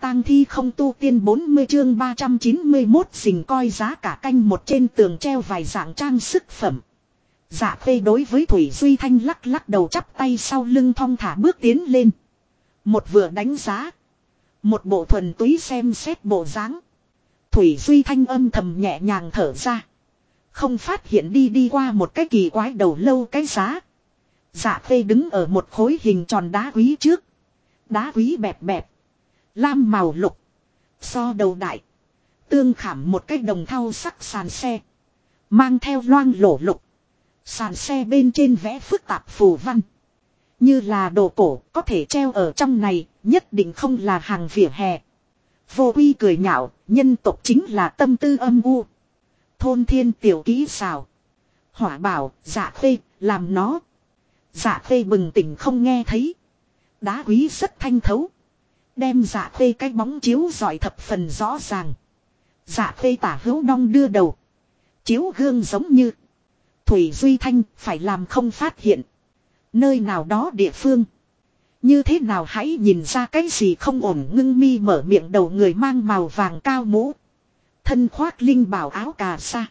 tang thi không tu tiên 40 chương 391 dình coi giá cả canh một trên tường treo vài dạng trang sức phẩm. Dạ Khê đối với Thủy Duy Thanh lắc lắc đầu chắp tay sau lưng thong thả bước tiến lên. Một vừa đánh giá. Một bộ thuần túy xem xét bộ dáng. Thủy Duy Thanh âm thầm nhẹ nhàng thở ra. Không phát hiện đi qua một cái kỳ quái đầu lâu cái giá. Dạ Khê đứng ở một khối hình tròn đá quý trước. Đá quý bẹp bẹp. Lam màu lục. So đầu đại. Tương khảm một cái đồng thau sắc sàn xe. Mang theo loang lổ lục. Sàn xe bên trên vẽ phức tạp phù văn. Như là đồ cổ có thể treo ở trong này. Nhất định không là hàng vỉa hè. Vô Quy cười nhạo. Nhân tộc chính là tâm tư âm u. Thôn thiên tiểu kỹ xào. Hỏa bảo Dạ Khê làm nó. Dạ Khê bừng tỉnh không nghe thấy. Đá quý rất thanh thấu. Đem Dạ Khê cái bóng chiếu rọi thập phần rõ ràng. Dạ Khê tả hữu đong đưa đầu. Chiếu gương giống như. Thủy Duy Thanh phải làm không phát hiện. Nơi nào đó địa phương. Như thế nào hãy nhìn ra cái gì không ổn ngưng mi mở miệng đầu người mang màu vàng cao mũ. Thân khoác linh bào áo cà sa.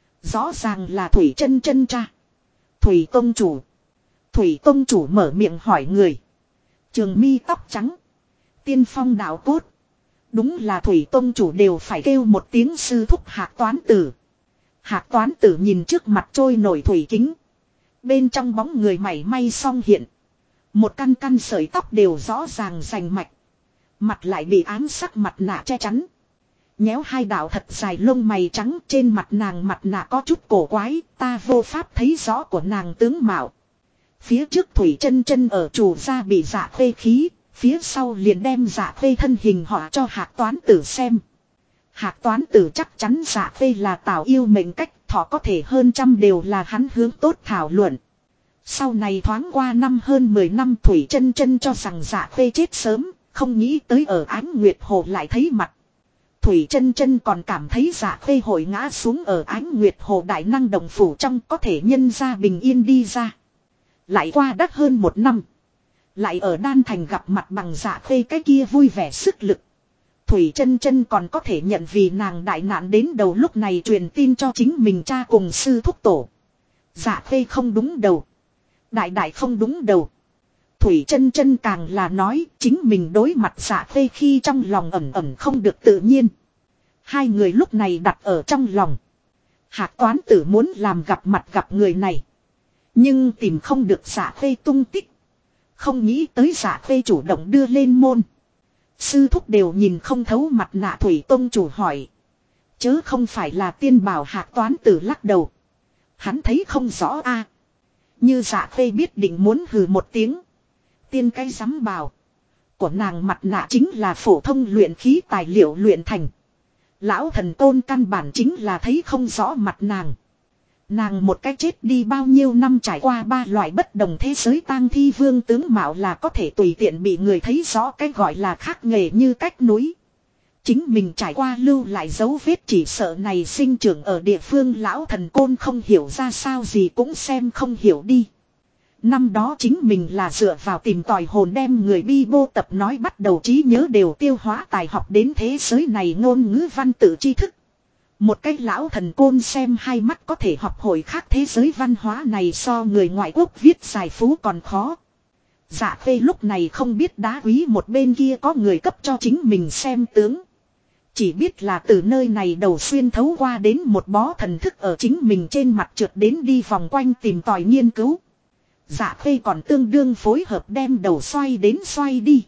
Rõ ràng là Thủy chân chân cha. Thủy tông chủ. Thủy tông chủ mở miệng hỏi người. Trường mi tóc trắng. Tiên phong đạo cốt. Đúng là Thủy tông chủ đều phải kêu một tiếng sư thúc Hạc Toán Tử. Hạc Toán Tử nhìn trước mặt trôi nổi thủy kính. Bên trong bóng người mảy may song hiện. Một căn căn sợi tóc đều rõ ràng rành mạch. Mặt lại bị ám sắc mặt nạ che chắn. Nhéo hai đạo thật dài lông mày trắng trên mặt nàng mặt nạ có chút cổ quái. Ta vô pháp thấy rõ của nàng tướng mạo. Phía trước Thủy chân chân ở chủ gia bị Dạ Khê khí. Phía sau liền đem Dạ Khê thân hình họa cho Hạc Toán Tử xem. Hạc Toán Tử chắc chắn Dạ Khê là Tào yêu mệnh cách. Thọ có thể hơn trăm đều là hắn hướng tốt thảo luận. Sau này thoáng qua năm hơn 10 năm Thủy chân chân cho rằng Dạ Khê chết sớm. Không nghĩ tới ở Ánh Nguyệt Hồ lại thấy mặt. Thủy chân chân còn cảm thấy Dạ Khê hội ngã xuống ở Ánh Nguyệt Hồ đại năng đồng phủ trong có thể nhân ra bình yên đi ra. Lại qua đắt hơn 1 năm. Lại ở Đan Thành gặp mặt bằng Dạ Khê cái kia vui vẻ sức lực. Thủy chân chân còn có thể nhận vì nàng đại nạn đến đầu lúc này truyền tin cho chính mình cha cùng sư thúc tổ. Dạ Khê không đúng đầu. Đại đại không đúng đầu. Thủy chân chân càng là nói chính mình đối mặt Dạ Khê khi trong lòng ẩm ẩm không được tự nhiên. Hai người lúc này đặt ở trong lòng. Hạc Toán Tử muốn làm gặp mặt gặp người này. Nhưng tìm không được Dạ Khê tung tích. Không nghĩ tới Dạ Khê chủ động đưa lên môn. Sư thúc đều nhìn không thấu mặt nạ Thủy tông chủ hỏi. Chớ không phải là tiên bảo Hạc Toán Tử lắc đầu. Hắn thấy không rõ a. Như Dạ Khê biết định muốn hừ một tiếng. Tiên cái dám bảo. Của nàng mặt nạ chính là phổ thông luyện khí tài liệu luyện thành. Lão thần tôn căn bản chính là thấy không rõ mặt nàng. Nàng một cái chết đi bao nhiêu năm trải qua 3 loại bất đồng thế giới tang thi vương tướng mạo là có thể tùy tiện bị người thấy rõ cái gọi là khác nghề như cách núi. Chính mình trải qua lưu lại dấu vết chỉ sợ này sinh trưởng ở địa phương lão thần côn không hiểu ra sao gì cũng xem không hiểu đi. Năm đó chính mình là dựa vào tìm tòi hồn đem người bi bô tập nói bắt đầu trí nhớ đều tiêu hóa tài học đến thế giới này ngôn ngữ văn tự tri thức. Một cái lão thần côn xem hai mắt có thể học hỏi khác thế giới văn hóa này so người ngoại quốc viết giải phú còn khó. Dạ Khê lúc này không biết đá quý một bên kia có người cấp cho chính mình xem tướng. Chỉ biết là từ nơi này đầu xuyên thấu qua đến một bó thần thức ở chính mình trên mặt trượt đến đi vòng quanh tìm tòi nghiên cứu. Dạ Khê còn tương đương phối hợp đem đầu xoay đến xoay đi.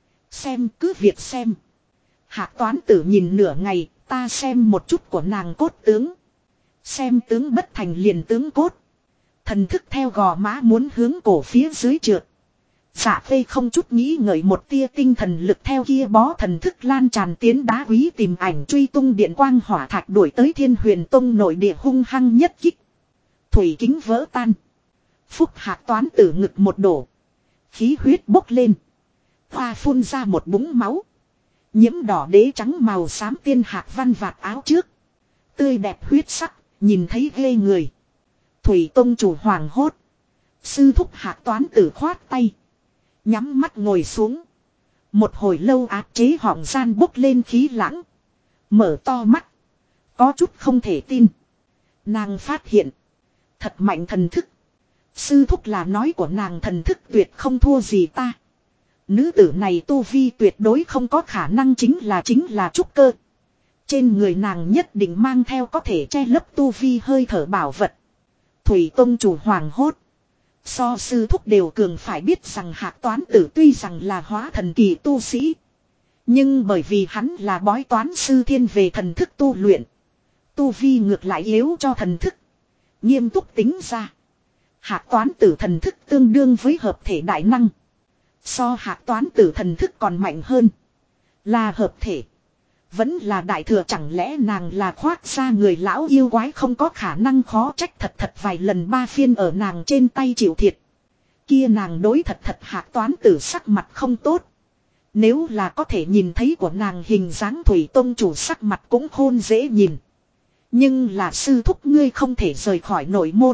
Xem cứ việc xem. Hạc Toán Tử nhìn nửa ngày. Ta xem một chút của nàng cốt tướng. Xem tướng bất thành liền tướng cốt. Thần thức theo gò má muốn hướng cổ phía dưới trượt. Dạ Khê không chút nghĩ ngợi một tia tinh thần lực theo kia bó thần thức lan tràn tiến đá quý tìm ảnh truy tung điện quang hỏa thạch đuổi tới Thiên Huyền Tông nội địa hung hăng nhất kích. Thủy kính vỡ tan. Phúc Hạc Toán Tử ngực một đổ. Khí huyết bốc lên. Hoa phun ra một búng máu. Nhiễm đỏ đế trắng màu xám tiên hạc văn vạt áo trước. Tươi đẹp huyết sắc, nhìn thấy ghê người. Thủy tông chủ hoàng hốt. Sư thúc Hạc Toán Tử khoát tay. Nhắm mắt ngồi xuống. Một hồi lâu áp chế họng gian bốc lên khí lãng. Mở to mắt. Có chút không thể tin. Nàng phát hiện. Thật mạnh thần thức. Sư thúc là nói của nàng thần thức tuyệt không thua gì ta. Nữ tử này tu vi tuyệt đối không có khả năng chính là trúc cơ. Trên người nàng nhất định mang theo có thể che lấp tu vi hơi thở bảo vật. Thủy Tông chủ hoàng hốt. So sư thúc đều cường phải biết rằng Hạc Toán Tử tuy rằng là hóa thần kỳ tu sĩ. Nhưng bởi vì hắn là bói toán sư thiên về thần thức tu luyện. Tu vi ngược lại yếu cho thần thức. Nghiêm túc tính ra. Hạc Toán Tử thần thức tương đương với hợp thể đại năng. So Hạc Toán Tử thần thức còn mạnh hơn. Là hợp thể. Vẫn là đại thừa, chẳng lẽ nàng là khoác ra người lão yêu quái, không có khả năng, khó trách thật vài lần ba phiên ở nàng trên tay chịu thiệt. Kia nàng đối thật Hạc Toán Tử sắc mặt không tốt. Nếu là có thể nhìn thấy của nàng hình dáng, Thủy Tông chủ sắc mặt cũng khôn dễ nhìn. Nhưng là sư thúc ngươi không thể rời khỏi nội môn.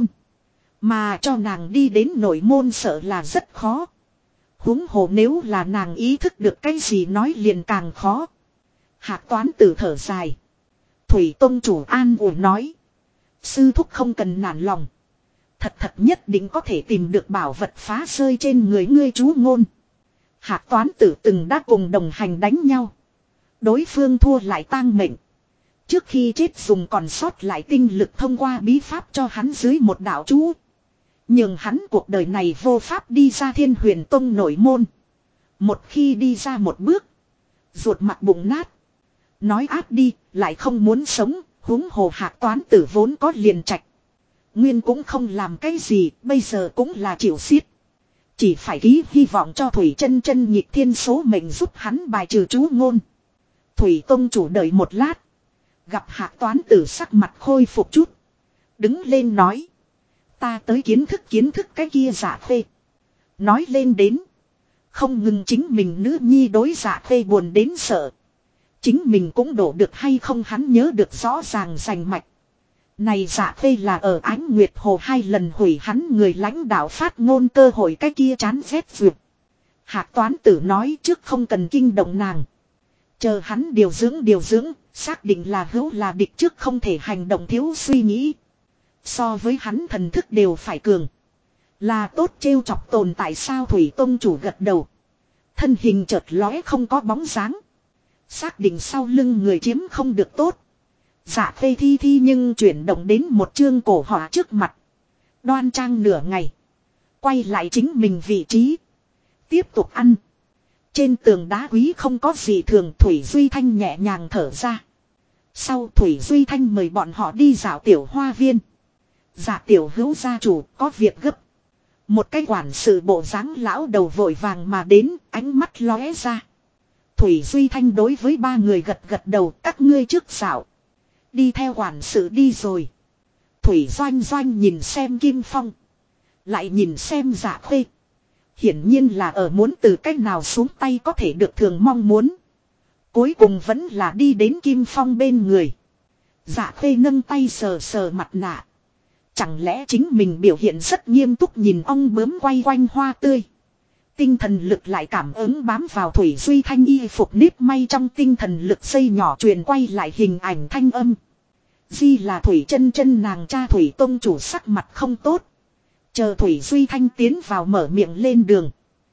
Mà cho nàng đi đến nội môn sợ là rất khó. Huống hồ nếu là nàng ý thức được cái gì nói liền càng khó. Hạc Toán Tử thở dài. Thủy Tông chủ an ủi nói. Sư thúc không cần nản lòng. Thật nhất định có thể tìm được bảo vật phá rơi trên người ngươi chú ngôn. Hạc Toán Tử từng đã cùng đồng hành đánh nhau. Đối phương thua lại tang mệnh. Trước khi chết dùng còn sót lại tinh lực thông qua bí pháp cho hắn dưới một đạo chú. Nhưng hắn cuộc đời này vô pháp đi ra Thiên Huyền Tông nội môn. Một khi đi ra một bước. Ruột mặt bụng nát. Nói áp đi, lại không muốn sống, huống hồ Hạc Toán Tử vốn có liền trạch. Nguyên cũng không làm cái gì, bây giờ cũng là chịu xiết. Chỉ phải ký hy vọng cho Thủy Chân Chân nhịp thiên số mệnh giúp hắn bài trừ chú ngôn. Thủy Tông chủ đợi một lát. Gặp Hạc Toán Tử sắc mặt khôi phục chút. Đứng lên nói. Ta tới kiến thức cái kia Dạ Khê. Nói lên đến. Không ngừng chính mình nữ nhi đối Dạ Khê buồn đến sợ. Chính mình cũng đổ được hay không hắn nhớ được rõ ràng rành mạch. Này Dạ Khê là ở Ánh Nguyệt Hồ 2 lần hủy hắn người lãnh đạo phát ngôn cơ hội, cái kia chán ghét vượt. Hạc Toán Tử nói trước không cần kinh động nàng. Chờ hắn điều dưỡng, xác định là hữu là địch trước không thể hành động thiếu suy nghĩ. So với hắn thần thức đều phải cường. Là tốt trêu chọc tồn tại sao? Thủy Tông chủ gật đầu. Thân hình chợt lóe không có bóng dáng. Xác định sau lưng người chiếm không được tốt. Dạ Khê thi nhưng chuyển động đến một chương cổ họa trước mặt. Đoan trang nửa ngày. Quay lại chính mình vị trí. Tiếp tục ăn. Trên tường đá quý không có gì thường. Thủy Duy Thanh nhẹ nhàng thở ra. Sau Thủy Duy Thanh mời bọn họ đi dạo tiểu hoa viên. Dạ tiểu hữu gia chủ có việc gấp. Một cái quản sự bộ dáng lão đầu vội vàng mà đến, ánh mắt lóe ra. Thủy Duy Thanh đối với ba người gật đầu, các ngươi trước dạo. Đi theo quản sự đi rồi. Thủy Doanh nhìn xem Kim Phong. Lại nhìn xem Dạ Khê. Hiển nhiên là ở muốn từ cách nào xuống tay có thể được thường mong muốn. Cuối cùng vẫn là đi đến Kim Phong bên người. Dạ Khê nâng tay sờ mặt nạ. Chẳng lẽ chính mình biểu hiện rất nghiêm túc nhìn ong bướm quay quanh hoa tươi. Tinh thần lực lại cảm ứng bám vào Thủy Duy Thanh y phục nếp may, trong tinh thần lực dây nhỏ truyền quay lại hình ảnh thanh âm. Di là Thủy Chân nàng cha. Thủy Tông chủ sắc mặt không tốt. Chờ Thủy Duy Thanh tiến vào mở miệng lên đường.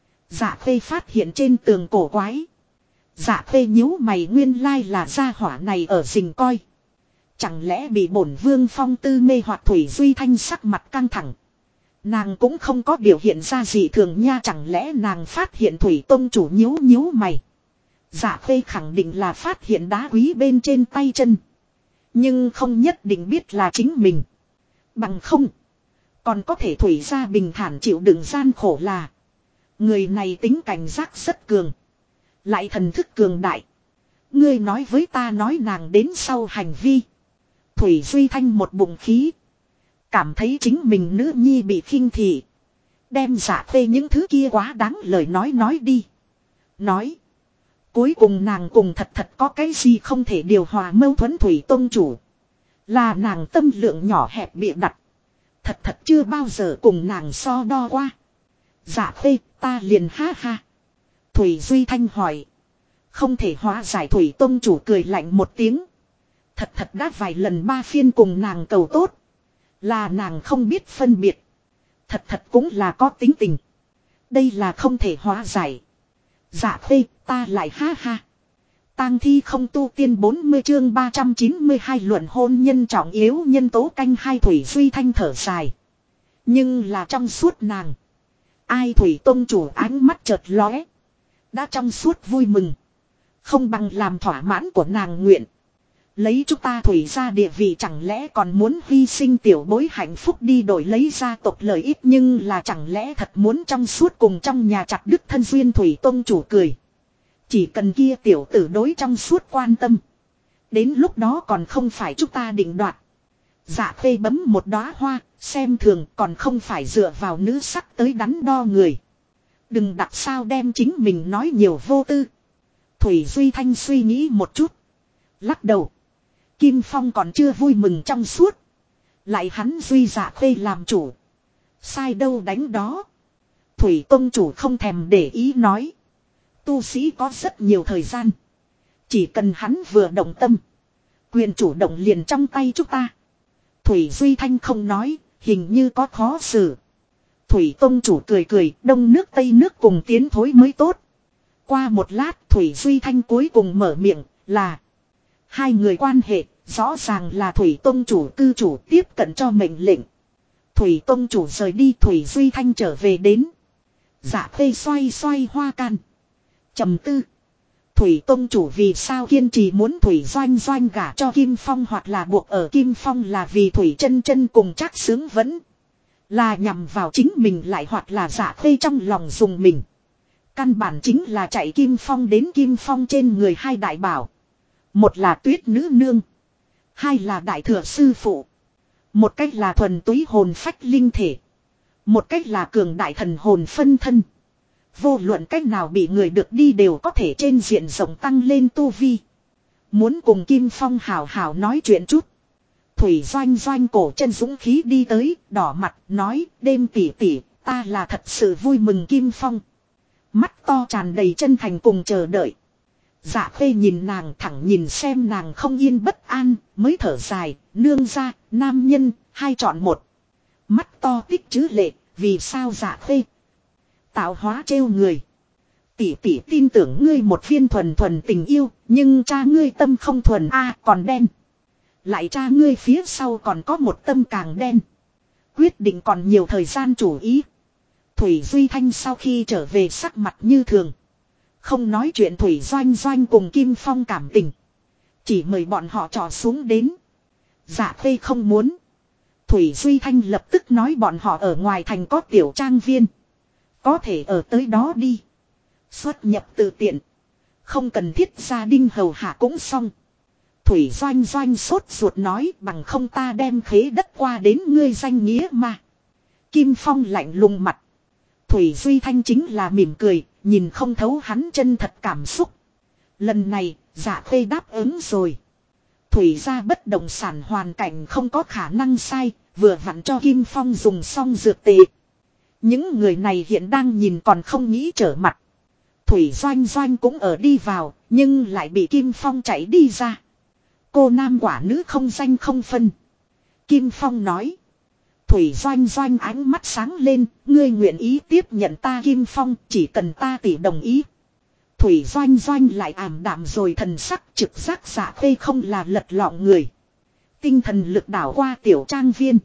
Dạ Khê phát hiện trên tường cổ quái. Dạ Khê nhíu mày, nguyên lai là gia hỏa này ở rình coi. Chẳng lẽ bị bổn vương phong tư mê hoặc? Thủy Duy Thanh sắc mặt căng thẳng. Nàng cũng không có biểu hiện ra gì thường nha, chẳng lẽ nàng phát hiện Thủy Tông chủ nhíu mày. Dạ Khê khẳng định là phát hiện đá quý bên trên tay chân. Nhưng không nhất định biết là chính mình. Bằng không. Còn có thể Thủy gia bình thản chịu đựng gian khổ là. Người này tính cảnh giác rất cường. Lại thần thức cường đại. Ngươi nói với ta nói nàng đến sau hành vi. Thủy Duy Thanh một bụng khí. Cảm thấy chính mình nữ nhi bị khinh thị. Đem Dạ Khê những thứ kia quá đáng lời nói đi. Nói. Cuối cùng nàng cùng thật có cái gì không thể điều hòa mâu thuẫn. Thủy Tông chủ. Là nàng tâm lượng nhỏ hẹp bịa đặt. Thật chưa bao giờ cùng nàng so đo qua. Dạ Khê ta liền ha ha. Thủy Duy Thanh hỏi. Không thể hóa giải. Thủy Tông chủ cười lạnh một tiếng. Thật thật đã vài lần ba phiên cùng nàng cầu tốt. Là nàng không biết phân biệt. Thật thật cũng là có tính tình. Đây là không thể hóa giải. Dạ Khê ta lại ha ha. Tang thi không tu tiên 40 chương 392 luận hôn nhân trọng yếu nhân tố canh hai. Thủy Duy Thanh thở dài. Nhưng là trong suốt nàng. Ai Thủy Tông chủ ánh mắt chợt lóe. Đã trong suốt vui mừng. Không bằng làm thỏa mãn của nàng nguyện. Lấy chúng ta Thủy ra địa vị chẳng lẽ còn muốn hy sinh tiểu bối hạnh phúc đi đổi lấy gia tộc lợi ích, nhưng là chẳng lẽ thật muốn trong suốt cùng trong nhà chặt đứt thân duyên. Thủy Tông chủ cười. Chỉ cần kia tiểu tử đối trong suốt quan tâm. Đến lúc đó còn không phải chúng ta định đoạt. Dạ Khê bấm một đóa hoa, xem thường còn không phải dựa vào nữ sắc tới đắn đo người. Đừng đặt sao đem chính mình nói nhiều vô tư. Thủy Duy Thanh suy nghĩ một chút. Lắc đầu. Kim Phong còn chưa vui mừng trong suốt. Lại hắn Duy Dạ Khê làm chủ. Sai đâu đánh đó. Thủy Tông chủ không thèm để ý nói. Tu sĩ có rất nhiều thời gian. Chỉ cần hắn vừa động tâm. Quyền chủ động liền trong tay chúng ta. Thủy Duy Thanh không nói. Hình như có khó xử. Thủy Tông chủ cười cười. Đông nước tây nước cùng tiến thối mới tốt. Qua một lát Thủy Duy Thanh cuối cùng mở miệng là. Hai người quan hệ. Rõ ràng là Thủy Tông chủ cư chủ tiếp cận cho mệnh lệnh. Thủy Tông chủ rời đi. Thủy Duy Thanh trở về đến. Dạ Khê xoay xoay hoa can. Trầm tư. Thủy Tông chủ vì sao kiên trì muốn Thủy Doanh Doanh gả cho Kim Phong, hoặc là buộc ở Kim Phong là vì Thủy chân chân cùng Trác Sướng vẫn là nhằm vào chính mình, lại hoặc là Dạ Khê trong lòng dùng mình. Căn bản chính là chạy Kim Phong đến Kim Phong trên người hai đại bảo. Một là Tuyết Nữ Nương. Hai là Đại Thừa Sư Phụ. Một cách là thuần túy hồn phách linh thể. Một cách là cường đại thần hồn phân thân. Vô luận cách nào bị người được đi đều có thể trên diện rộng tăng lên tu vi. Muốn cùng Kim Phong hào hào nói chuyện chút. Thủy Doanh Doanh cổ chân dũng khí đi tới, đỏ mặt nói, đêm tỉ tỉ, ta là thật sự vui mừng Kim Phong. Mắt to tràn đầy chân thành cùng chờ đợi. Dạ Khê nhìn nàng, thẳng nhìn xem nàng không yên bất an, mới thở dài, nương ra, nam nhân, hai chọn một. Mắt to tích chứ lệ, vì sao Dạ Khê? Tạo hóa trêu người. Tỷ tỷ tin tưởng ngươi một viên thuần thuần tình yêu, nhưng cha ngươi tâm không thuần còn đen. Lại cha ngươi phía sau còn có một tâm càng đen. Quyết định còn nhiều thời gian chủ ý. Thủy Duy Thanh sau khi trở về sắc mặt như thường. Không nói chuyện Thủy Doanh Doanh cùng Kim Phong cảm tình. Chỉ mời bọn họ trò xuống đến. Dạ Khê không muốn. Thủy Duy Thanh lập tức nói bọn họ ở ngoài thành có tiểu trang viên. Có thể ở tới đó đi. Xuất nhập tự tiện. Không cần thiết gia đình hầu hạ cũng xong. Thủy Doanh Doanh sốt ruột nói bằng không ta đem khế đất qua đến ngươi danh nghĩa mà. Kim Phong lạnh lùng mặt. Thủy Duy Thanh chính là mỉm cười, nhìn không thấu hắn chân thật cảm xúc. Lần này, Dạ Khê đáp ứng rồi. Thủy gia bất động sản hoàn cảnh không có khả năng sai, vừa vặn cho Kim Phong dùng xong dược tệ. Những người này hiện đang nhìn còn không nghĩ trở mặt. Thủy Doanh Doanh cũng ở đi vào, nhưng lại bị Kim Phong chạy đi ra. Cô nam quả nữ không danh không phân. Kim Phong nói. Thủy Doanh Doanh ánh mắt sáng lên, ngươi nguyện ý tiếp nhận ta Kim Phong, chỉ cần ta tỷ đồng ý. Thủy Doanh Doanh lại ảm đạm rồi thần sắc, trực giác Dạ Khê không là lật lọng người. Tinh thần lực đảo qua tiểu trang viên.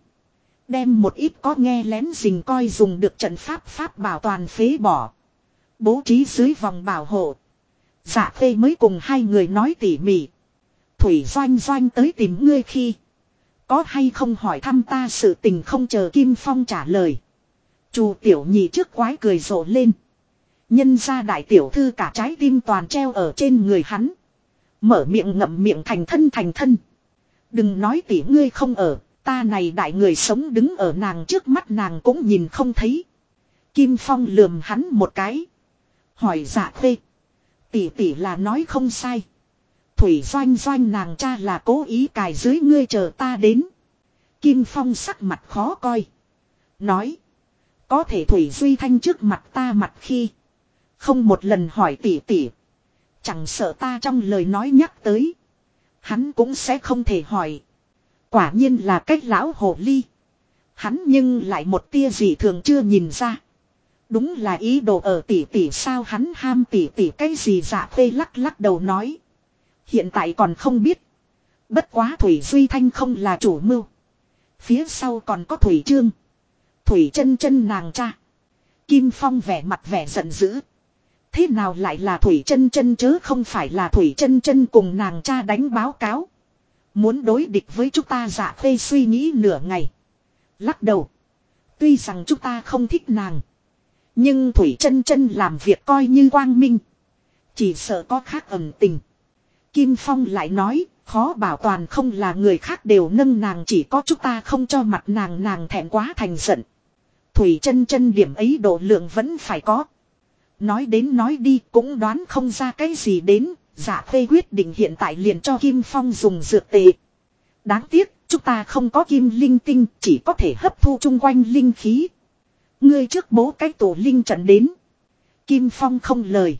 Đem một ít có nghe lén rình coi dùng được trận pháp bảo toàn phế bỏ. Bố trí dưới vòng bảo hộ. Dạ Khê mới cùng hai người nói tỉ mỉ. Thủy Doanh Doanh tới tìm ngươi khi. Có hay không hỏi thăm ta sự tình, không chờ Kim Phong trả lời. Chu tiểu nhị trước quái cười rộ lên. Nhân ra đại tiểu thư cả trái tim toàn treo ở trên người hắn. Mở miệng ngậm miệng thành thân. Đừng nói tỉ ngươi không ở. Ta này đại người sống đứng ở nàng trước mắt nàng cũng nhìn không thấy. Kim Phong lườm hắn một cái. Hỏi Dạ Khê. Tỷ tỷ là nói không sai. Thủy Doanh Doanh nàng cha là cố ý cài dưới ngươi chờ ta đến. Kim Phong sắc mặt khó coi. Nói. Có thể Thủy Duy Thanh trước mặt ta mặt khi. Không một lần hỏi tỷ tỷ. Chẳng sợ ta trong lời nói nhắc tới. Hắn cũng sẽ không thể hỏi. Quả nhiên là cách lão hồ ly. Hắn nhưng lại một tia gì thường chưa nhìn ra. Đúng là ý đồ ở tỷ tỷ sao hắn ham tỷ tỷ cái gì Dạ Khê lắc lắc đầu nói. Hiện tại còn không biết. Bất quá Thủy Duy Thanh không là chủ mưu. Phía sau còn có Thủy Trương. Thủy chân chân nàng cha. Kim Phong vẻ mặt vẻ giận dữ. Thế nào lại là Thủy chân chân chớ không phải là Thủy chân chân cùng nàng cha đánh báo cáo. Muốn đối địch với chúng ta Dạ Khê suy nghĩ nửa ngày. Lắc đầu. Tuy rằng chúng ta không thích nàng. Nhưng Thủy chân chân làm việc coi như quang minh. Chỉ sợ có khác ẩn tình. Kim Phong lại nói. Khó bảo toàn không là người khác đều nâng nàng chỉ có chúng ta không cho mặt nàng thẹn quá thành giận. Thủy chân chân điểm ấy độ lượng vẫn phải có. Nói đến nói đi cũng đoán không ra cái gì đến. Dạ Khê quyết định hiện tại liền cho Kim Phong dùng dược tệ. Đáng tiếc chúng ta không có kim linh tinh chỉ có thể hấp thu chung quanh linh khí. Ngươi trước bố cái tổ linh trận đến. Kim Phong không lời.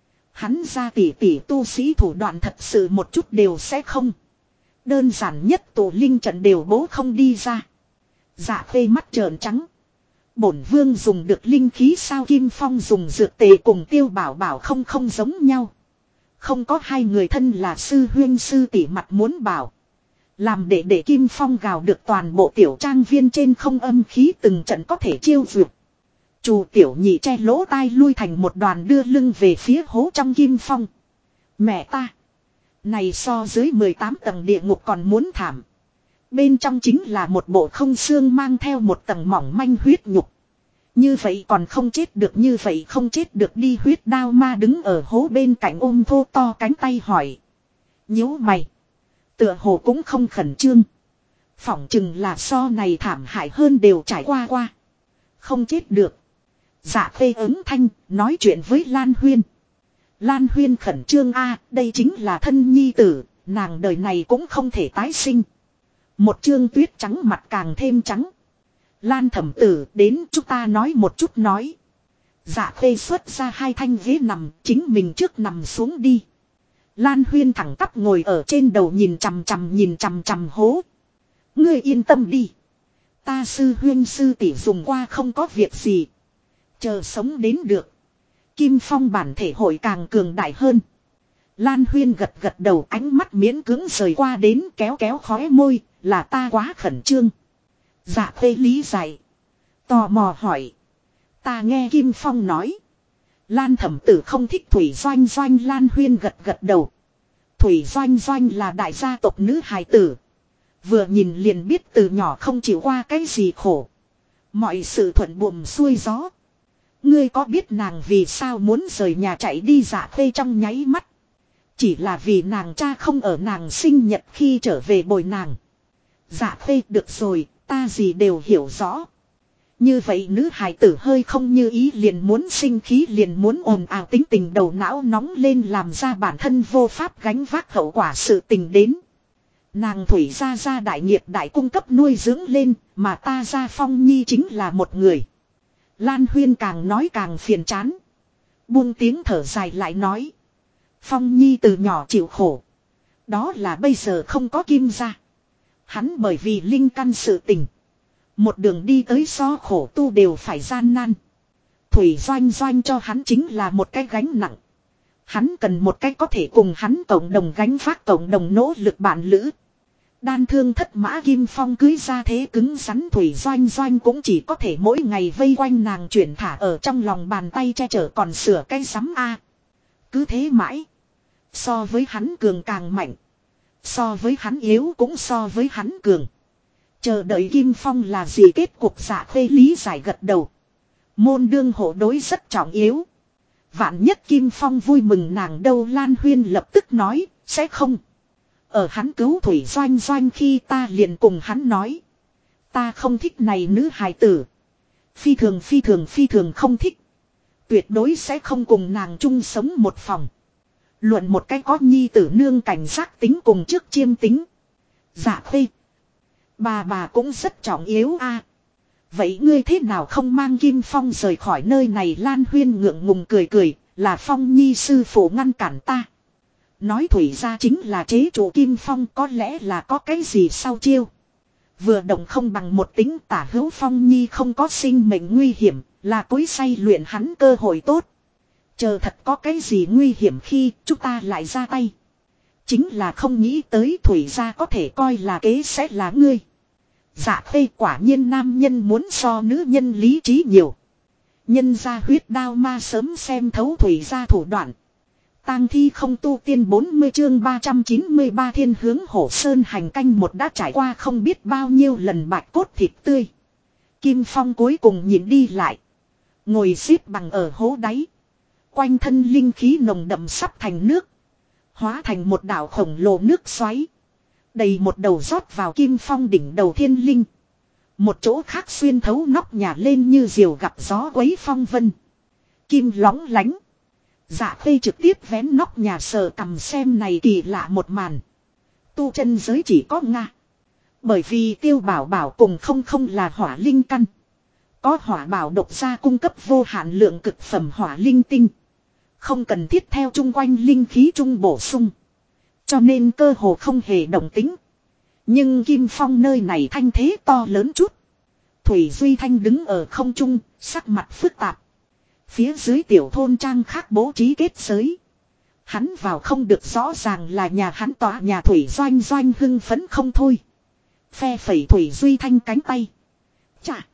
Hắn ra tỷ tỷ tu sĩ thủ đoạn thật sự một chút đều sẽ không. Đơn giản nhất tổ linh trận đều bố không đi ra. Dạ Khê mắt trợn trắng. Bổn vương dùng được linh khí sao Kim Phong dùng dược tề cùng Tiêu Bảo Bảo không giống nhau. Không có hai người thân là sư huyên sư tỷ mặt muốn bảo. Làm để Kim Phong gào được toàn bộ tiểu trang viên trên không âm khí từng trận có thể chiêu duyệt. Chù tiểu nhị che lỗ tai lui thành một đoàn đưa lưng về phía hố trong Kim Phong. Mẹ ta. Này so dưới 18 tầng địa ngục còn muốn thảm. Bên trong chính là một bộ không xương mang theo một tầng mỏng manh huyết nhục. Như vậy còn không chết được như vậy không chết được đi huyết đao ma đứng ở hố bên cạnh ôm thô to cánh tay hỏi. Nhíu mày. Tựa hồ cũng không khẩn trương. Phỏng chừng là so này thảm hại hơn đều trải qua. Không chết được. Dạ Khê ứng thanh nói chuyện với Lan Huyên. Lan Huyên khẩn trương đây chính là thân nhi tử, nàng đời này cũng không thể tái sinh. Một trương tuyết trắng mặt càng thêm trắng. Lan thẩm tử đến chúng ta nói một chút nói. Dạ Khê xuất ra hai thanh ghế nằm, chính mình trước nằm xuống đi. Lan Huyên thẳng tắp ngồi ở trên đầu nhìn chằm chằm hố. Ngươi yên tâm đi. Ta sư huyên sư tỷ dùng qua không có việc gì. Chờ sống đến được. Kim Phong bản thể hội càng cường đại hơn. Lan Huyên gật gật đầu ánh mắt miễn cưỡng rời qua đến kéo khóe môi. Là ta quá khẩn trương. Dạ Khê lý giải. Tò mò hỏi. Ta nghe Kim Phong nói. Lan thẩm tử không thích Thủy Doanh Doanh. Lan Huyên gật đầu. Thủy Doanh Doanh là đại gia tộc nữ hài tử. Vừa nhìn liền biết từ nhỏ không chịu qua cái gì khổ. Mọi sự thuận buồm xuôi gió. Ngươi có biết nàng vì sao muốn rời nhà chạy đi Dạ Khê trong nháy mắt. Chỉ là vì nàng cha không ở nàng sinh nhật khi trở về bồi nàng. Dạ Khê được rồi, ta gì đều hiểu rõ. Như vậy nữ hài tử hơi không như ý liền muốn sinh khí liền muốn ồn ào tính tình đầu não nóng lên làm ra bản thân vô pháp gánh vác hậu quả sự tình đến. Nàng Thủy gia đại nghiệp đại cung cấp nuôi dưỡng lên, mà ta gia Phong Nhi chính là một người. Lan Huyên càng nói càng phiền chán. Buông tiếng thở dài lại nói. Phong Nhi từ nhỏ chịu khổ. Đó là bây giờ không có Kim gia. Hắn bởi vì linh căn sự tình. Một đường đi tới so khổ tu đều phải gian nan. Thủy Doanh Doanh cho hắn chính là một cái gánh nặng. Hắn cần một cái có thể cùng hắn cộng đồng gánh vác cộng đồng nỗ lực bạn lữ. Đan thương thất mã Kim Phong cưới ra thế cứng rắn Thủy Doanh Doanh cũng chỉ có thể mỗi ngày vây quanh nàng chuyển thả ở trong lòng bàn tay che chở còn sửa cái sắm Cứ thế mãi. So với hắn cường càng mạnh. So với hắn yếu cũng so với hắn cường. Chờ đợi Kim Phong là gì kết cục Dạ Khê lý giải gật đầu. Môn đương hộ đối rất trọng yếu. Vạn nhất Kim Phong vui mừng nàng đâu Lan Huyên lập tức nói, sẽ không. Ở hắn cứu Thủy Doanh Doanh khi ta liền cùng hắn nói. Ta không thích này nữ hài tử. Phi thường không thích. Tuyệt đối sẽ không cùng nàng chung sống một phòng. Luận một cái có nhi tử nương cảnh giác tính cùng trước chiêm tính. Dạ Khê. Bà cũng rất trọng yếu Vậy ngươi thế nào không mang Kim Phong rời khỏi nơi này Lan Huyên ngượng ngùng cười. là Phong Nhi sư phụ ngăn cản ta. Nói Thủy gia chính là chế chủ Kim Phong, có lẽ là có cái gì sau chiêu. Vừa động không bằng một tính, Tả Hữu Phong Nhi không có sinh mệnh nguy hiểm, là cối xay luyện hắn cơ hội tốt. Chờ thật có cái gì nguy hiểm khi chúng ta lại ra tay. Chính là không nghĩ tới Thủy gia có thể coi là kế sẽ là ngươi. Dạ Khê quả nhiên nam nhân muốn so nữ nhân lý trí nhiều. Nhân ra huyết đao ma sớm xem thấu Thủy gia thủ đoạn. Tang thi không tu tiên 40 chương 393 thiên hướng Hổ Sơn hành canh một đã trải qua không biết bao nhiêu lần bạch cốt thịt tươi. Kim Phong cuối cùng nhìn đi lại. Ngồi xếp bằng ở hố đáy. Quanh thân linh khí nồng đậm sắp thành nước. Hóa thành một đảo khổng lồ nước xoáy. Đầy một đầu rót vào Kim Phong đỉnh đầu thiên linh. Một chỗ khác xuyên thấu nóc nhà lên như diều gặp gió quấy phong vân. Kim lóng lánh. Dạ Khê trực tiếp vén nóc nhà sờ cầm xem này kỳ lạ một màn. Tu chân giới chỉ có Nga. Bởi vì Tiêu Bảo Bảo cùng không là hỏa linh căn. Có hỏa bảo độc gia cung cấp vô hạn lượng cực phẩm hỏa linh tinh. Không cần thiết theo chung quanh linh khí chung bổ sung. Cho nên cơ hồ không hề động tính. Nhưng Kim Phong nơi này thanh thế to lớn chút. Thủy Duy Thanh đứng ở không trung, sắc mặt phức tạp. Phía dưới tiểu thôn trang khác bố trí kết giới. Hắn vào không được, rõ ràng là nhà hắn tòa nhà Thủy Doanh Doanh hưng phấn không thôi. Phe phẩy Thủy Duy Thanh cánh tay. Chà!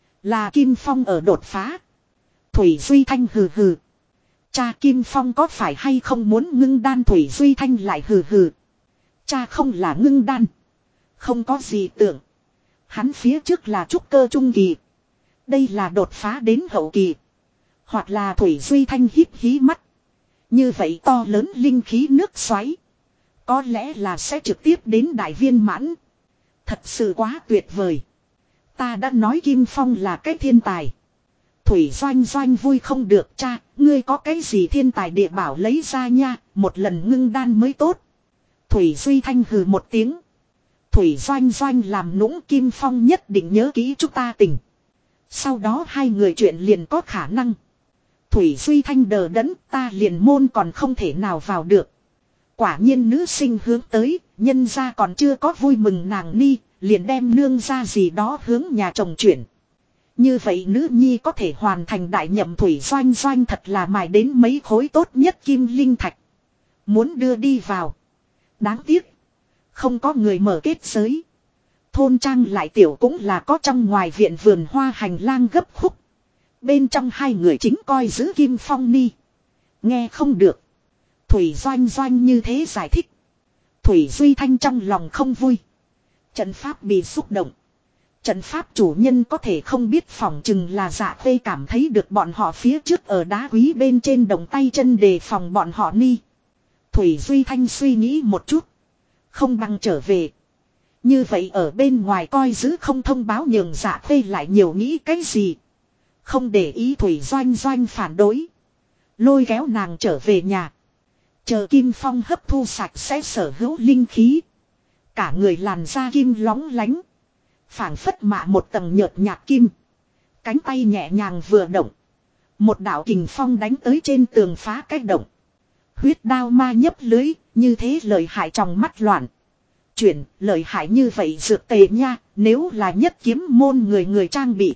Là Kim Phong ở đột phá. Thủy Duy Thanh hừ hừ. Cha Kim Phong có phải hay không muốn ngưng đan? Thủy Duy Thanh lại hừ hừ. Cha không là ngưng đan. Không có gì tưởng. Hắn phía trước là trúc cơ trung kỳ. Đây là đột phá đến hậu kỳ. Hoặc là Thủy Duy Thanh híp hí mắt. Như vậy to lớn linh khí nước xoáy. Có lẽ là sẽ trực tiếp đến đại viên mãn. Thật sự quá tuyệt vời. Ta đã nói Kim Phong là cái thiên tài. Thủy Doanh Doanh vui không được. Cha, ngươi có cái gì thiên tài địa bảo lấy ra nha, một lần ngưng đan mới tốt. Thủy Duy Thanh hừ một tiếng. Thủy Doanh Doanh làm nũng, Kim Phong nhất định nhớ kỹ chúng ta tình. Sau đó hai người chuyện liền có khả năng. Thủy Duy Thanh đờ đẫn, ta liền môn còn không thể nào vào được. Quả nhiên nữ sinh hướng tới, nhân gia còn chưa có vui mừng nàng ni, liền đem nương ra gì đó hướng nhà chồng chuyển. Như vậy nữ nhi có thể hoàn thành đại nhậm. Thủy Doanh Doanh thật là mài đến mấy khối tốt nhất kim linh thạch. Muốn đưa đi vào. Đáng tiếc. Không có người mở kết giới. Thôn trang lại tiểu cũng là có trong ngoài viện vườn hoa hành lang gấp khúc. Bên trong hai người chính coi giữ Kim Phong ni. Nghe không được. Thủy Doanh Doanh như thế giải thích. Thủy Duy Thanh trong lòng không vui. Trận pháp bị xúc động. Trận pháp chủ nhân có thể không biết, phỏng chừng là Dạ Khê cảm thấy được bọn họ phía trước ở đá quý bên trên đồng tay chân đề phòng bọn họ ni. Thủy Duy Thanh suy nghĩ một chút. Không bằng trở về. Như vậy ở bên ngoài coi giữ không thông báo nhường Dạ Khê lại nhiều nghĩ cái gì. Không để ý Thủy Doanh Doanh phản đối. Lôi kéo nàng trở về nhà. Chờ Kim Phong hấp thu sạch sẽ sở hữu linh khí. Cả người làn da kim lóng lánh. Phảng phất mạ một tầng nhợt nhạt kim. Cánh tay nhẹ nhàng vừa động. Một đạo kình phong đánh tới trên tường phá cái động. Huyết đao ma nhấp lưới, như thế lợi hại trong mắt loạn. Chuyển, lợi hại như vậy dược tề nha, nếu là nhất kiếm môn người trang bị.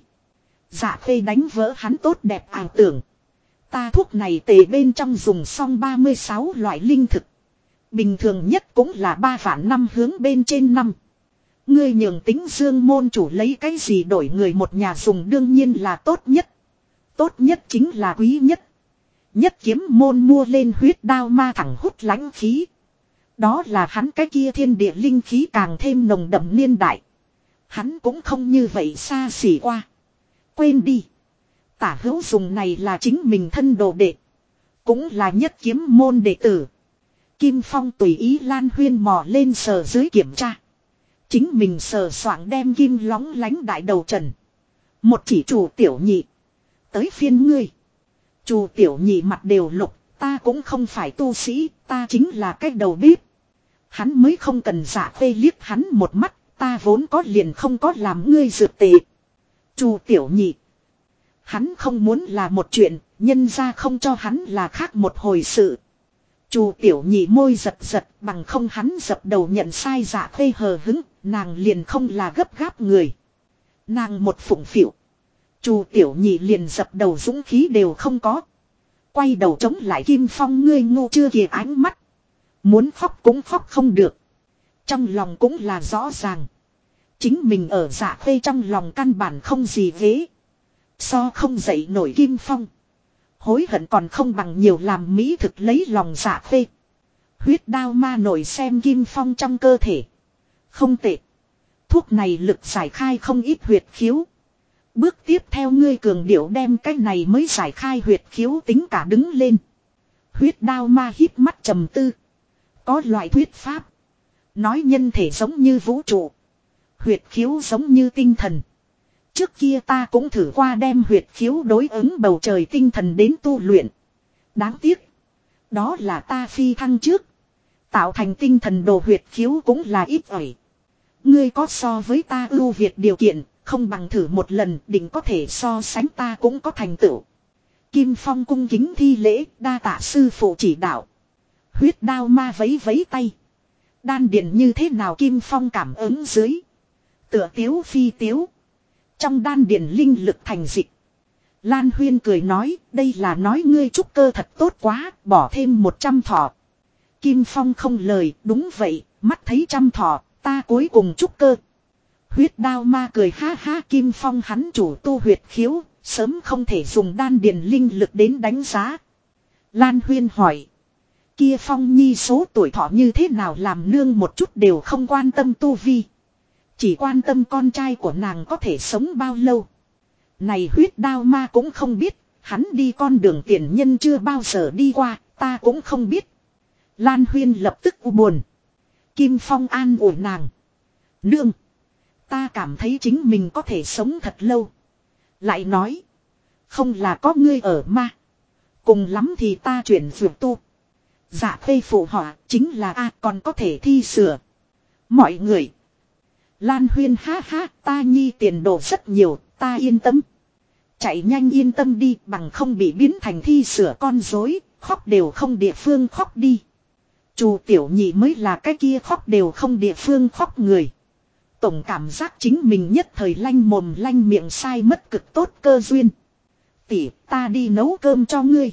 Dạ Khê đánh vỡ hắn tốt đẹp ảo tưởng. Ta thuốc này tề bên trong dùng xong 36 loại linh thực. Bình thường nhất cũng là 3 vạn năm hướng bên trên năm. Ngươi nhường tính dương môn chủ lấy cái gì đổi người một nhà dùng, đương nhiên là tốt nhất. Tốt nhất chính là quý nhất. Nhất kiếm môn mua lên huyết đao ma thẳng hút lãnh khí. Đó là hắn cái kia thiên địa linh khí càng thêm nồng đậm niên đại. Hắn cũng không như vậy xa xỉ qua. Quên đi. Tả Hữu dùng này là chính mình thân đồ đệ. Cũng là nhất kiếm môn đệ tử. Kim Phong tùy ý lan huyên mò lên sờ dưới kiểm tra. Chính mình sờ soạng đem kim lóng lánh đại đầu trần. Một chỉ chủ tiểu nhị. Tới phiên ngươi. Chủ tiểu nhị mặt đều lục. Ta cũng không phải tu sĩ. Ta chính là cái đầu bếp. Hắn mới không cần Dạ Khê liếc hắn một mắt. Ta vốn có liền không có làm ngươi dược tệ. Chủ tiểu nhị. Hắn không muốn là một chuyện, nhân ra không cho hắn là khác một hồi sự. Chu Tiểu Nhị môi giật giật, bằng không hắn dập đầu nhận sai. Dạ Khê hờ hứng, nàng liền không là gấp gáp người. Nàng một phụng phịu. Chu Tiểu Nhị liền dập đầu dũng khí đều không có. Quay đầu chống lại Kim Phong, ngươi ngu chưa kìa, ánh mắt. Muốn khóc cũng khóc không được. Trong lòng cũng là rõ ràng. Chính mình ở Dạ Khê trong lòng căn bản không gì ghế. So không dậy nổi Kim Phong. Hối hận còn không bằng nhiều làm mỹ thực lấy lòng Dạ Khê. Huyết đao ma nổi xem Kim Phong trong cơ thể. Không tệ. Thuốc này lực giải khai không ít huyệt khiếu. Bước tiếp theo ngươi cường điệu đem cái này mới giải khai huyệt khiếu tính cả đứng lên. Huyết đao ma híp mắt trầm tư. Có loại thuyết pháp. Nói nhân thể giống như vũ trụ. Huyệt khiếu giống như tinh thần. Trước kia ta cũng thử qua đem huyệt khiếu đối ứng bầu trời tinh thần đến tu luyện. Đáng tiếc. Đó là ta phi thăng trước. Tạo thành tinh thần đồ huyệt khiếu cũng là ít ỏi. Ngươi có so với ta ưu việt điều kiện, không bằng thử một lần, định có thể so sánh, ta cũng có thành tựu. Kim Phong cung kính thi lễ, đa tạ sư phụ chỉ đạo. Huyết đao ma vấy vấy tay. Đan điền như thế nào? Kim Phong cảm ứng dưới. Tựa tiếu phi tiếu. Trong đan điền linh lực thành dịch. Lan Huyên cười nói, đây là nói ngươi trúc cơ thật tốt quá, bỏ thêm 100 thọ. Kim Phong không lời, đúng vậy, mắt thấy 100 thọ, ta cuối cùng trúc cơ. Huyết đao ma cười ha ha. Kim Phong hắn chủ tu huyệt khiếu, sớm không thể dùng đan điền linh lực đến đánh giá. Lan Huyên hỏi. Kia Phong Nhi số tuổi thọ như thế nào? Làm nương một chút đều không quan tâm tu vi. Chỉ quan tâm con trai của nàng có thể sống bao lâu. Này huyết đao ma cũng không biết. Hắn đi con đường tiền nhân chưa bao giờ đi qua, ta cũng không biết. Lan Huyên lập tức u buồn. Kim Phong an ủi nàng. Nương. Ta cảm thấy chính mình có thể sống thật lâu. Lại nói. Không là có ngươi ở ma. Cùng lắm thì ta chuyển vượt tu. Dạ Khê phụ họa chính là a còn có thể thi sửa. Mọi người. Lan Huyên ha ha, ta nhi tiền đồ rất nhiều, ta yên tâm. Chạy nhanh yên tâm đi, bằng không bị biến thành thi sửa con rối, khóc đều không địa phương khóc đi. Chu Tiểu Nhị mới là cái kia khóc đều không địa phương khóc người. Tổng cảm giác chính mình nhất thời lanh mồm lanh miệng sai mất cực tốt cơ duyên. Tỷ, ta đi nấu cơm cho ngươi.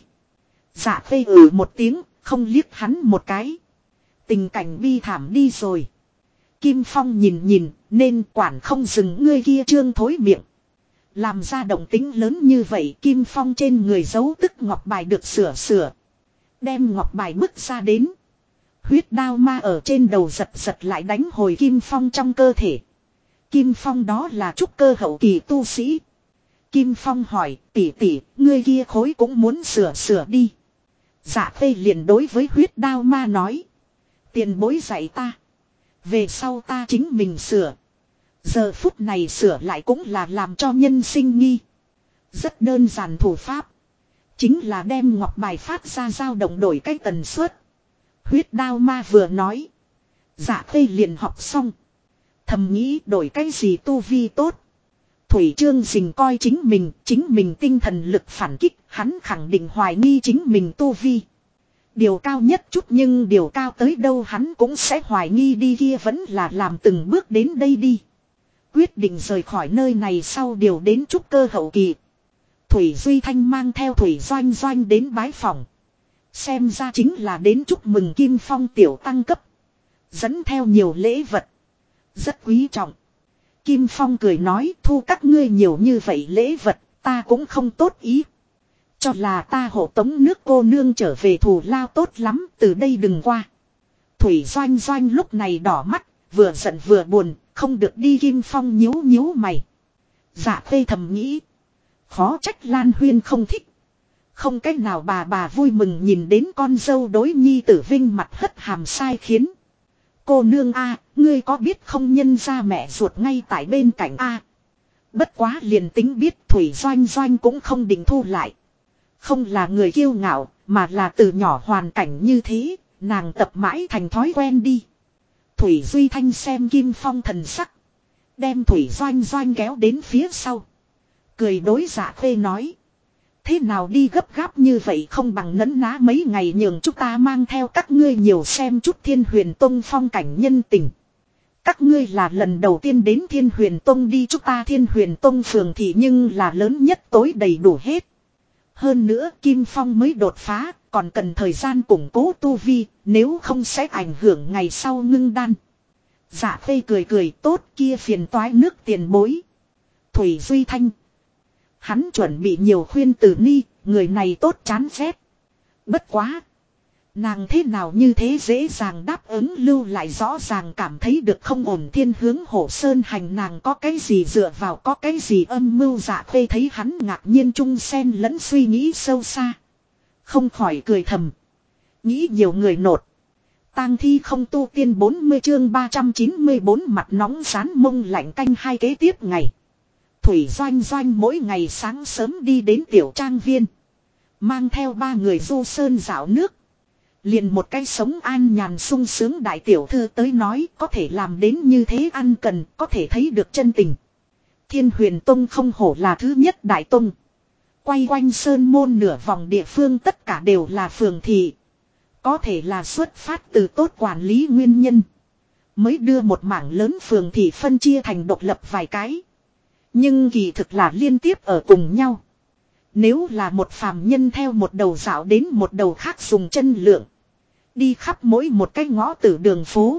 Dạ Khê một tiếng, không liếc hắn một cái. Tình cảnh bi thảm đi rồi. Kim Phong nhìn nhìn, nên quản không dừng ngươi kia trương thối miệng. Làm ra động tính lớn như vậy, Kim Phong trên người giấu tức ngọc bài được sửa. Đem ngọc bài bứt ra đến. Huyết đao ma ở trên đầu giật giật lại đánh hồi Kim Phong trong cơ thể. Kim Phong đó là trúc cơ hậu kỳ tu sĩ. Kim Phong hỏi, tỷ, ngươi kia khối cũng muốn sửa đi. Dạ Khê liền đối với huyết đao ma nói. Tiền bối dạy ta. Về sau ta chính mình sửa. Giờ phút này sửa lại cũng là làm cho nhân sinh nghi. Rất đơn giản thủ pháp. Chính là đem ngọc bài phát ra dao động đổi cái tần suất. Huyết đao ma vừa nói. Dạ Khê liền học xong. Thầm nghĩ đổi cái gì tu vi tốt. Thủy Trương Dình coi chính mình tinh thần lực phản kích, hắn khẳng định hoài nghi chính mình tu vi. Điều cao nhất chút nhưng điều cao tới đâu hắn cũng sẽ hoài nghi đi, kia vẫn là làm từng bước đến đây đi. Quyết định rời khỏi nơi này sau điều đến trúc cơ hậu kỳ. Thủy Duy Thanh mang theo Thủy Doanh đến bái phòng. Xem ra chính là đến chúc mừng Kim Phong tiểu tăng cấp. Dẫn theo nhiều lễ vật. Rất quý trọng. Kim Phong cười nói, thu các ngươi nhiều như vậy lễ vật, ta cũng không tốt ý. Cho là ta hộ tống nước cô nương trở về thù lao tốt lắm, từ đây đừng qua. Thủy Doanh lúc này đỏ mắt, vừa giận vừa buồn, không được đi. Kim Phong nhíu mày. Dạ Khê thầm nghĩ. Khó trách Lan Huyên không thích. Không cách nào bà vui mừng nhìn đến con dâu đối nhi tử vinh mặt hất hàm sai khiến. Cô nương a, ngươi có biết không, nhân ra mẹ ruột ngay tại bên cạnh a. Bất quá liền tính biết Thủy Doanh cũng không định thu lại. Không là người kiêu ngạo, mà là từ nhỏ hoàn cảnh như thế, nàng tập mãi thành thói quen đi. Thủy Duy Thanh xem Kim Phong thần sắc. Đem Thủy Doanh kéo đến phía sau. Cười đối Dạ Khê nói. Thế nào đi gấp gáp như vậy không bằng nấn ná mấy ngày nhường chúng ta mang theo các ngươi nhiều xem chút Thiên Huyền Tông phong cảnh nhân tình. Các ngươi là lần đầu tiên đến Thiên Huyền Tông đi, chúng ta Thiên Huyền Tông phường thị nhưng là lớn nhất tối đầy đủ hết. Hơn nữa Kim Phong mới đột phá, còn cần thời gian củng cố tu vi, nếu không sẽ ảnh hưởng ngày sau ngưng đan. Dạ Khê cười cười, tốt, kia phiền toái nước tiền bối. Thủy Duy Thanh. Hắn chuẩn bị nhiều khuyên Tử Ni, người này tốt chán ghét. Bất quá. Nàng thế nào như thế dễ dàng đáp ứng, lưu lại rõ ràng cảm thấy được không ổn. Thiên Hướng Hổ Sơn hành nàng có cái gì dựa vào, có cái gì âm mưu. Dạ Khê thấy hắn ngạc nhiên trung xen lẫn suy nghĩ sâu xa. Không khỏi cười thầm. Nghĩ nhiều người nột. Tang thi không tu tiên 40 chương 394 mặt nóng rán mông lạnh canh hai kế tiếp ngày. Thủy Doanh Doanh mỗi ngày sáng sớm đi đến tiểu trang viên. Mang theo 3 người du sơn dạo nước. Liền một cái sống an nhàn sung sướng đại tiểu thư tới nói có thể làm đến như thế ăn cần, có thể thấy được chân tình. Thiên Huyền Tông không hổ là thứ nhất đại tông. Quay quanh sơn môn nửa vòng địa phương tất cả đều là phường thị. Có thể là xuất phát từ tốt quản lý nguyên nhân. Mới đưa một mảng lớn phường thị phân chia thành độc lập vài cái. Nhưng kỳ thực là liên tiếp ở cùng nhau. Nếu là một phàm nhân theo một đầu dạo đến một đầu khác dùng chân lượng. Đi khắp mỗi một cái ngõ tử đường phố.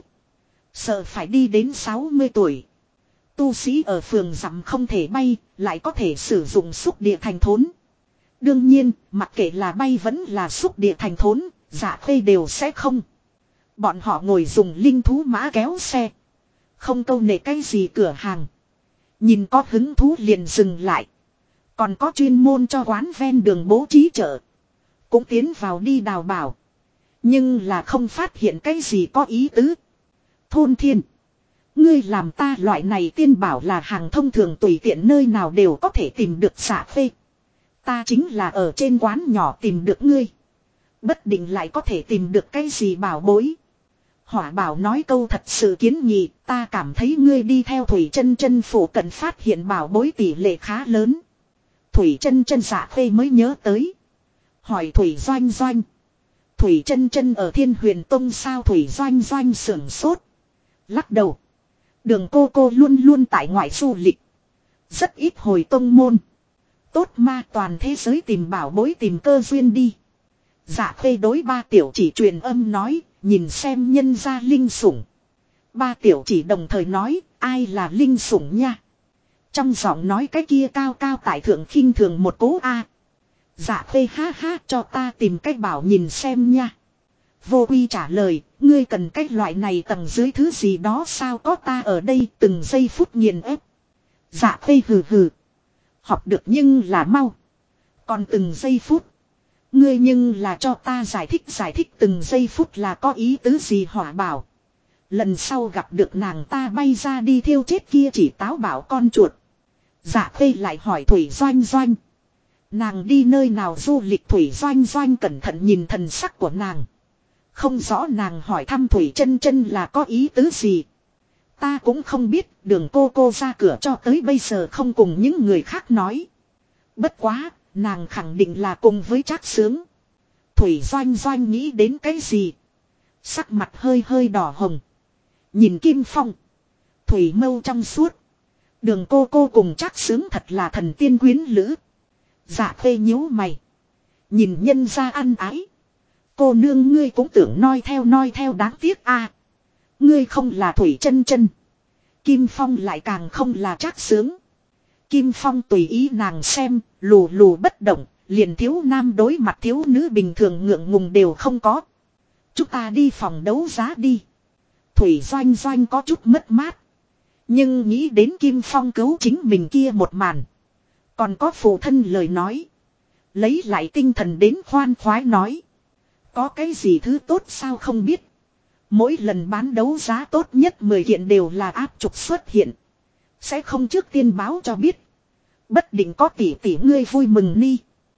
Sợ phải đi đến 60 tuổi. Tu sĩ ở phường dặm không thể bay, lại có thể sử dụng xúc địa thành thốn. Đương nhiên, mặc kệ là bay vẫn là xúc địa thành thốn, Dạ Khê đều sẽ không. Bọn họ ngồi dùng linh thú mã kéo xe. Không câu nệ cái gì cửa hàng. Nhìn có hứng thú liền dừng lại. Còn có chuyên môn cho quán ven đường bố trí chợ. Cũng tiến vào đi đào bảo. Nhưng là không phát hiện cái gì có ý tứ. Thôn Thiên. Ngươi làm ta loại này tiên bảo là hàng thông thường tùy tiện nơi nào đều có thể tìm được. Dạ Khê. Ta chính là ở trên quán nhỏ tìm được ngươi. Bất định lại có thể tìm được cái gì bảo bối. Hỏa Bảo nói câu thật sự kiến nghị, ta cảm thấy ngươi đi theo Thủy Chân Chân phủ cận phát hiện bảo bối tỷ lệ khá lớn. Thủy Chân Chân Dạ Khê mới nhớ tới. Hỏi Thủy Doanh Doanh. Thủy Chân Chân ở Thiên Huyền Tông sao? Thủy Doanh Doanh sưởng sốt. Lắc đầu. Đường cô luôn luôn tại ngoại du lịch. Rất ít hồi tông môn. Tốt ma, toàn thế giới tìm bảo bối tìm cơ duyên đi. Dạ Khê đối 3 tiểu chỉ truyền âm nói, nhìn xem nhân gia linh sủng. 3 tiểu chỉ đồng thời nói, ai là linh sủng nha. Trong giọng nói cái kia cao cao tại thượng khinh thường một cố a. Dạ Khê ha ha, cho ta tìm cách bảo nhìn xem nha. Vô Quy trả lời, ngươi cần cách loại này tầng dưới thứ gì đó sao, có ta ở đây từng giây phút nghiền ép. Dạ Khê hừ hừ. Học được nhưng là mau. Còn từng giây phút. Ngươi nhưng là cho ta giải thích từng giây phút là có ý tứ gì. Hỏa Bảo. Lần sau gặp được nàng ta bay ra đi thiêu chết kia chỉ táo bảo con chuột. Dạ Khê lại hỏi Thủy Doanh Doanh. Nàng đi nơi nào du lịch? Thủy Doanh Doanh cẩn thận nhìn thần sắc của nàng. Không rõ nàng hỏi thăm Thủy Chân Chân là có ý tứ gì. Ta cũng không biết, đường cô ra cửa cho tới bây giờ không cùng những người khác nói. Bất quá, nàng khẳng định là cùng với Trác Sướng. Thủy Doanh Doanh nghĩ đến cái gì? Sắc mặt hơi hơi đỏ hồng. Nhìn Kim Phong. Thủy mâu trong suốt. Đường cô cùng Trác Sướng thật là thần tiên quyến lữ. Dạ Khê nhíu mày. Nhìn nhân ra ăn ái. Cô nương ngươi cũng tưởng noi theo đáng tiếc a. Ngươi không là Thủy Chân Chân. Kim Phong lại càng không là Trác Sướng. Kim Phong tùy ý nàng xem, lù lù bất động, liền thiếu nam đối mặt thiếu nữ bình thường ngượng ngùng đều không có. Chúng ta đi phòng đấu giá đi. Thủy Doanh Doanh có chút mất mát. Nhưng nghĩ đến Kim Phong cứu chính mình kia một màn. Còn có phụ thân lời nói. Lấy lại tinh thần đến khoan khoái nói. Có cái gì thứ tốt sao không biết. Mỗi lần bán đấu giá tốt nhất 10 kiện đều là áp trục xuất hiện. Sẽ không trước tiên báo cho biết. Bất định có tỷ tỷ ngươi vui mừng ni.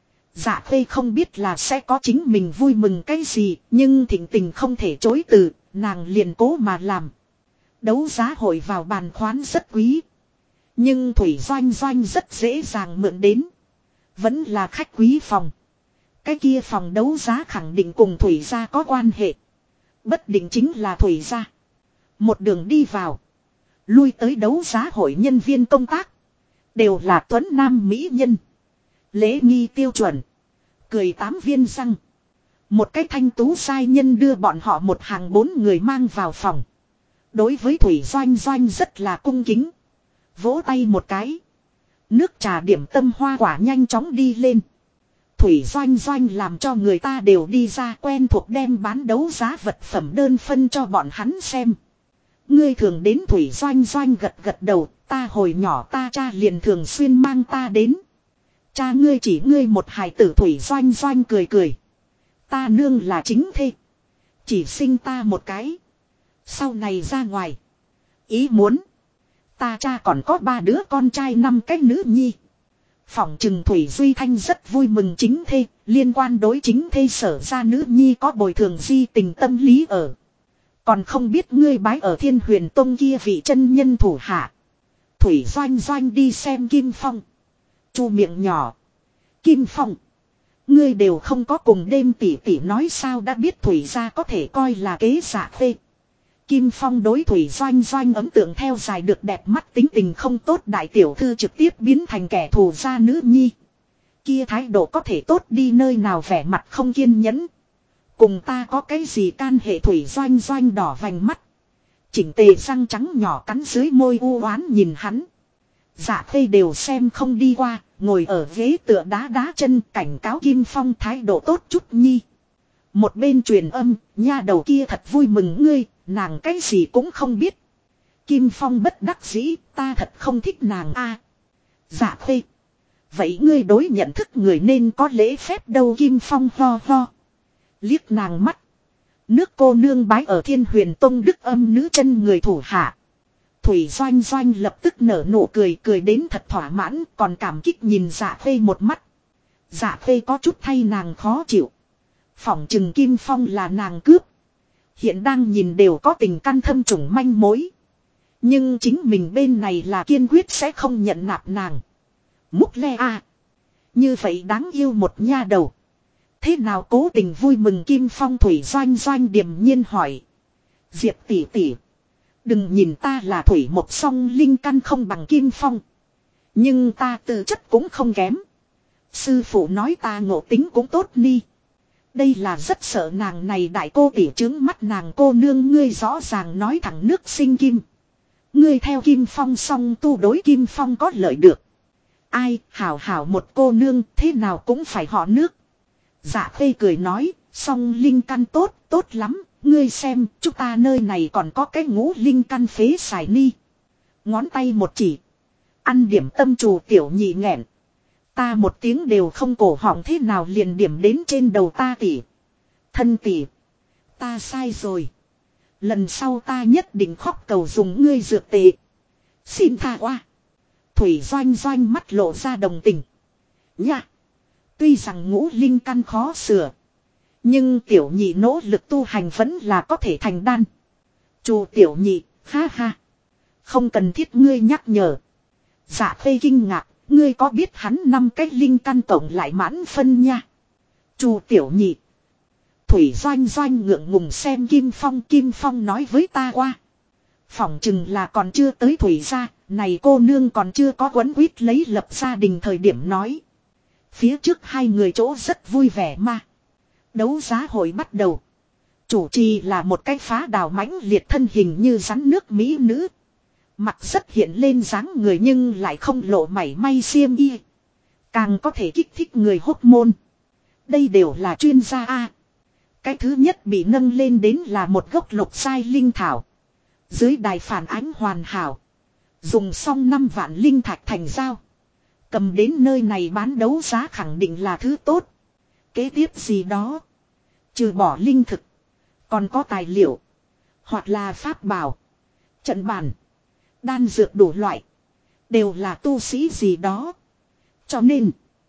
Dạ Khê không biết là sẽ có chính mình vui mừng cái gì. Nhưng thỉnh tình không thể chối từ. Nàng liền cố mà làm. Đấu giá hội vào bàn khoán rất quý. Nhưng Thủy Doanh Doanh rất dễ dàng mượn đến. Vẫn là khách quý phòng. Cái kia phòng đấu giá khẳng định cùng Thủy gia có quan hệ. Bất định chính là Thủy gia. Một đường đi vào. Lui tới đấu giá hội nhân viên công tác. Đều là tuấn nam mỹ nhân. Lễ nghi tiêu chuẩn. Cười 8 viên răng. Một cái thanh tú sai nhân đưa bọn họ một hàng 4 người mang vào phòng. Đối với Thủy Doanh Doanh rất là cung kính. Vỗ tay một cái. Nước trà điểm tâm hoa quả nhanh chóng đi lên. Thủy Doanh Doanh làm cho người ta đều đi ra quen thuộc đem bán đấu giá vật phẩm đơn phân cho bọn hắn xem. Ngươi thường đến Thủy Doanh Doanh gật gật đầu, ta hồi nhỏ ta cha liền thường xuyên mang ta đến. Cha ngươi chỉ ngươi một hài tử. Thủy Doanh Doanh cười cười. Ta nương là chính thê. Chỉ sinh ta một cái. Sau này ra ngoài. Ý muốn. Ta cha còn có 3 đứa con trai 5 cái nữ nhi. Phỏng chừng Thủy Duy Thanh rất vui mừng chính thê. Liên quan đối chính thê sở ra nữ nhi có bồi thường di tình tâm lý ở. Còn không biết ngươi bái ở Thiên Huyền Tông kia vị chân nhân thủ hạ. Thủy Doanh Doanh đi xem Kim Phong. Chu miệng nhỏ. Kim Phong. Ngươi đều không có cùng đêm tỷ tỷ nói sao đã biết Thủy gia có thể coi là kế giả phê. Kim Phong đối Thủy Doanh Doanh ấn tượng theo dài được đẹp mắt tính tình không tốt đại tiểu thư trực tiếp biến thành kẻ thù gia nữ nhi. Kia thái độ có thể tốt đi nơi nào vẻ mặt không kiên nhẫn. Cùng ta có cái gì can hệ. Thủy Doanh Doanh đỏ vành mắt. Chỉnh tề răng trắng nhỏ cắn dưới môi u oán nhìn hắn. Dạ phê đều xem không đi qua. Ngồi ở ghế tựa đá đá chân cảnh cáo Kim Phong thái độ tốt chút nhi. Một bên truyền âm, nha đầu kia thật vui mừng ngươi, nàng cái gì cũng không biết. Kim Phong bất đắc dĩ, ta thật không thích nàng a. Dạ phê. Vậy ngươi đối nhận thức người nên có lễ phép đâu. Kim Phong ho ho. Liếc nàng mắt. Nước cô nương bái ở Thiên Huyền Tông đức âm nữ chân người thủ hạ. Thủy Doanh Doanh lập tức nở nụ cười cười đến thật thỏa mãn còn cảm kích nhìn Dạ Phê một mắt. Dạ Phê có chút thay nàng khó chịu. Phỏng chừng Kim Phong là nàng cướp. Hiện đang nhìn đều có tình căn thâm trùng manh mối. Nhưng chính mình bên này là kiên quyết sẽ không nhận nạp nàng. Múc le a. Như vậy đáng yêu một nha đầu. Thế nào cố tình vui mừng Kim Phong. Thủy Doanh Doanh điềm nhiên hỏi. Diệp tỷ tỷ. Đừng nhìn ta là thủy một song linh căn không bằng Kim Phong. Nhưng ta tư chất cũng không kém. Sư phụ nói ta ngộ tính cũng tốt ni. Đây là rất sợ nàng này đại cô tỷ trướng mắt nàng cô nương. Ngươi rõ ràng nói thẳng nước sinh kim. Ngươi theo Kim Phong song tu đối Kim Phong có lợi được. Ai hảo hảo một cô nương thế nào cũng phải họ nước. Dạ Phê cười nói song linh căn tốt tốt lắm. Ngươi xem, chúng ta nơi này còn có cái ngũ linh căn phế xài ni. Ngón tay một chỉ. Ăn điểm tâm trù tiểu nhị nghẹn. Ta một tiếng đều không cổ họng thế nào liền điểm đến trên đầu ta tỷ. Thân tỷ. Ta sai rồi. Lần sau ta nhất định khóc cầu dùng ngươi dược tệ. Xin tha qua. Thủy Doanh Doanh mắt lộ ra đồng tình. Nha. Tuy rằng ngũ linh căn khó sửa. Nhưng tiểu nhị nỗ lực tu hành vẫn là có thể thành đan. Chù tiểu nhị, ha ha. Không cần thiết ngươi nhắc nhở. Dạ Phê kinh ngạc, ngươi có biết hắn 5 cái linh căn tổng lại mãn phân nha. Chù tiểu nhị. Thủy Doanh Doanh ngượng ngùng xem Kim Phong nói với ta qua. Phỏng chừng là còn chưa tới Thủy gia, này cô nương còn chưa có quấn quýt lấy lập gia đình thời điểm nói. Phía trước hai người chỗ rất vui vẻ mà. Đấu giá hội bắt đầu. Chủ trì là một cái phá đào mãnh liệt thân hình như rắn nước mỹ nữ. Mặt rất hiện lên dáng người nhưng lại không lộ mảy may xiêm y. Càng có thể kích thích người hốt môn. Đây đều là chuyên gia A. Cái thứ nhất bị nâng lên đến là một gốc lục sai linh thảo. Dưới đài phản ánh hoàn hảo. Dùng xong 5 vạn linh thạch thành dao. Cầm đến nơi này bán đấu giá khẳng định là thứ tốt. Kế tiếp gì đó. Trừ bỏ linh thực. Còn có tài liệu. Hoặc là pháp bảo. Trận bàn. Đan dược đủ loại. Đều là tu sĩ gì đó. Cho nên.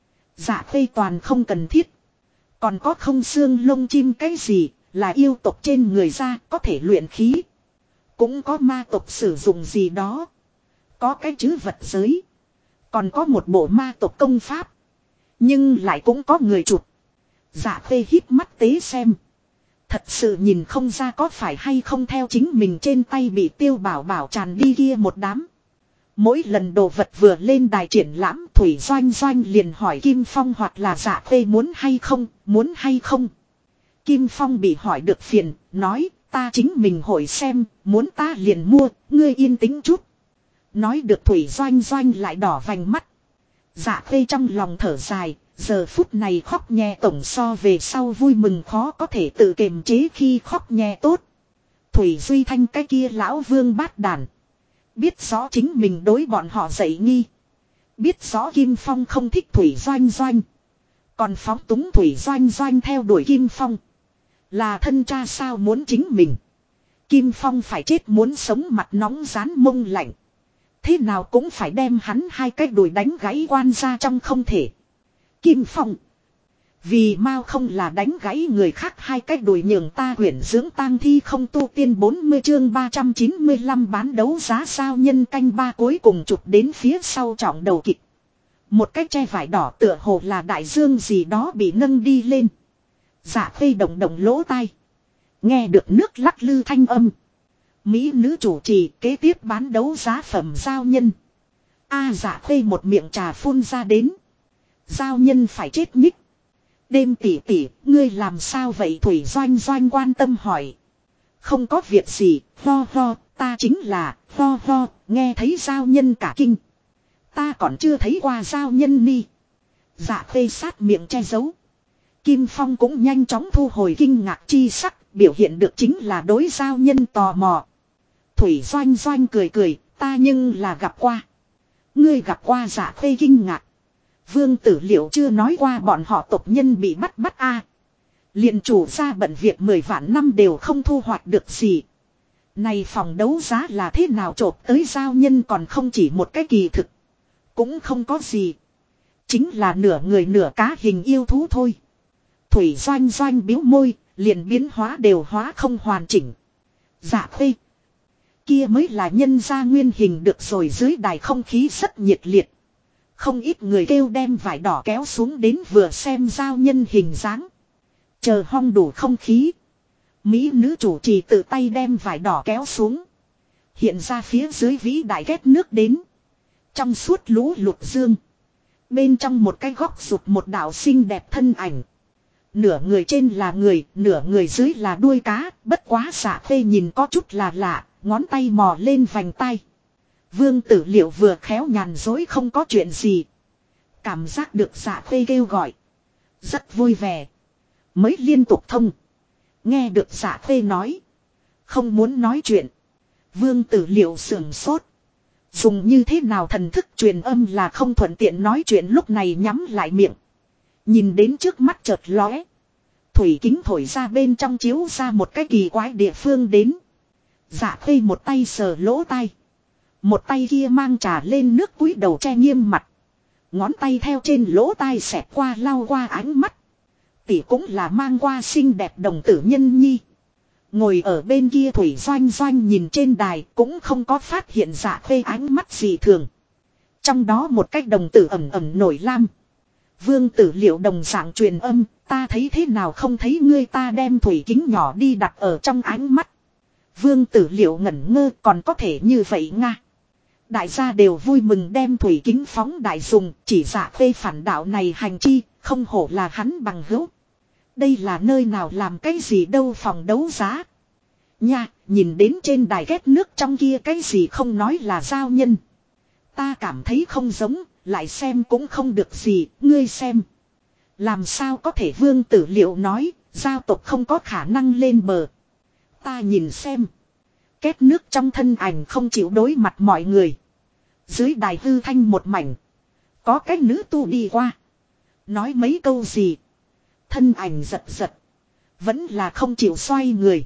Dạ Phê toàn không cần thiết. Còn có không xương lông chim cái gì. Là yêu tộc trên người ra có thể luyện khí. Cũng có ma tộc sử dụng gì đó. Có cái chữ vật giới. Còn có một bộ ma tộc công pháp. Nhưng lại cũng có người chụp. Dạ Khê híp mắt tế xem. Thật sự nhìn không ra có phải hay không theo chính mình trên tay bị Tiêu Bảo Bảo tràn đi kia một đám. Mỗi lần đồ vật vừa lên đài triển lãm, Thủy Doanh Doanh liền hỏi Kim Phong hoặc là Dạ Khê muốn hay không, muốn hay không. Kim Phong bị hỏi được phiền, nói ta chính mình hỏi xem, muốn ta liền mua, ngươi yên tĩnh chút. Nói được Thủy Doanh Doanh lại đỏ vành mắt. Dạ Khê trong lòng thở dài, giờ phút này khóc nhè tổng so về sau vui mừng khó có thể tự kiềm chế khi khóc nhè tốt. Thủy Duy Thanh cái kia lão vương bát đàn. Biết rõ chính mình đối bọn họ dậy nghi. Biết rõ Kim Phong không thích Thủy Doanh Doanh. Còn phóng túng Thủy Doanh Doanh theo đuổi Kim Phong. Là thân cha sao muốn chính mình. Kim Phong phải chết muốn sống mặt nóng rán mông lạnh. Thế nào cũng phải đem hắn hai cái đùi đánh gãy quan ra trong không thể. Kim Phong. Vì mau không là đánh gãy người khác hai cái đùi nhường ta huyển dưỡng tang thi không tu tiên 40 chương 395 bán đấu giá sao nhân canh ba cuối cùng chụp đến phía sau trọng đầu kịch. Một cái che vải đỏ tựa hồ là đại dương gì đó bị nâng đi lên. Dạ Khê động động lỗ tai. Nghe được nước lắc lư thanh âm. Mỹ nữ chủ trì kế tiếp bán đấu giá phẩm giao nhân. Dạ Khê một miệng trà phun ra đến. Giao nhân phải chết nhích. Đêm tỷ tỷ, ngươi làm sao vậy Thủy Doanh Doanh quan tâm hỏi. Không có việc gì, ho ho, ta chính là, ho ho, nghe thấy giao nhân cả kinh. Ta còn chưa thấy qua giao nhân ni. Dạ Khê sát miệng che giấu. Kim Phong cũng nhanh chóng thu hồi kinh ngạc chi sắc, biểu hiện được chính là đối giao nhân tò mò. Thủy Doanh Doanh cười cười, ta nhưng là gặp qua. Ngươi gặp qua Dạ Khê kinh ngạc. Vương Tử Liệu chưa nói qua bọn họ tộc nhân bị bắt liền chủ ra bận việc 10 vạn năm đều không thu hoạch được gì. Này phòng đấu giá là thế nào chộp tới giao nhân còn không chỉ một cái kỳ thực. Cũng không có gì. Chính là nửa người nửa cá hình yêu thú thôi. Thủy Doanh Doanh biếu môi, liền biến hóa đều hóa không hoàn chỉnh. Dạ Khê. Kia mới là nhân gia nguyên hình được rồi dưới đài không khí rất nhiệt liệt. Không ít người kêu đem vải đỏ kéo xuống đến vừa xem giao nhân hình dáng. Chờ hong đủ không khí. Mỹ nữ chủ trì tự tay đem vải đỏ kéo xuống. Hiện ra phía dưới vĩ đại ghét nước đến. Trong suốt lũ lụt dương. Bên trong một cái góc rụt một đạo xinh đẹp thân ảnh. Nửa người trên là người, nửa người dưới là đuôi cá. Bất quá Dạ Khê nhìn có chút là lạ, ngón tay mò lên vành tay. Vương Tử Liệu vừa khéo nhàn dối không có chuyện gì. Cảm giác được Dạ Khê kêu gọi. Rất vui vẻ. Mới liên tục thông. Nghe được Dạ Khê nói. Không muốn nói chuyện. Vương Tử Liệu sườn sốt. Dùng như thế nào thần thức truyền âm là không thuận tiện nói chuyện lúc này nhắm lại miệng. Nhìn đến trước mắt chợt lóe. Thủy kính thổi ra bên trong chiếu ra một cái kỳ quái địa phương đến. Dạ Khê một tay sờ lỗ tai. Một tay kia mang trà lên nước cúi đầu che nghiêm mặt. Ngón tay theo trên lỗ tai xẹt qua lau qua ánh mắt. Tỷ cũng là mang qua xinh đẹp đồng tử nhân nhi. Ngồi ở bên kia Thủy Doanh Doanh nhìn trên đài cũng không có phát hiện Dạ Khê ánh mắt gì thường. Trong đó một cái đồng tử ẩm ẩm nổi lam. Vương Tử Liệu đồng dạng truyền âm, ta thấy thế nào không thấy ngươi ta đem thủy kính nhỏ đi đặt ở trong ánh mắt. Vương Tử Liệu ngẩn ngơ còn có thể như vậy nga. Đại gia đều vui mừng đem thủy kính phóng đại dùng, chỉ Dạ Khê phản đạo này hành chi, không hổ là hắn bằng hữu. Đây là nơi nào làm cái gì đâu phòng đấu giá. Nha, nhìn đến trên đài ghét nước trong kia cái gì không nói là giao nhân. Ta cảm thấy không giống, lại xem cũng không được gì, ngươi xem. Làm sao có thể Vương Tử Liệu nói, giao tộc không có khả năng lên bờ. Ta nhìn xem. Két nước trong thân ảnh không chịu đối mặt mọi người. Dưới đài hư thanh một mảnh. Có cái nữ tu đi qua. Nói mấy câu gì. Thân ảnh giật giật. Vẫn là không chịu xoay người.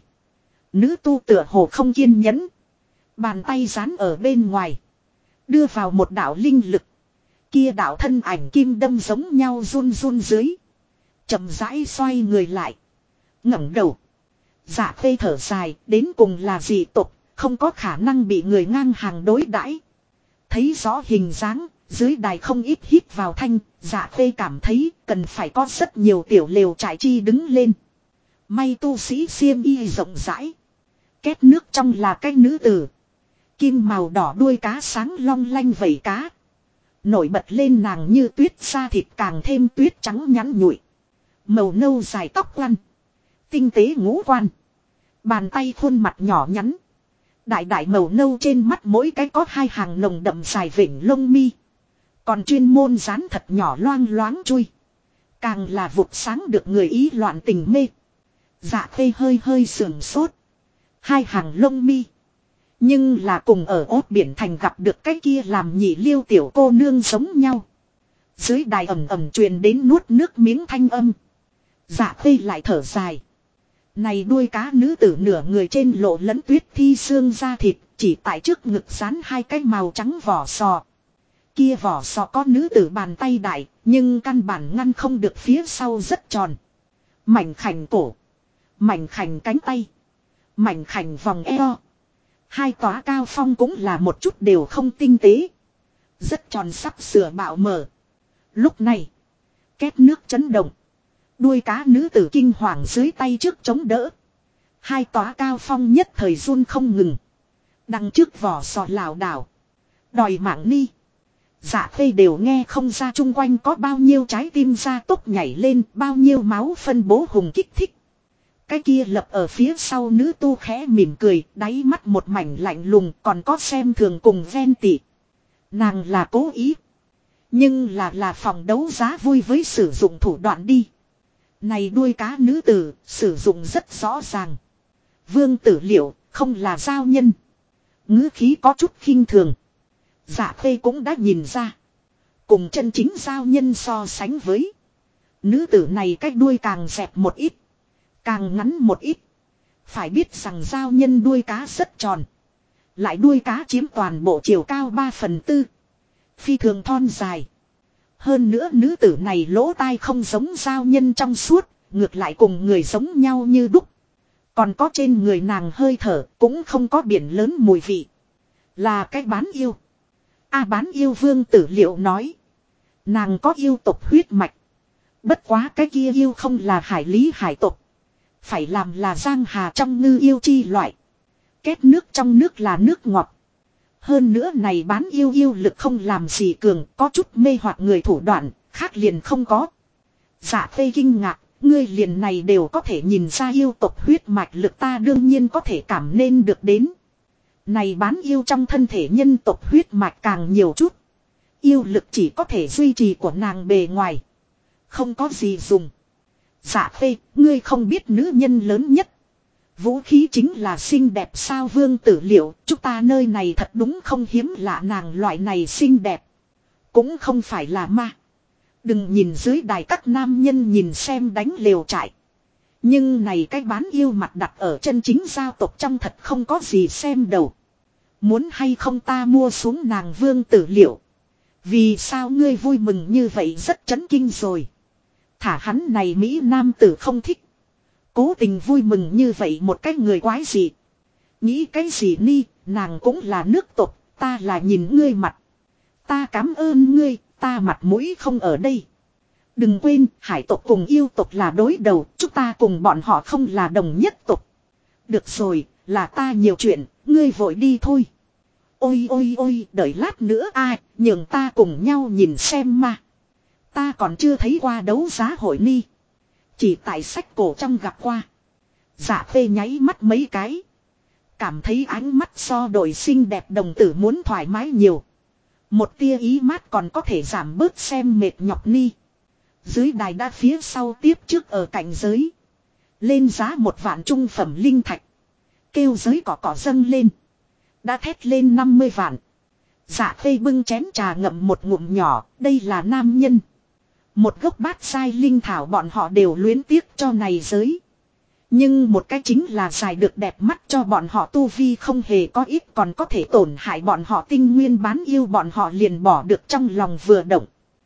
Nữ tu tựa hồ không kiên nhẫn. Bàn tay dán ở bên ngoài. Đưa vào một đạo linh lực. Kia đạo thân ảnh kim đâm giống nhau run run dưới. Chậm rãi xoay người lại. Ngẩng đầu. Dạ Khê thở dài, đến cùng là dị tộc, không có khả năng bị người ngang hàng đối đãi. Thấy rõ hình dáng, dưới đài không ít hít vào thanh, Dạ Khê cảm thấy cần phải có rất nhiều tiểu lều trại chi đứng lên. May tu sĩ xiêm y rộng rãi. Két nước trong là cái nữ tử. Kim màu đỏ đuôi cá sáng long lanh vẩy cá. Nổi bật lên nàng như tuyết da thịt càng thêm tuyết trắng nhắn nhụi. Màu nâu dài tóc quăn. Tinh tế ngũ quan. Bàn tay khuôn mặt nhỏ nhắn. Đại đại màu nâu trên mắt mỗi cái có hai hàng nồng đậm dài vểnh lông mi. Còn chuyên môn dán thật nhỏ loang loáng chui. Càng là vụt sáng được người ý loạn tình mê. Dạ Khê hơi hơi sườn sốt. Hai hàng lông mi. Nhưng là cùng ở ốt biển thành gặp được cái kia làm nhị liêu tiểu cô nương giống nhau. Dưới đài ẩm ẩm truyền đến nuốt nước miếng thanh âm. Dạ Khê lại thở dài. Này đuôi cá nữ tử nửa người trên lộ lẫn tuyết thi xương da thịt, chỉ tại trước ngực dán hai cái màu trắng vỏ sò. Kia vỏ sò có nữ tử bàn tay đại, nhưng căn bản ngăn không được phía sau rất tròn. Mảnh khảnh cổ, mảnh khảnh cánh tay, mảnh khảnh vòng eo. Hai tóa cao phong cũng là một chút đều không tinh tế. Rất tròn sắp sửa bạo mở. Lúc này, két nước chấn động. Đuôi cá nữ tử kinh hoàng dưới tay trước chống đỡ. Hai tóa cao phong nhất thời run không ngừng. Đằng trước vỏ sò lảo đảo. Đòi mạng ni. Dạ Khê đều nghe không ra chung quanh có bao nhiêu trái tim ra tốc nhảy lên, bao nhiêu máu phân bố hùng kích thích. Cái kia lập ở phía sau nữ tu khẽ mỉm cười, đáy mắt một mảnh lạnh lùng, còn có xem thường cùng ven tị. Nàng là cố ý. Nhưng là phòng đấu giá vui với sử dụng thủ đoạn đi. Này đuôi cá nữ tử, sử dụng rất rõ ràng. Vương Tử Liệu, không là giao nhân. Ngữ khí có chút khinh thường. Dạ Khê cũng đã nhìn ra. Cùng chân chính giao nhân so sánh với. Nữ tử này cách đuôi càng dẹp một ít. Càng ngắn một ít. Phải biết rằng giao nhân đuôi cá rất tròn. Lại đuôi cá chiếm toàn bộ chiều cao 3/4. Phi thường thon dài. Hơn nữa nữ tử này lỗ tai không giống giao nhân trong suốt. Ngược lại cùng người giống nhau như đúc. Còn có trên người nàng hơi thở cũng không có biển lớn mùi vị. Là cái bán yêu. Bán yêu Vương Tử Liệu nói. Nàng có yêu tộc huyết mạch. Bất quá cái kia yêu không là hải lý hải tộc. Phải làm là giang hà trong ngư yêu chi loại. Két nước trong nước là nước ngọt. Hơn nữa này bán yêu yêu lực không làm gì cường, có chút mê hoặc người thủ đoạn, khác liền không có. Dạ Khê kinh ngạc, ngươi liền này đều có thể nhìn ra yêu tộc huyết mạch lực, ta đương nhiên có thể cảm nên được đến. Này bán yêu trong thân thể nhân tộc huyết mạch càng nhiều chút. Yêu lực chỉ có thể duy trì của nàng bề ngoài. Không có gì dùng. Dạ Khê, ngươi không biết nữ nhân lớn nhất. Vũ khí chính là xinh đẹp sao Vương Tử Liệu, chúng ta nơi này thật đúng không hiếm lạ nàng loại này xinh đẹp. Cũng không phải là ma. Đừng nhìn dưới đài các nam nhân nhìn xem đánh liều trại. Nhưng này cái bán yêu mặt đặt ở chân chính giao tộc trong thật không có gì xem đầu. Muốn hay không ta mua xuống nàng Vương Tử Liệu. Vì sao ngươi vui mừng như vậy rất chấn kinh rồi. Thả hắn này Mỹ Nam tử không thích. Cố tình vui mừng như vậy một cái người quái gì. Nghĩ cái gì ni, nàng cũng là nước tộc, ta là nhìn ngươi mặt. Ta cảm ơn ngươi, ta mặt mũi không ở đây. Đừng quên, hải tộc cùng yêu tộc là đối đầu, chúng ta cùng bọn họ không là đồng nhất tộc. Được rồi, là ta nhiều chuyện, ngươi vội đi thôi. Ôi ôi ôi, đợi lát nữa nhường ta cùng nhau nhìn xem mà. Ta còn chưa thấy qua đấu giá hội ni. Chỉ tại sách cổ trong gặp qua. Dạ Khê nháy mắt mấy cái. Cảm thấy ánh mắt so đổi xinh đẹp đồng tử muốn thoải mái nhiều. Một tia ý mát còn có thể giảm bớt xem mệt nhọc ni. Dưới đài đa phía sau tiếp trước ở cạnh giới. Lên giá 1 vạn trung phẩm linh thạch. Kêu giới cỏ dâng lên. Đã thét lên 50 vạn. Dạ Khê bưng chén trà ngậm một ngụm nhỏ. Đây là nam nhân. Một gốc bát sai linh thảo bọn họ đều luyến tiếc cho này giới. Nhưng một cái chính là dài được đẹp mắt cho bọn họ tu vi không hề có ít còn có thể tổn hại bọn họ tinh nguyên bán yêu bọn họ liền bỏ được trong lòng vừa động.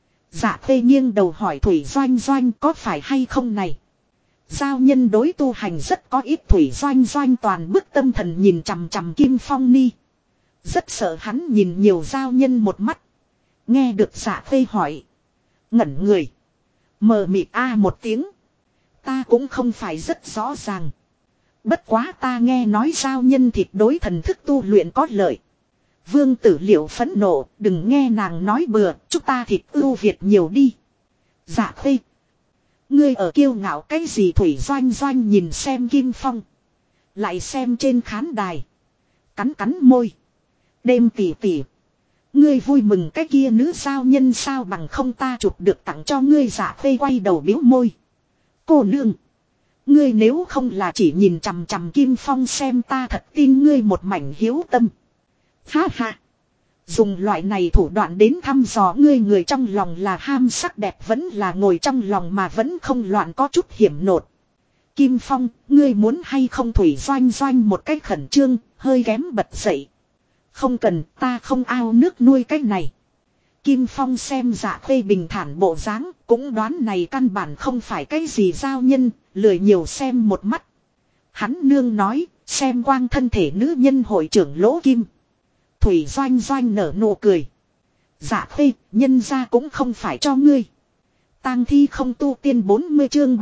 Dạ Khê nghiêng đầu hỏi Thủy Doanh Doanh có phải hay không này. Giao nhân đối tu hành rất có ít. Thủy Doanh Doanh toàn bức tâm thần nhìn chằm chằm Kim Phong ni. Rất sợ hắn nhìn nhiều giao nhân một mắt. Nghe được Dạ Khê hỏi. Ngẩn người. Mờ mịt a một tiếng. Ta cũng không phải rất rõ ràng. Bất quá ta nghe nói giao nhân thịt đối thần thức tu luyện có lợi. Vương Tử Liệu phẫn nộ, đừng nghe nàng nói bừa, chúng ta thịt ưu việt nhiều đi. Dạ Khê. Ngươi ở kiêu ngạo cái gì? Thủy Doanh Doanh nhìn xem Kim Phong. Lại xem trên khán đài. Cắn cắn môi. Đêm tỉ tỉ. Ngươi vui mừng cái kia nữ giao nhân sao bằng không ta chụp được tặng cho ngươi. Dạ Khê quay đầu biếu môi. Cô nương. Ngươi nếu không là chỉ nhìn chằm chằm Kim Phong xem ta thật tin ngươi một mảnh hiếu tâm. Ha ha. Dùng loại này thủ đoạn đến thăm dò ngươi, người trong lòng là ham sắc đẹp vẫn là ngồi trong lòng mà vẫn không loạn, có chút hiểm nột. Kim Phong, ngươi muốn hay không? Thủy Doanh Doanh một cách khẩn trương, hơi kém bật dậy. Không cần, ta không ao nước nuôi cái này. Kim Phong xem Dạ Khê bình thản bộ dáng, cũng đoán này căn bản không phải cái gì giao nhân, lười nhiều xem một mắt. Hắn nương nói, xem quang thân thể nữ nhân hội trưởng Lỗ Kim. Thủy Doanh Doanh nở nụ cười. Dạ Khê, nhân ra cũng không phải cho ngươi. Tang thi không tu tiên 40 chương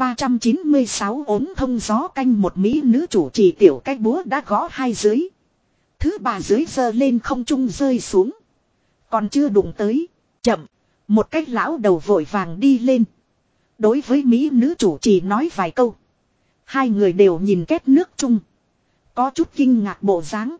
396 ốm thông gió canh một mỹ nữ chủ trì tiểu cách búa đã gõ hai dưới. Thứ ba dưới giơ lên không trung rơi xuống. Còn chưa đụng tới. Chậm. Một cách lão đầu vội vàng đi lên. Đối với mỹ nữ chủ trì nói vài câu. Hai người đều nhìn két nước chung. Có chút kinh ngạc bộ dáng.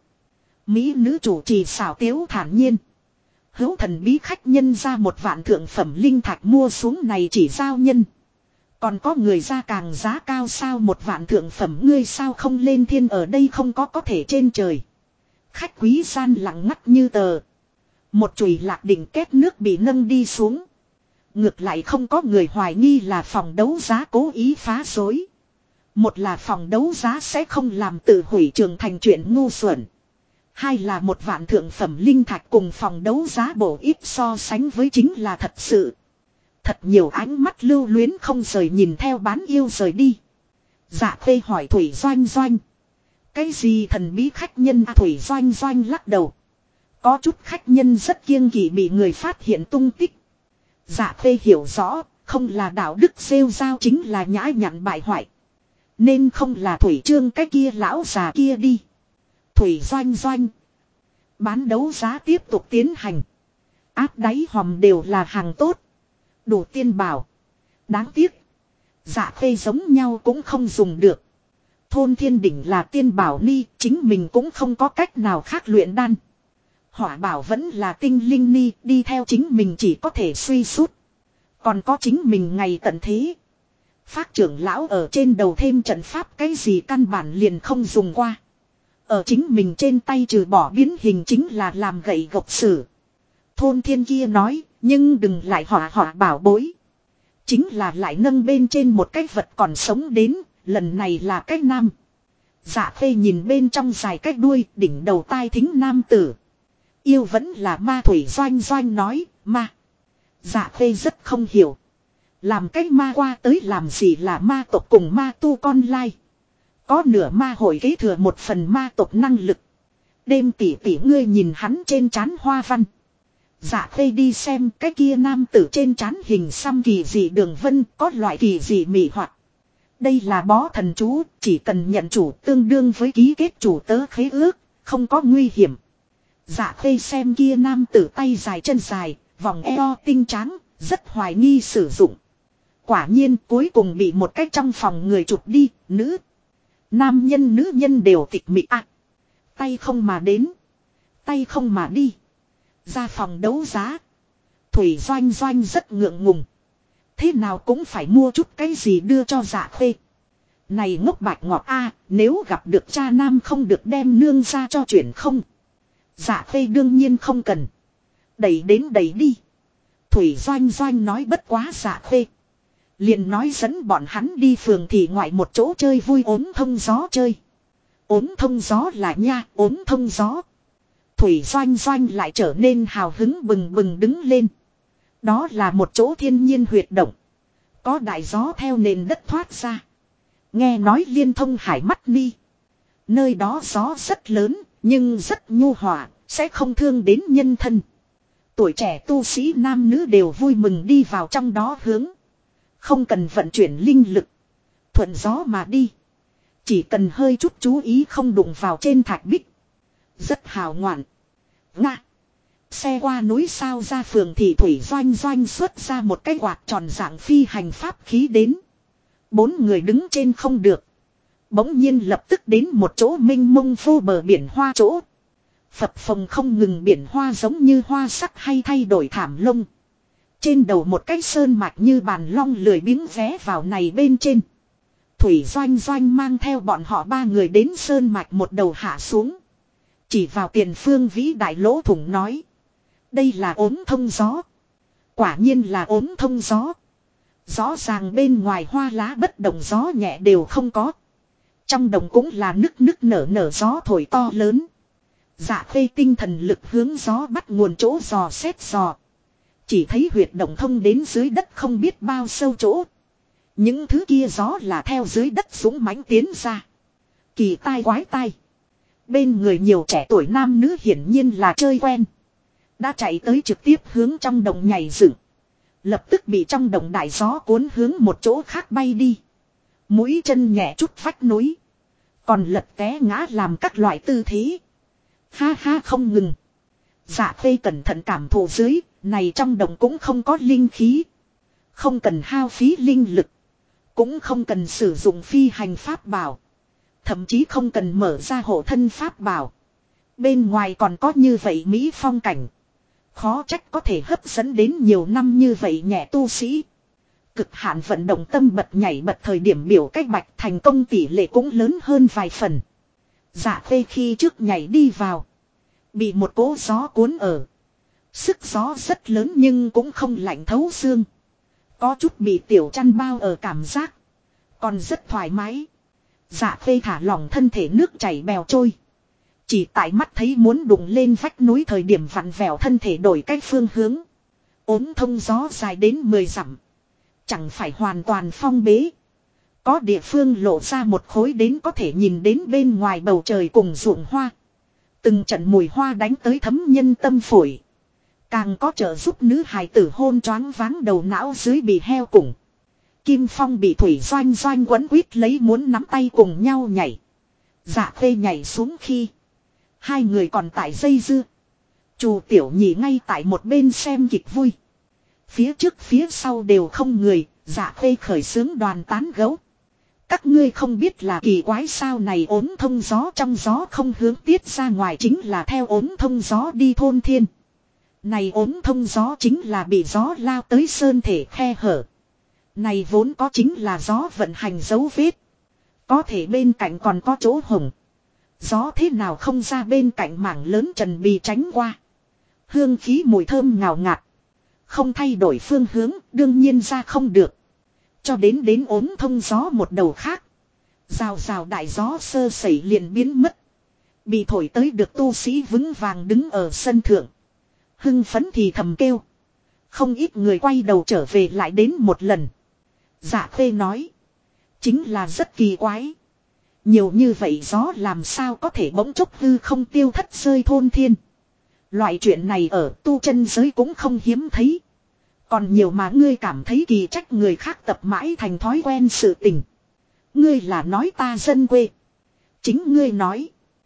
Mỹ nữ chủ trì xảo tiếu thản nhiên. Hữu thần bí khách nhân ra 1 vạn thượng phẩm linh thạch mua xuống này chỉ giao nhân. Còn có người ra càng giá cao sao? 1 vạn thượng phẩm ngươi sao không lên thiên? Ở đây không có thể trên trời. Khách quý gian lặng ngắt như tờ. Một chùy lạc đỉnh két nước bị nâng đi xuống. Ngược lại không có người hoài nghi là phòng đấu giá cố ý phá rối. Một là phòng đấu giá sẽ không làm tự hủy trường thành chuyện ngu xuẩn. Hai là 1 vạn thượng phẩm linh thạch cùng phòng đấu giá bổ ít so sánh với chính là thật sự. Thật nhiều ánh mắt lưu luyến không rời nhìn theo bán yêu rời đi. Dạ Khê hỏi Thủy Doanh Doanh. Cái gì thần bí khách nhân? Thủy Doanh Doanh lắc đầu. Có chút khách nhân rất kiêng kỵ bị người phát hiện tung tích. Dạ Khê hiểu rõ, không là đạo đức rêu rao chính là nhã nhặn bại hoại. Nên không là Thủy Trương cái kia lão già kia đi. Thủy Doanh Doanh. Bán đấu giá tiếp tục tiến hành. Áp đáy hòm đều là hàng tốt. Đủ tiên bảo. Đáng tiếc. Dạ Khê giống nhau cũng không dùng được. Thôn Thiên Đỉnh là tiên bảo ni, chính mình cũng không có cách nào khác luyện đan. Hỏa bảo vẫn là tinh linh ni, đi theo chính mình chỉ có thể suy sút. Còn có chính mình ngày tận thế. Phác trưởng lão ở trên đầu thêm trận pháp cái gì căn bản liền không dùng qua. Ở chính mình trên tay trừ bỏ biến hình chính là làm gậy gộc sử. Thôn Thiên kia nói, nhưng đừng lại hỏa bảo bối. Chính là lại nâng bên trên một cái vật còn sống đến, lần này là cái nam. Dạ Khê nhìn bên trong dài cái đuôi, đỉnh đầu tai thính nam tử. Yêu vẫn là ma? Thủy Doanh Doanh nói, ma. Dạ Khê rất không hiểu. Làm cái ma qua tới làm gì? Là ma tộc cùng ma tu con lai. Có nửa ma hội kế thừa 1 phần ma tộc năng lực. Đêm tỉ tỉ ngươi nhìn hắn trên trán hoa văn. Dạ Khê đi xem cái kia nam tử trên trán hình xăm kỳ dị đường vân, có loại kỳ dị mị hoặc. Đây là bó thần chú, chỉ cần nhận chủ tương đương với ký kết chủ tớ khế ước, không có nguy hiểm. Dạ Khê xem kia nam tử tay dài chân dài, vòng eo tinh trắng, rất hoài nghi sử dụng. Quả nhiên cuối cùng bị một cách trong phòng người chụp đi, nữ. Nam nhân nữ nhân đều tịch mịch tay không mà đến. Tay không mà đi. Ra phòng đấu giá. Thủy Doanh Doanh rất ngượng ngùng. Thế nào cũng phải mua chút cái gì đưa cho Dạ Khê. Này ngốc bạch ngọt nếu gặp được cha nam không được đem nương ra cho chuyển không. Dạ Khê đương nhiên không cần. Đẩy đến đẩy đi. Thủy Doanh Doanh nói bất quá Dạ Khê. Liền nói dẫn bọn hắn đi phường thị ngoại một chỗ chơi vui ốm thông gió chơi. Ốm thông gió là nha, ốm thông gió. Thủy Doanh Doanh lại trở nên hào hứng bừng bừng đứng lên. Đó là một chỗ thiên nhiên huyệt động. Có đại gió theo nền đất thoát ra. Nghe nói liên thông hải mắt ni. Nơi đó gió rất lớn, nhưng rất nhu hòa, sẽ không thương đến nhân thân. Tuổi trẻ tu sĩ nam nữ đều vui mừng đi vào trong đó hướng. Không cần vận chuyển linh lực. Thuận gió mà đi. Chỉ cần hơi chút chú ý không đụng vào trên thạch bích. Rất hào ngoạn. Nga. Xe qua núi sao ra phường thị thủy doanh doanh xuất ra một cái quạt tròn dạng phi hành pháp khí đến. 4 người đứng trên không được. Bỗng nhiên lập tức đến một chỗ mênh mông vô bờ biển hoa chỗ. Phập phồng không ngừng biển hoa giống như hoa sắc hay thay đổi thảm lông. Trên đầu một cái sơn mạch như bàn long lười biếng vé vào này bên trên. Thủy doanh doanh mang theo bọn họ 3 người đến sơn mạch một đầu hạ xuống. Chỉ vào tiền phương vĩ đại lỗ thủng nói. Đây là ốm thông gió. Quả nhiên là ốm thông gió. Rõ ràng bên ngoài hoa lá bất động gió nhẹ đều không có. Trong đồng cũng là nức nở gió thổi to lớn. Dạ Khê tinh thần lực hướng gió bắt nguồn chỗ dò xét dò. Chỉ thấy huyệt động thông đến dưới đất không biết bao sâu chỗ. Những thứ kia gió là theo dưới đất dũng mãnh tiến ra. Kỳ tai quái tai. Bên người nhiều trẻ tuổi nam nữ hiển nhiên là chơi quen. Đã chạy tới trực tiếp hướng trong đồng nhảy dựng. Lập tức bị trong đồng đại gió cuốn hướng một chỗ khác bay đi. Mũi chân nhẹ chút vách núi. Còn lật té ngã làm các loại tư thế. Ha ha không ngừng. Dạ Khê cẩn thận cảm thụ dưới. Này trong đồng cũng không có linh khí. Không cần hao phí linh lực. Cũng không cần sử dụng phi hành pháp bảo. Thậm chí không cần mở ra hộ thân pháp bảo. Bên ngoài còn có như vậy mỹ phong cảnh. Khó trách có thể hấp dẫn đến nhiều năm như vậy nhẹ tu sĩ. Cực hạn vận động tâm bật nhảy bật thời điểm biểu cách bạch thành công tỷ lệ cũng lớn hơn vài phần. Dạ Khê khi trước nhảy đi vào. Bị một cỗ gió cuốn ở. Sức gió rất lớn nhưng cũng không lạnh thấu xương. Có chút bị tiểu chăn bao ở cảm giác. Còn rất thoải mái. Dạ Khê thả lỏng thân thể nước chảy bèo trôi. Chỉ tại mắt thấy muốn đụng lên vách núi thời điểm vặn vẹo thân thể đổi cách phương hướng. Ốm thông gió dài đến 10 dặm. Chẳng phải hoàn toàn phong bế. Có địa phương lộ ra một khối đến có thể nhìn đến bên ngoài bầu trời cùng ruộng hoa. Từng trận mùi hoa đánh tới thấm nhân tâm phổi. Càng có trợ giúp nữ hài tử hôn choáng váng đầu não dưới bị heo cùng. Kim Phong bị Thủy Doanh Doanh quấn quýt lấy muốn nắm tay cùng nhau nhảy. Dạ Khê nhảy xuống khi. 2 người còn tại dây dưa. Chù Tiểu Nhị ngay tại một bên xem kịch vui. Phía trước phía sau đều không người. Dạ Khê khởi xướng đoàn tán gấu. Các ngươi không biết là kỳ quái sao này ốm thông gió trong gió không hướng tiết ra ngoài chính là theo ốm thông gió đi thôn thiên. Này ốm thông gió chính là bị gió lao tới sơn thể khe hở. Này vốn có chính là gió vận hành dấu vết. Có thể bên cạnh còn có chỗ hổng. Gió thế nào không ra bên cạnh mảng lớn trần bì tránh qua. Hương khí mùi thơm ngào ngạt. Không thay đổi phương hướng đương nhiên ra không được. Cho đến ốm thông gió một đầu khác. Rào rào đại gió sơ sẩy liền biến mất. Bị thổi tới được tu sĩ vững vàng đứng ở sân thượng. Hưng phấn thì thầm kêu. Không ít người quay đầu trở về lại đến một lần. Dạ Khê nói. Chính là rất kỳ quái. Nhiều như vậy gió làm sao có thể bỗng chốc hư không tiêu thất rơi thôn thiên. Loại chuyện này ở tu chân giới cũng không hiếm thấy. Còn nhiều mà ngươi cảm thấy kỳ trách người khác tập mãi thành thói quen sự tình. Ngươi là nói ta dân quê. Chính ngươi nói.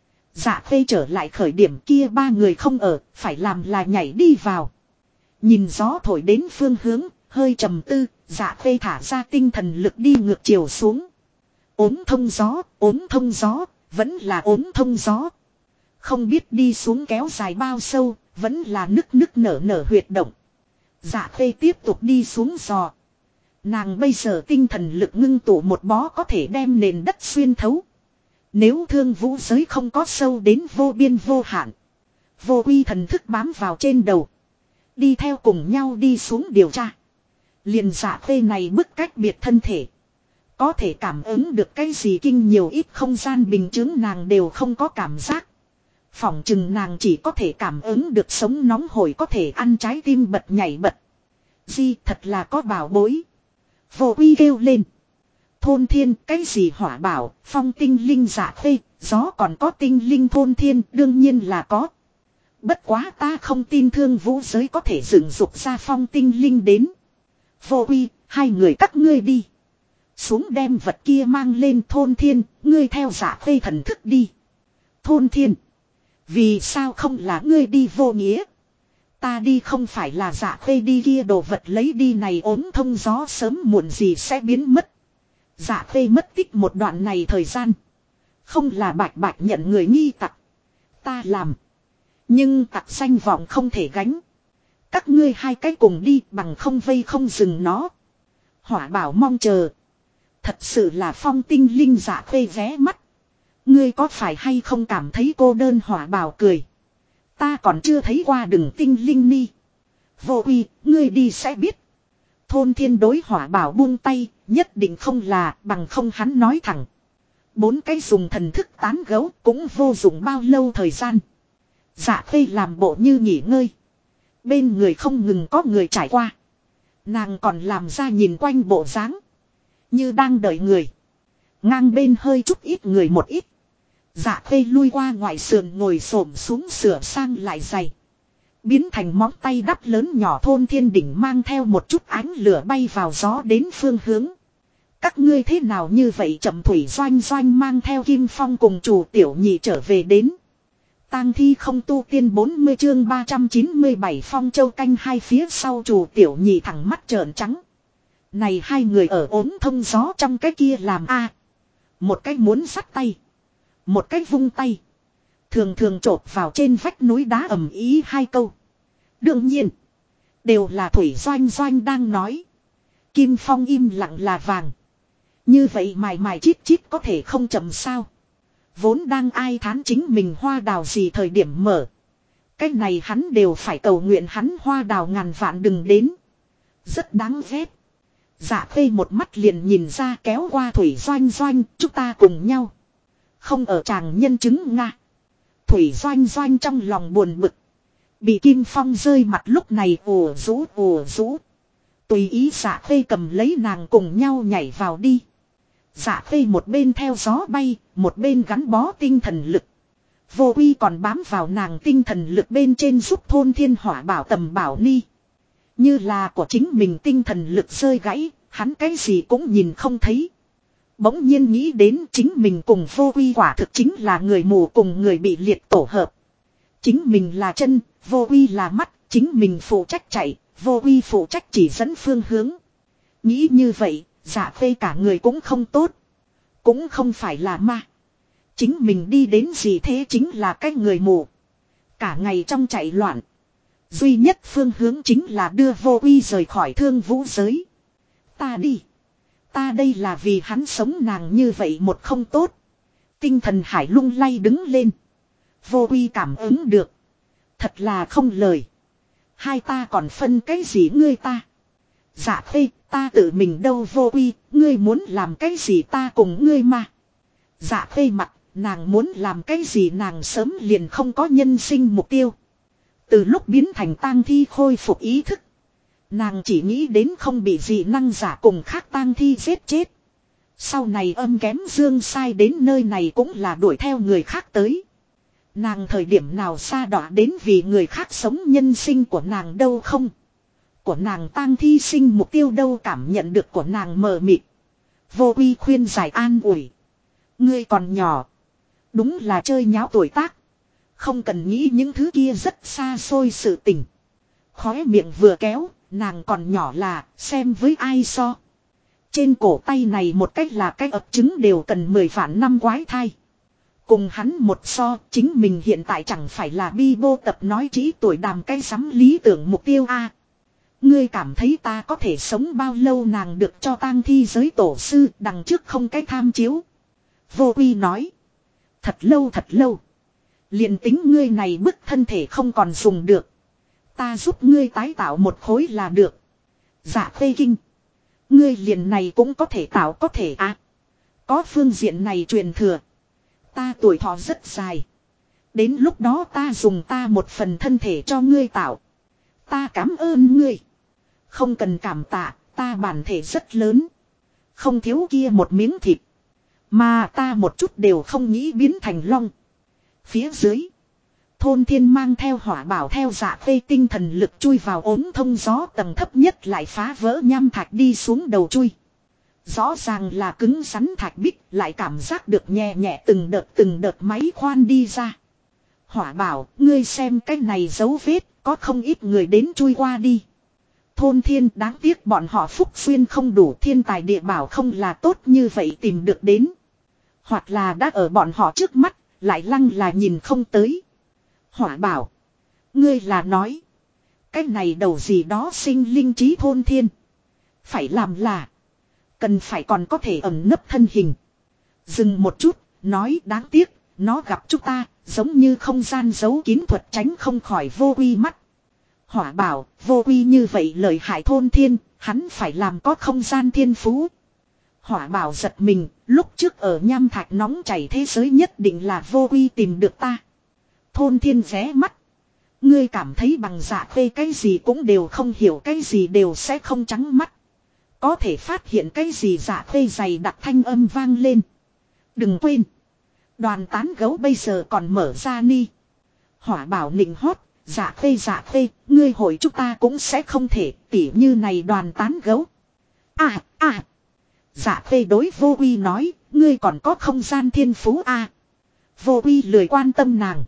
Dạ Khê trở lại khởi điểm kia 3 người không ở, phải làm là nhảy đi vào. Nhìn gió thổi đến phương hướng, hơi trầm tư, Dạ Khê thả ra tinh thần lực đi ngược chiều xuống. Ốm thông gió, vẫn là ốm thông gió. Không biết đi xuống kéo dài bao sâu, vẫn là nức nở huyệt động. Dạ Khê tiếp tục đi xuống dò. Nàng bây giờ tinh thần lực ngưng tụ một bó có thể đem nền đất xuyên thấu. Nếu thương vũ giới không có sâu đến vô biên vô hạn. Vô quy thần thức bám vào trên đầu. Đi theo cùng nhau đi xuống điều tra. Liền Dạ Khê này bức cách biệt thân thể. Có thể cảm ứng được cái gì kinh nhiều ít không gian bình chứng nàng đều không có cảm giác. Phỏng chừng nàng chỉ có thể cảm ứng được sống nóng hổi có thể ăn trái tim bật nhảy bật. Di thật là có bảo bối. Vô quy kêu lên. Thôn thiên cái gì hỏa bảo, phong tinh linh Dạ Khê, gió còn có tinh linh thôn thiên đương nhiên là có. Bất quá ta không tin Thương Vũ giới có thể dựng dục ra phong tinh linh đến. Vô Uy, hai người các ngươi đi. Xuống đem vật kia mang lên Thôn Thiên, ngươi theo Dạ Khê thần thức đi. Thôn Thiên. Vì sao không là ngươi đi Vô Nghĩa? Ta đi không phải là Dạ Khê đi, kia đồ vật lấy đi này ốm thông gió sớm muộn gì sẽ biến mất. Dạ Khê mất tích một đoạn này thời gian. Không là bạch bạch nhận người nghi tặc. Ta làm. Nhưng tặc danh vọng không thể gánh. Các ngươi hai cái cùng đi bằng không vây không dừng nó. Hỏa Bảo mong chờ. Thật sự là phong tinh linh Dạ Khê vé mắt. Ngươi có phải hay không cảm thấy cô đơn? Hỏa Bảo cười. Ta còn chưa thấy qua đừng tinh linh ni. Vô Uy, ngươi đi sẽ biết. Thôn Thiên đối Hỏa Bảo buông tay, nhất định không là, bằng không hắn nói thẳng. Bốn cái dùng thần thức tán gấu cũng vô dụng bao lâu thời gian. Dạ Khê làm bộ như nghỉ ngơi. Bên người không ngừng có người trải qua. Nàng còn làm ra nhìn quanh bộ dáng, như đang đợi người. Ngang bên hơi chút ít người một ít. Dạ Khê lui qua ngoài sườn ngồi xổm xuống sửa sang lại giày. Biến thành móng tay đắp lớn nhỏ. Thôn Thiên đỉnh mang theo một chút ánh lửa bay vào gió đến phương hướng. Các ngươi thế nào như vậy? Chậm Thủy Doanh Doanh mang theo Kim Phong cùng chủ tiểu nhị trở về đến. Tang thi không tu tiên 40 chương 397 Phong Châu canh hai phía sau chủ tiểu nhị thẳng mắt trợn trắng. Này hai người ở ốm thông gió trong cái kia làm a. Một cái muốn sắt tay. Một cái vung tay. Thường thường chộp vào trên vách núi đá ầm ý hai câu. Đương nhiên. Đều là Thủy Doanh Doanh đang nói. Kim Phong im lặng là vàng. Như vậy mài mài chít chít có thể không chậm sao. Vốn đang ai thán chính mình hoa đào gì thời điểm mở. Cái này hắn đều phải cầu nguyện hắn hoa đào ngàn vạn đừng đến. Rất đáng ghét. Dạ Khê một mắt liền nhìn ra, kéo qua Thủy Doanh Doanh, chúng ta cùng nhau. Không ở chàng nhân chứng Nga. Thủy Doanh Doanh trong lòng buồn bực. Bị Kim Phong rơi mặt lúc này ùa rũ. Tùy ý Dạ Khê cầm lấy nàng cùng nhau nhảy vào đi. Dạ Khê một bên theo gió bay, một bên gắn bó tinh thần lực. Vô Uy còn bám vào nàng tinh thần lực bên trên giúp Thôn Thiên Hỏa Bảo tầm bảo ni. Như là của chính mình tinh thần lực rơi gãy, hắn cái gì cũng nhìn không thấy. Bỗng nhiên nghĩ đến chính mình cùng Vô Uy quả thực chính là người mù cùng người bị liệt tổ hợp. Chính mình là chân, Vô Uy là mắt, chính mình phụ trách chạy, Vô Uy phụ trách chỉ dẫn phương hướng. Nghĩ như vậy, Dạ Khê cả người cũng không tốt. Cũng không phải là ma. Chính mình đi đến gì thế chính là cái người mù. Cả ngày trong chạy loạn. Duy nhất phương hướng chính là đưa Vô Uy rời khỏi Thương Vũ giới. Ta đi. Ta đây là vì hắn sống nàng như vậy một không tốt. Tinh thần hải lung lay đứng lên. Vô Uy cảm ứng được. Thật là không lời. Hai ta còn phân cái gì ngươi ta. Dạ Khê, ta tự mình đâu Vô Uy, ngươi muốn làm cái gì ta cùng ngươi mà. Dạ Khê mặt, nàng muốn làm cái gì nàng sớm liền không có nhân sinh mục tiêu. Từ lúc biến thành tang thi khôi phục ý thức. Nàng chỉ nghĩ đến không bị dị năng giả cùng khác tang thi giết chết. Sau này âm kém dương sai đến nơi này cũng là đuổi theo người khác tới. Nàng thời điểm nào xa đọa đến vì người khác sống nhân sinh của nàng đâu không. Của nàng tang thi sinh mục tiêu đâu cảm nhận được của nàng mờ mịt. Vô Uy khuyên giải an ủi. Ngươi còn nhỏ. Đúng là chơi nháo tuổi tác. Không cần nghĩ những thứ kia rất xa xôi sự tình. Khóe miệng vừa kéo, nàng còn nhỏ là xem với ai so. Trên cổ tay này một cách là cái ập trứng đều cần 10 vạn năm quái thai. Cùng hắn một so, chính mình hiện tại chẳng phải là bi bô tập nói trí tuổi đàm cái sắm lý tưởng mục tiêu a. Ngươi cảm thấy ta có thể sống bao lâu nàng được cho tang thi giới tổ sư đằng trước không cái tham chiếu. Vô Uy nói. Thật lâu. Liền tính ngươi này bức thân thể không còn dùng được. Ta giúp ngươi tái tạo một khối là được. Dạ Khê kinh. Ngươi liền này cũng có thể tạo có thể à. Có phương diện này truyền thừa. Ta tuổi thọ rất dài. Đến lúc đó ta dùng ta một phần thân thể cho ngươi tạo. Ta cảm ơn ngươi. Không cần cảm tạ, ta bản thể rất lớn. Không thiếu kia một miếng thịt. Mà ta một chút đều không nghĩ biến thành long. Phía dưới. Thôn thiên mang theo hỏa bảo theo Dạ Khê tinh thần lực chui vào ống thông gió tầng thấp nhất lại phá vỡ nham thạch đi xuống đầu chui. Rõ ràng là cứng rắn thạch bích lại cảm giác được nhẹ nhẹ từng đợt máy khoan đi ra. Hỏa bảo, ngươi xem cái này dấu vết, có không ít người đến chui qua đi. Thôn thiên đáng tiếc bọn họ phúc duyên không đủ, thiên tài địa bảo không là tốt như vậy tìm được đến. Hoặc là đã ở bọn họ trước mắt, lại lăng là nhìn không tới. Hỏa bảo, ngươi là nói, cái này đầu gì đó sinh linh trí thôn thiên. Phải làm là, cần phải còn có thể ẩn nấp thân hình. Dừng một chút, nói đáng tiếc, nó gặp chúng ta, giống như không gian giấu kín thuật tránh không khỏi vô quy mắt. Hỏa bảo, vô quy như vậy lợi hại thôn thiên, hắn phải làm có không gian thiên phú. Hỏa bảo giật mình, lúc trước ở nham thạch nóng chảy thế giới nhất định là vô quy tìm được ta. Thôn thiên ré mắt. Ngươi cảm thấy bằng Dạ Khê cái gì cũng đều không hiểu, cái gì đều sẽ không trắng mắt. Có thể phát hiện cái gì Dạ Khê dày đặc thanh âm vang lên. Đừng quên. Đoàn tán gấu bây giờ còn mở ra ni. Hỏa bảo nịnh hót. Dạ khê, ngươi hội chúng ta cũng sẽ không thể tỉ như này đoàn tán gấu. Dạ khê đối vô uy nói, ngươi còn có không gian thiên phú Vô uy lười quan tâm nàng.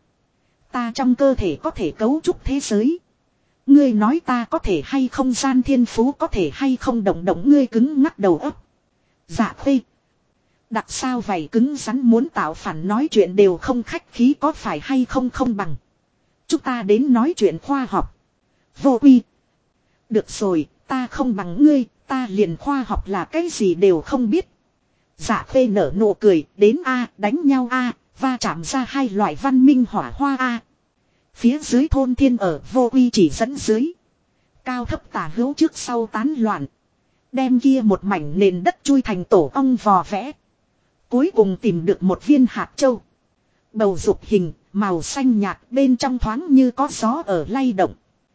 Ta trong cơ thể có thể cấu trúc thế giới. Ngươi nói ta có thể hay không gian thiên phú có thể hay không động ngươi cứng ngắc đầu óc. Dạ khê. Đặc sao vậy cứng rắn muốn tạo phản nói chuyện đều không khách khí có phải hay không không bằng. Chúng ta đến nói chuyện khoa học. Vô uy. Được rồi, ta không bằng ngươi, ta liền khoa học là cái gì đều không biết. Dạ khê nở nụ cười, đến đánh nhau va chạm ra hai loại văn minh hỏa hoa Phía dưới thôn thiên ở vô uy chỉ dẫn dưới. Cao thấp tả hữu trước sau tán loạn. Đem kia một mảnh nền đất chui thành tổ ong vò vẽ. Cuối cùng tìm được một viên hạt châu. Bầu dục hình, màu xanh nhạt bên trong thoáng như có gió ở lay động.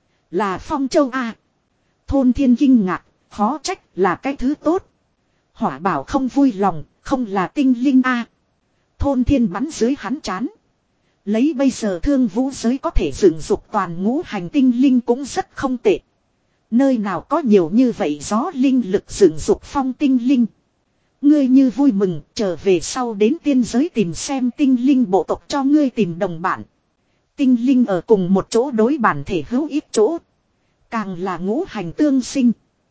Là phong châu Thôn thiên kinh ngạc, khó trách là cái thứ tốt. Hỏa bảo không vui lòng, không là tinh linh Thôn thiên bắn dưới hắn chán. Lấy bây giờ thương vũ giới có thể dựng dục toàn ngũ hành tinh linh cũng rất không tệ. Nơi nào có nhiều như vậy gió linh lực dựng dục phong tinh linh. Ngươi như vui mừng trở về sau đến tiên giới tìm xem tinh linh bộ tộc cho ngươi tìm đồng bạn. Tinh linh ở cùng một chỗ đối bản thể hữu ít chỗ. Càng là ngũ hành tương sinh.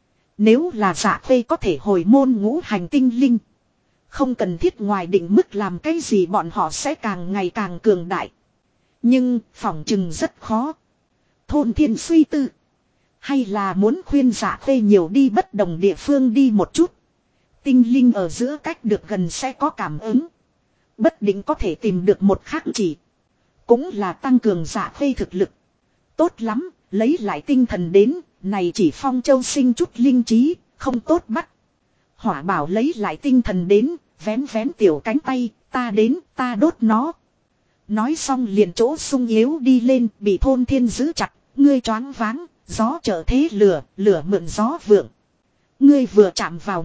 Nếu là Dạ Khê có thể hồi môn ngũ hành tinh linh. Không cần thiết ngoài định mức làm cái gì bọn họ sẽ càng ngày càng cường đại. Nhưng phỏng chừng rất khó. Thôn thiên suy tư. Hay là muốn khuyên Dạ Khê nhiều đi bất đồng địa phương đi một chút. Tinh linh ở giữa cách được gần sẽ có cảm ứng. Bất định có thể tìm được một khác chỉ. Cũng là tăng cường Dạ Khê thực lực. Tốt lắm, lấy lại tinh thần đến, này chỉ phong châu sinh chút linh trí, không tốt bắt. Hỏa bảo lấy lại tinh thần đến, vén tiểu cánh tay, ta đến, ta đốt nó. Nói xong liền chỗ sung yếu đi lên, bị thôn thiên giữ chặt, ngươi choáng váng, gió trở thế lửa mượn gió vượng. Ngươi vừa chạm vào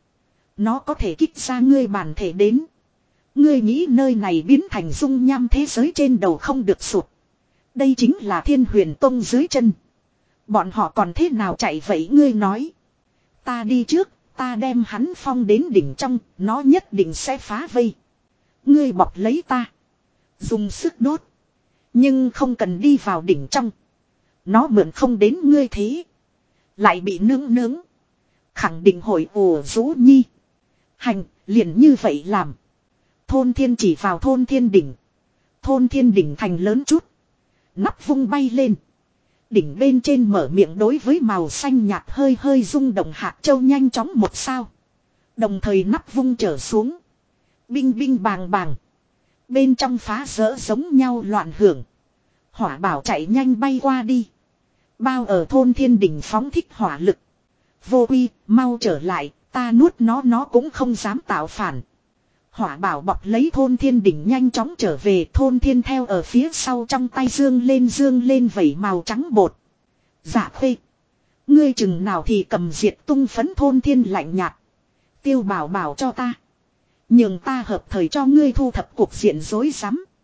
nó có thể kích ra ngươi bản thể đến. Ngươi nghĩ nơi này biến thành dung nham thế giới trên đầu không được sụt. Đây chính là Thiên Huyền Tông dưới chân. Bọn họ còn thế nào chạy vậy ngươi nói. Ta đi trước, ta đem hắn phong đến đỉnh trong, nó nhất định sẽ phá vây. Ngươi bọc lấy ta. Dùng sức đốt. Nhưng không cần đi vào đỉnh trong. Nó mượn không đến ngươi thế. Lại bị nướng. Khẳng định hội ồ rũ nhi. Hành, liền như vậy làm. Thôn thiên chỉ vào thôn thiên đỉnh. Thôn thiên đỉnh thành lớn chút. Nắp vung bay lên. Đỉnh bên trên mở miệng đối với màu xanh nhạt hơi rung động hạt châu nhanh chóng một sao. Đồng thời nắp vung trở xuống. Bing bàng. Bên trong phá rỡ giống nhau loạn hưởng. Hỏa bảo chạy nhanh bay qua đi. Bao ở thôn thiên đỉnh phóng thích hỏa lực. Vô uy, mau trở lại, ta nuốt nó cũng không dám tạo phản. Hỏa bảo bọc lấy thôn thiên đỉnh nhanh chóng trở về, thôn thiên theo ở phía sau trong tay dương lên vẩy màu trắng bột. Dạ Khê, ngươi chừng nào thì cầm diệt tung phấn thôn thiên lạnh nhạt. Tiêu bảo cho ta. Nhường ta hợp thời cho ngươi thu thập cuộc diện rối rắm.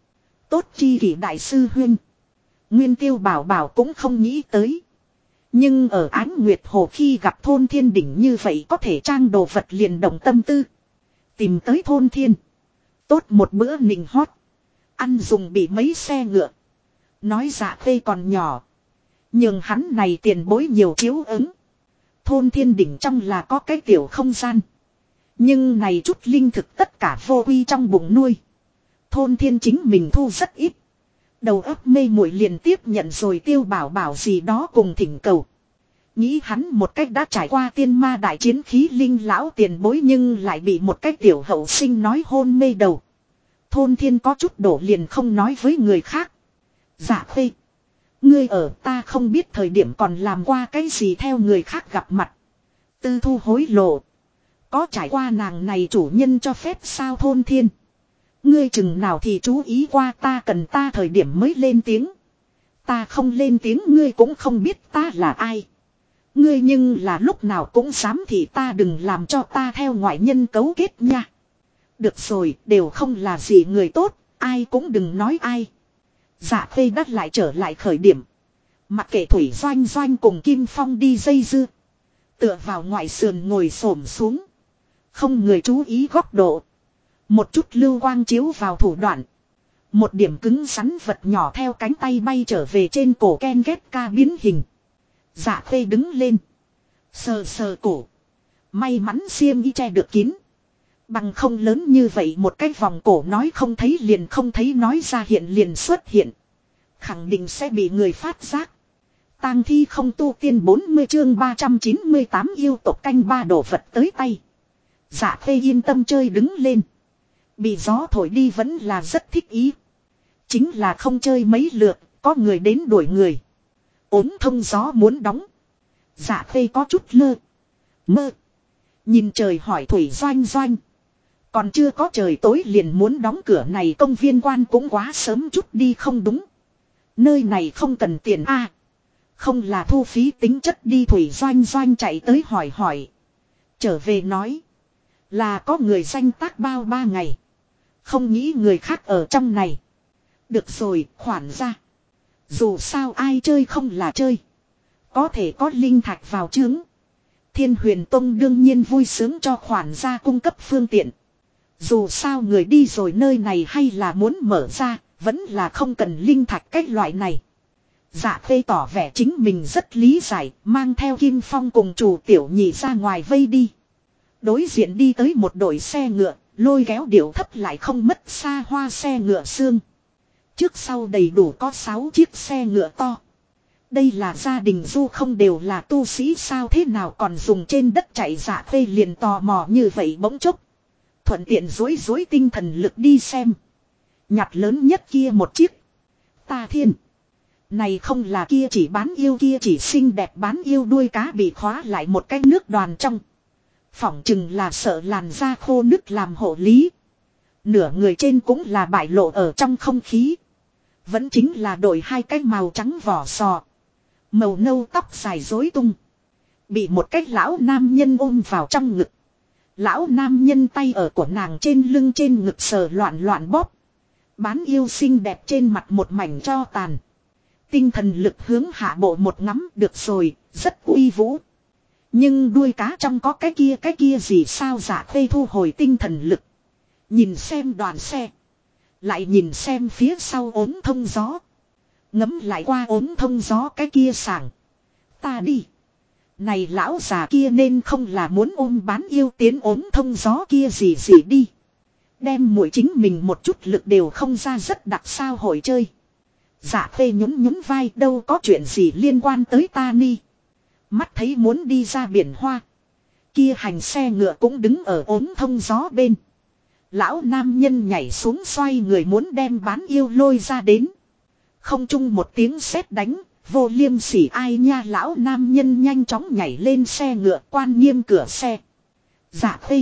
Tốt chi kỷ đại sư huynh. Nguyên Tiêu Bảo Bảo cũng không nghĩ tới. Nhưng ở Ánh Nguyệt Hồ khi gặp thôn thiên đỉnh như vậy có thể trang đồ vật liền động tâm tư. Tìm tới thôn thiên. Tốt một bữa nịnh hót. Ăn dùng bị mấy xe ngựa. Nói Dạ Khê còn nhỏ. Nhưng hắn này tiền bối nhiều chiếu ứng. Thôn thiên đỉnh trong là có cái tiểu không gian. Nhưng này chút linh thực tất cả vô quy trong bụng nuôi. Thôn thiên chính mình thu rất ít. Đầu óc mê muội liền tiếp nhận rồi Tiêu Bảo Bảo gì đó cùng thỉnh cầu. Nghĩ hắn một cách đã trải qua tiên ma đại chiến khí linh lão tiền bối nhưng lại bị một cách tiểu hậu sinh nói hôn mê đầu. Thôn thiên có chút đổ liền không nói với người khác. Dạ Khê. Ngươi ở ta không biết thời điểm còn làm qua cái gì theo người khác gặp mặt. Tư thu hối lộ. Có trải qua nàng này chủ nhân cho phép sao thôn thiên. Ngươi chừng nào thì chú ý qua ta cần ta thời điểm mới lên tiếng. Ta không lên tiếng ngươi cũng không biết ta là ai. Ngươi nhưng là lúc nào cũng dám thì ta đừng làm cho ta theo ngoại nhân cấu kết nha. Được rồi, đều không là gì người tốt, ai cũng đừng nói ai. Dạ Khê đắt lại trở lại khởi điểm. Mặc kệ Thủy Doanh Doanh cùng Kim Phong đi dây dưa. Tựa vào ngoại sườn ngồi xổm xuống. Không người chú ý góc độ. Một chút lưu quang chiếu vào thủ đoạn. Một điểm cứng rắn vật nhỏ theo cánh tay bay trở về trên cổ Ken Ghét Ca biến hình. Dạ Khê đứng lên. Sờ sờ cổ. May mắn xiêm y che được kín. Bằng không lớn như vậy một cái vòng cổ nói không thấy liền không thấy nói ra hiện liền xuất hiện. Khẳng định sẽ bị người phát giác. Tang thi không tu tiên 40 chương 398 yêu tộc canh ba đổ vật tới tay. Dạ Khê yên tâm chơi đứng lên. Bị gió thổi đi vẫn là rất thích ý. Chính là không chơi mấy lượt, có người đến đuổi người. Ốm thông gió muốn đóng. Dạ Khê có chút lơ. Mơ. Nhìn trời hỏi Thủy Doanh Doanh. Còn chưa có trời tối liền muốn đóng cửa này công viên quan cũng quá sớm chút đi không đúng. Nơi này không cần tiền a. Không là thu phí tính chất đi Thủy Doanh Doanh chạy tới hỏi. Trở về nói. Là có người danh tác bao 3 ngày. Không nghĩ người khác ở trong này. Được rồi, khoản ra. Dù sao ai chơi không là chơi. Có thể có linh thạch vào chướng. Thiên Huyền Tông đương nhiên vui sướng cho khoản ra cung cấp phương tiện. Dù sao người đi rồi nơi này hay là muốn mở ra, vẫn là không cần linh thạch cách loại này. Dạ Khê tỏ vẻ chính mình rất lý giải, mang theo Kim Phong cùng chủ tiểu nhị ra ngoài vây đi. Đối diện đi tới một đội xe ngựa, lôi kéo điệu thấp lại không mất xa hoa xe ngựa xương. Trước sau đầy đủ có 6 chiếc xe ngựa to. Đây là gia đình du không đều là tu sĩ sao thế nào còn dùng trên đất chạy. Dạ Khê liền tò mò như vậy bỗng chốc. Thuận tiện dối tinh thần lực đi xem. Nhặt lớn nhất kia một chiếc. Ta thiên. Này không là kia chỉ bán yêu kia chỉ xinh đẹp bán yêu đuôi cá bị khóa lại một cái nước đoàn trong. Phỏng chừng là sợ làn da khô nứt làm hộ lý. Nửa người trên cũng là bại lộ ở trong không khí. Vẫn chính là đổi 2 cái màu trắng vỏ sò. Màu nâu tóc dài rối tung. Bị một cái lão nam nhân ôm vào trong ngực. Lão nam nhân tay ở của nàng trên lưng trên ngực sờ loạn bóp. Bán yêu xinh đẹp trên mặt một mảnh tro tàn. Tinh thần lực hướng hạ bộ một ngắm được rồi, rất uy vũ. Nhưng đuôi cá trong có cái kia gì sao. Dạ Khê thu hồi tinh thần lực. Nhìn xem đoàn xe. Lại nhìn xem phía sau ốm thông gió. Ngấm lại qua ốm thông gió cái kia sảng. Ta đi. Này lão già kia nên không là muốn ôm bán yêu tiến ốm thông gió kia gì đi. Đem muội chính mình một chút lực đều không ra rất đặc sao hội chơi. Dạ Khê nhún vai đâu có chuyện gì liên quan tới ta ni. Mắt thấy muốn đi ra biển hoa. Kia hành xe ngựa cũng đứng ở ốm thông gió bên. Lão nam nhân nhảy xuống xoay người muốn đem bán yêu lôi ra đến. Không chung một tiếng sét đánh, vô liêm sỉ ai nha. Lão nam nhân nhanh chóng nhảy lên xe ngựa quan nghiêm cửa xe. Dạ Khê.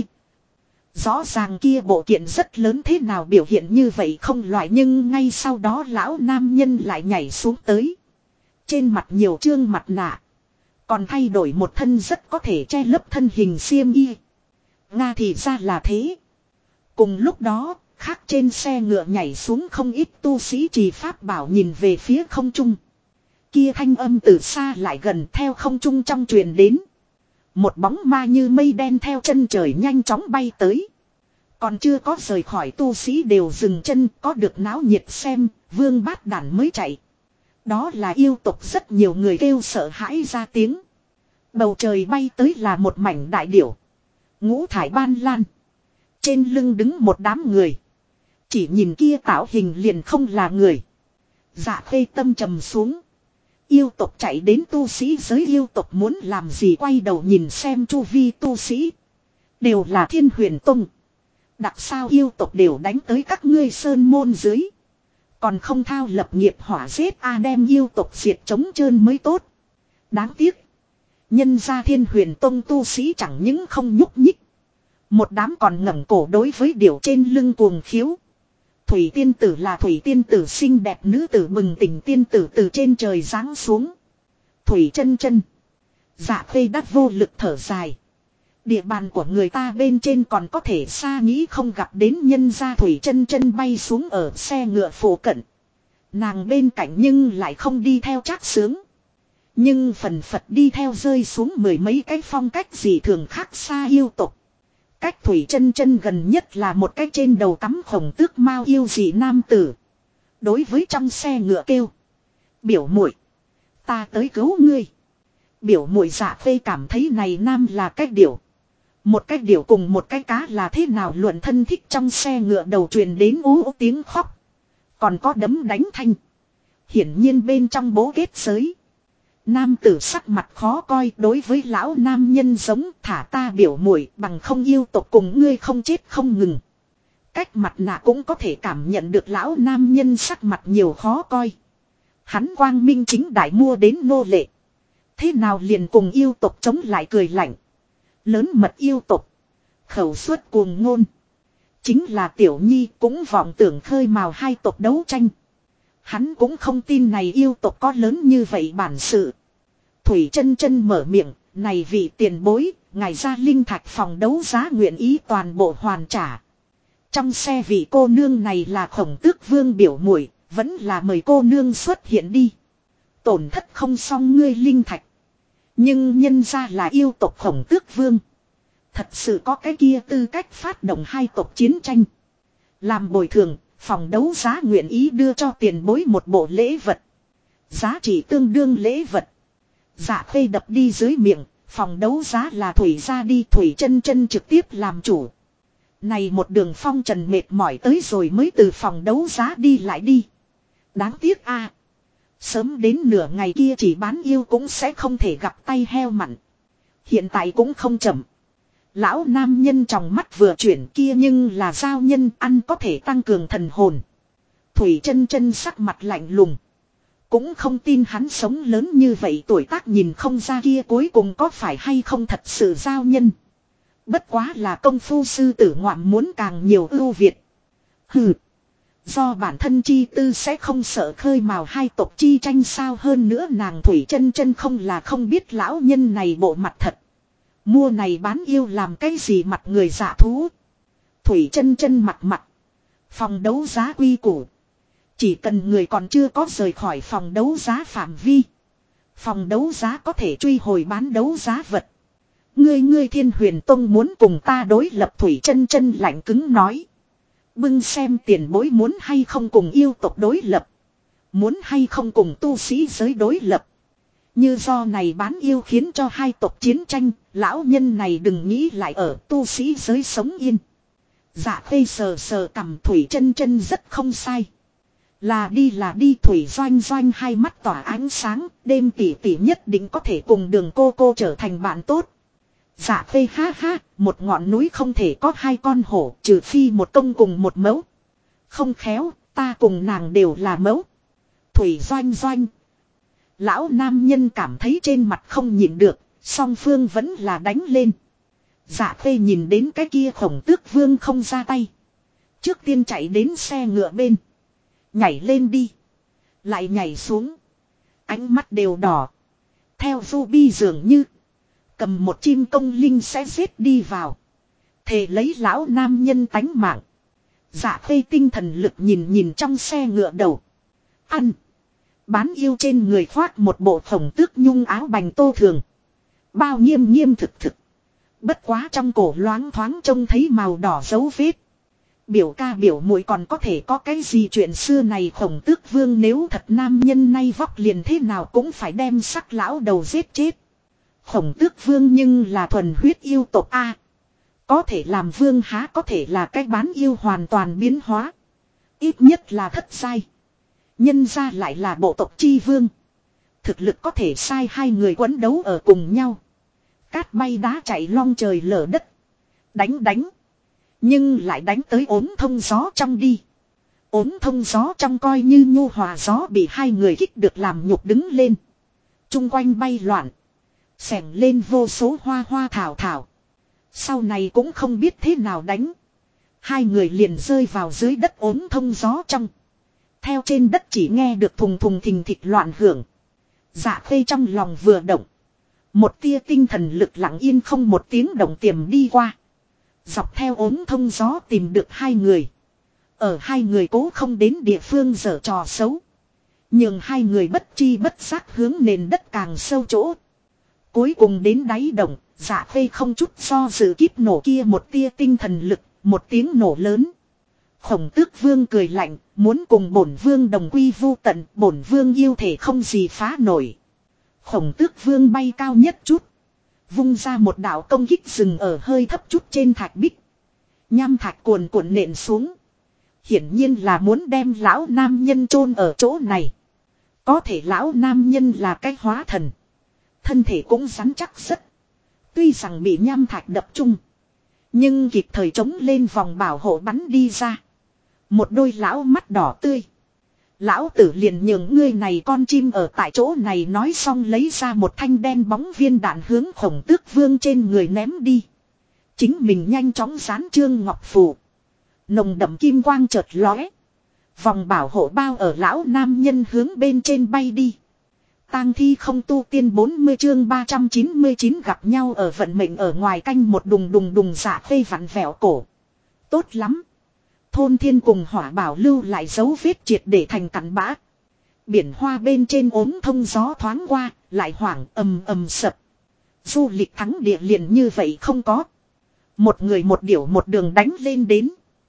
Rõ ràng kia bộ kiện rất lớn thế nào biểu hiện như vậy không loại nhưng ngay sau đó lão nam nhân lại nhảy xuống tới. Trên mặt nhiều trương mặt nạ. Còn thay đổi một thân rất có thể che lấp thân hình xiêm y. Nga thì ra là thế. Cùng lúc đó, khác trên xe ngựa nhảy xuống không ít tu sĩ trì pháp bảo nhìn về phía không trung. Kia thanh âm từ xa lại gần theo không trung trong truyền đến. Một bóng ma như mây đen theo chân trời nhanh chóng bay tới. Còn chưa có rời khỏi tu sĩ đều dừng chân có được náo nhiệt xem, vương bát đản mới chạy. Đó là yêu tộc rất nhiều người kêu sợ hãi ra tiếng. Bầu trời bay tới là một mảnh đại điểu. Ngũ thải ban lan. Trên lưng đứng một đám người. Chỉ nhìn kia tạo hình liền không là người. Dạ khê tâm trầm xuống. Yêu tộc chạy đến tu sĩ giới yêu tộc muốn làm gì quay đầu nhìn xem chu vi tu sĩ. Đều là Thiên Huyền Tông. Đặc sao yêu tộc đều đánh tới các ngươi sơn môn dưới. Còn không thao lập nghiệp hỏa giết đem yêu tộc diệt chống trơn mới tốt. Đáng tiếc. Nhân ra Thiên Huyền Tông tu sĩ chẳng những không nhúc nhích. Một đám còn ngẩng cổ đối với điểu trên lưng cuồng khiếu. Thủy tiên tử là thủy tiên tử xinh đẹp nữ tử bừng tỉnh tiên tử từ trên trời giáng xuống. Thủy chân chân. Dạ khê đắt vô lực thở dài. Địa bàn của người ta bên trên còn có thể xa nghĩ không gặp đến nhân gia thủy chân chân bay xuống ở xe ngựa phổ cận. Nàng bên cạnh nhưng lại không đi theo trác sướng. Nhưng phần phật đi theo rơi xuống mười mấy cái phong cách gì thường khác xa yêu tục. Cách thủy chân chân gần nhất là một cái trên đầu cắm khổng tước mao yêu dị nam tử. Đối với trong xe ngựa kêu. Biểu muội, ta tới cứu ngươi. Biểu muội dạ phê cảm thấy này nam là cách điểu. Một cái điểu cùng một cái cá là thế nào luận thân thích trong xe ngựa đầu truyền đến ú ú tiếng khóc. Còn có đấm đánh thanh. Hiển nhiên bên trong bố kết giới. Nam tử sắc mặt khó coi đối với lão nam nhân giống thả ta biểu muội bằng không yêu tộc cùng ngươi không chết không ngừng. Cách mặt nạ cũng có thể cảm nhận được lão nam nhân sắc mặt nhiều khó coi. Hắn quang minh chính đại mua đến nô lệ. Thế nào liền cùng yêu tộc chống lại cười lạnh. Lớn mật yêu tộc. Khẩu suất cuồng ngôn. Chính là tiểu nhi cũng vọng tưởng khơi mào hai tộc đấu tranh. Hắn cũng không tin này yêu tộc có lớn như vậy bản sự. Thủy chân chân mở miệng, này vị tiền bối, ngài ra linh thạch phòng đấu giá nguyện ý toàn bộ hoàn trả. Trong xe vị cô nương này là khổng tước vương biểu muội, vẫn là mời cô nương xuất hiện đi. Tổn thất không xong ngươi linh thạch. Nhưng nhân ra là yêu tộc khổng tước vương. Thật sự có cái kia tư cách phát động hai tộc chiến tranh. Làm bồi thường, phòng đấu giá nguyện ý đưa cho tiền bối một bộ lễ vật. Giá trị tương đương lễ vật. Dạ khê đập đi dưới miệng, phòng đấu giá là thủy ra đi thủy chân chân trực tiếp làm chủ. Này một đường phong trần mệt mỏi tới rồi mới từ phòng đấu giá đi lại đi. Đáng tiếc a, sớm đến nửa ngày kia chỉ bán yêu cũng sẽ không thể gặp tay heo mặn. Hiện tại cũng không chậm. Lão nam nhân trong mắt vừa chuyển kia nhưng là giao nhân ăn có thể tăng cường thần hồn. Thủy chân chân sắc mặt lạnh lùng. Cũng không tin hắn sống lớn như vậy tuổi tác nhìn không ra kia cuối cùng có phải hay không thật sự giao nhân. Bất quá là công phu sư tử ngoạm muốn càng nhiều ưu việt. Hừ. Do bản thân chi tư sẽ không sợ khơi mào hai tộc chi tranh sao hơn nữa nàng Thủy chân chân không là không biết lão nhân này bộ mặt thật. Mua này bán yêu làm cái gì mặt người dạ thú. Thủy chân chân mặt. Phòng đấu giá quy củ. Chỉ cần người còn chưa có rời khỏi phòng đấu giá phạm vi. Phòng đấu giá có thể truy hồi bán đấu giá vật. Ngươi Thiên Huyền Tông muốn cùng ta đối lập Thủy chân chân lạnh cứng nói. Bưng xem tiền bối muốn hay không cùng yêu tộc đối lập. Muốn hay không cùng tu sĩ giới đối lập. Như do này bán yêu khiến cho hai tộc chiến tranh, lão nhân này đừng nghĩ lại ở tu sĩ giới sống yên. Dạ khê sờ cầm Thủy chân chân rất không sai. Là đi Thủy doanh doanh hai mắt tỏa ánh sáng, đêm tỷ tỷ nhất định có thể cùng đường cô trở thành bạn tốt. Dạ khê ha, một ngọn núi không thể có hai con hổ trừ phi một công cùng một mẫu. Không khéo, ta cùng nàng đều là mẫu. Thủy doanh doanh. Lão nam nhân cảm thấy trên mặt không nhịn được, song phương vẫn là đánh lên. Dạ khê nhìn đến cái kia khổng tước vương không ra tay. Trước tiên chạy đến xe ngựa bên. Nhảy lên đi. Lại nhảy xuống. Ánh mắt đều đỏ. Theo Ruby dường như. Cầm một chim công linh sẽ giết đi vào. Thề lấy lão nam nhân tánh mạng. Dạ Khê tinh thần lực nhìn nhìn trong xe ngựa đầu. Ăn. Bán yêu trên người khoác một bộ Khổng Tước nhung áo bành tô thường. Bao nghiêm nghiêm thực thực. Bất quá trong cổ loáng thoáng trông thấy màu đỏ dấu vết. Biểu ca biểu muội còn có thể có cái gì chuyện xưa này. Khổng Tước Vương nếu thật nam nhân nay vóc liền thế nào cũng phải đem sắc lão đầu giết chết. Khổng Tước Vương nhưng là thuần huyết yêu tộc A. Có thể làm vương há có thể là cái bán yêu hoàn toàn biến hóa. Ít nhất là thất giai. Nhân ra lại là bộ tộc chi vương. Thực lực có thể sai hai người quấn đấu ở cùng nhau. Cát bay đá chạy long trời lở đất. Đánh. Nhưng lại đánh tới ốm thông gió trong đi. Ốm thông gió trong coi như nhu hòa gió bị hai người kích được làm nhục đứng lên. Trung quanh bay loạn. Xẻng lên vô số hoa thảo. Sau này cũng không biết thế nào đánh. Hai người liền rơi vào dưới đất ốm thông gió trong. Theo trên đất chỉ nghe được thùng thình thịch loạn hưởng. Dạ Khê trong lòng vừa động. Một tia tinh thần lực lặng yên không một tiếng động tiềm đi qua. Dọc theo ốm thông gió tìm được hai người. Ở hai người cố không đến địa phương giở trò xấu. Nhưng hai người bất chi bất giác hướng nền đất càng sâu chỗ. Cuối cùng đến đáy động, Dạ Khê không chút do dự kíp nổ kia một tia tinh thần lực, một tiếng nổ lớn. Khổng Tước Vương cười lạnh, muốn cùng bổn vương đồng quy vu tận, bổn vương yêu thể không gì phá nổi. Khổng Tước Vương bay cao nhất chút. Vung ra một đạo công kích dừng ở hơi thấp chút trên thạch bích. Nham thạch cuồn cuộn nện xuống. Hiển nhiên là muốn đem lão nam nhân chôn ở chỗ này. Có thể lão nam nhân là cái hóa thần. Thân thể cũng rắn chắc rất. Tuy rằng bị nham thạch đập trung. Nhưng kịp thời chống lên vòng bảo hộ bắn đi ra. Một đôi lão mắt đỏ tươi. Lão tử liền nhường ngươi này con chim ở tại chỗ này nói xong lấy ra một thanh đen bóng viên đạn hướng Khổng Tước Vương trên người ném đi. Chính mình nhanh chóng dán trương ngọc phù. Nồng đậm kim quang chợt lóe. Vòng bảo hộ bao ở lão nam nhân hướng bên trên bay đi. Tang thi không tu tiên 40 chương 399 gặp nhau ở vận mệnh ở ngoài canh một đùng Dạ Khê vặn vẹo cổ. Tốt lắm. Thôn thiên cùng hỏa bảo lưu lại dấu vết triệt để thành cặn bã. Biển hoa bên trên ốm thông gió thoáng qua, lại hoảng ầm sập. Du lịch thắng địa liền như vậy không có. Một người một điểu một đường đánh lên đến.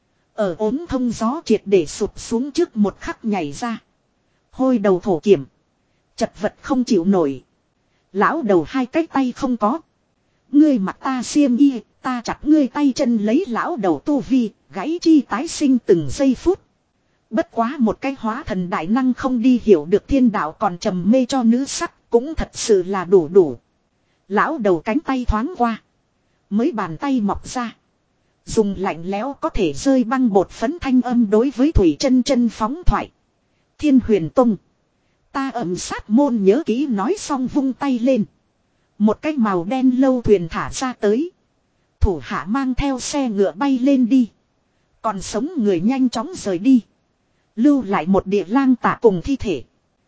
Ở ốm thông gió triệt để sụp xuống trước một khắc nhảy ra. Hôi đầu thổ kiểm. Chật vật không chịu nổi. Lão đầu hai cái tay không có. Ngươi mặc ta xiêm y, ta chặt ngươi tay chân lấy lão đầu tu vi, gãy chi tái sinh từng giây phút. Bất quá một cái hóa thần đại năng không đi hiểu được thiên đạo còn trầm mê cho nữ sắc, cũng thật sự là đủ. Lão đầu cánh tay thoáng qua. Mới bàn tay mọc ra. Dùng lạnh lẽo có thể rơi băng bột phấn thanh âm đối với Thủy Chân phóng thoại. Thiên Huyền Tông. Ta ẩm sát môn nhớ kỹ nói xong vung tay lên. Một cái màu đen lâu thuyền thả ra tới. Thủ hạ mang theo xe ngựa bay lên đi. Còn sống người nhanh chóng rời đi. Lưu lại một địa lang tả cùng thi thể.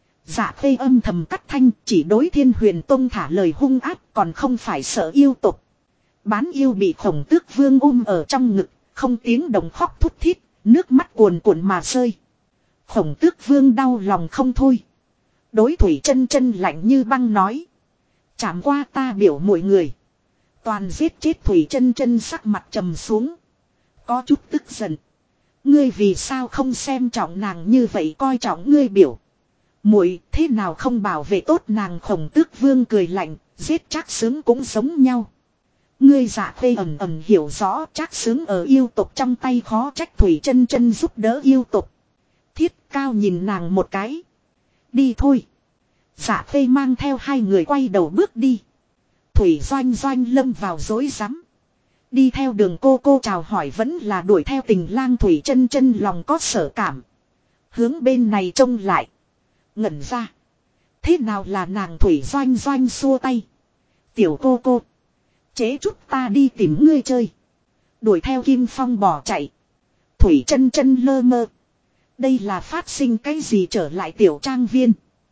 Dạ Khê âm thầm cắt thanh chỉ đối Thiên Huyền Tông thả lời hung ác còn không phải sợ yêu tục. Bán yêu bị Khổng Tước Vương ở trong ngực, không tiếng động khóc thút thít, nước mắt cuồn cuộn mà rơi. Khổng Tước Vương đau lòng không thôi. Đối Thủy Chân lạnh như băng nói. Chảm qua ta biểu mọi người. Toàn giết chết Thủy Chân sắc mặt trầm xuống. Có chút tức giận. Ngươi vì sao không xem trọng nàng như vậy coi trọng ngươi biểu. Muội thế nào không bảo vệ tốt nàng. Khổng Tước Vương cười lạnh. Giết Trác Xướng cũng giống nhau. Ngươi Dạ Khê ẩn hiểu rõ Trác Xướng ở yêu tộc trong tay khó trách Thủy Chân giúp đỡ yêu tộc. Thiết Cao nhìn nàng một cái. Đi thôi. Dạ Khê mang theo hai người quay đầu bước đi. Thủy Doanh lâm vào rối rắm. Đi theo đường cô chào hỏi vẫn là đuổi theo tình lang. Thủy Chân lòng có sở cảm. Hướng bên này trông lại. Ngẩn ra. Thế nào là nàng. Thủy Doanh xua tay. Tiểu cô. Chế chút ta đi tìm ngươi chơi. Đuổi theo Kim Phong bỏ chạy. Thủy Chân lơ mơ. Đây là phát sinh cái gì trở lại tiểu trang viên.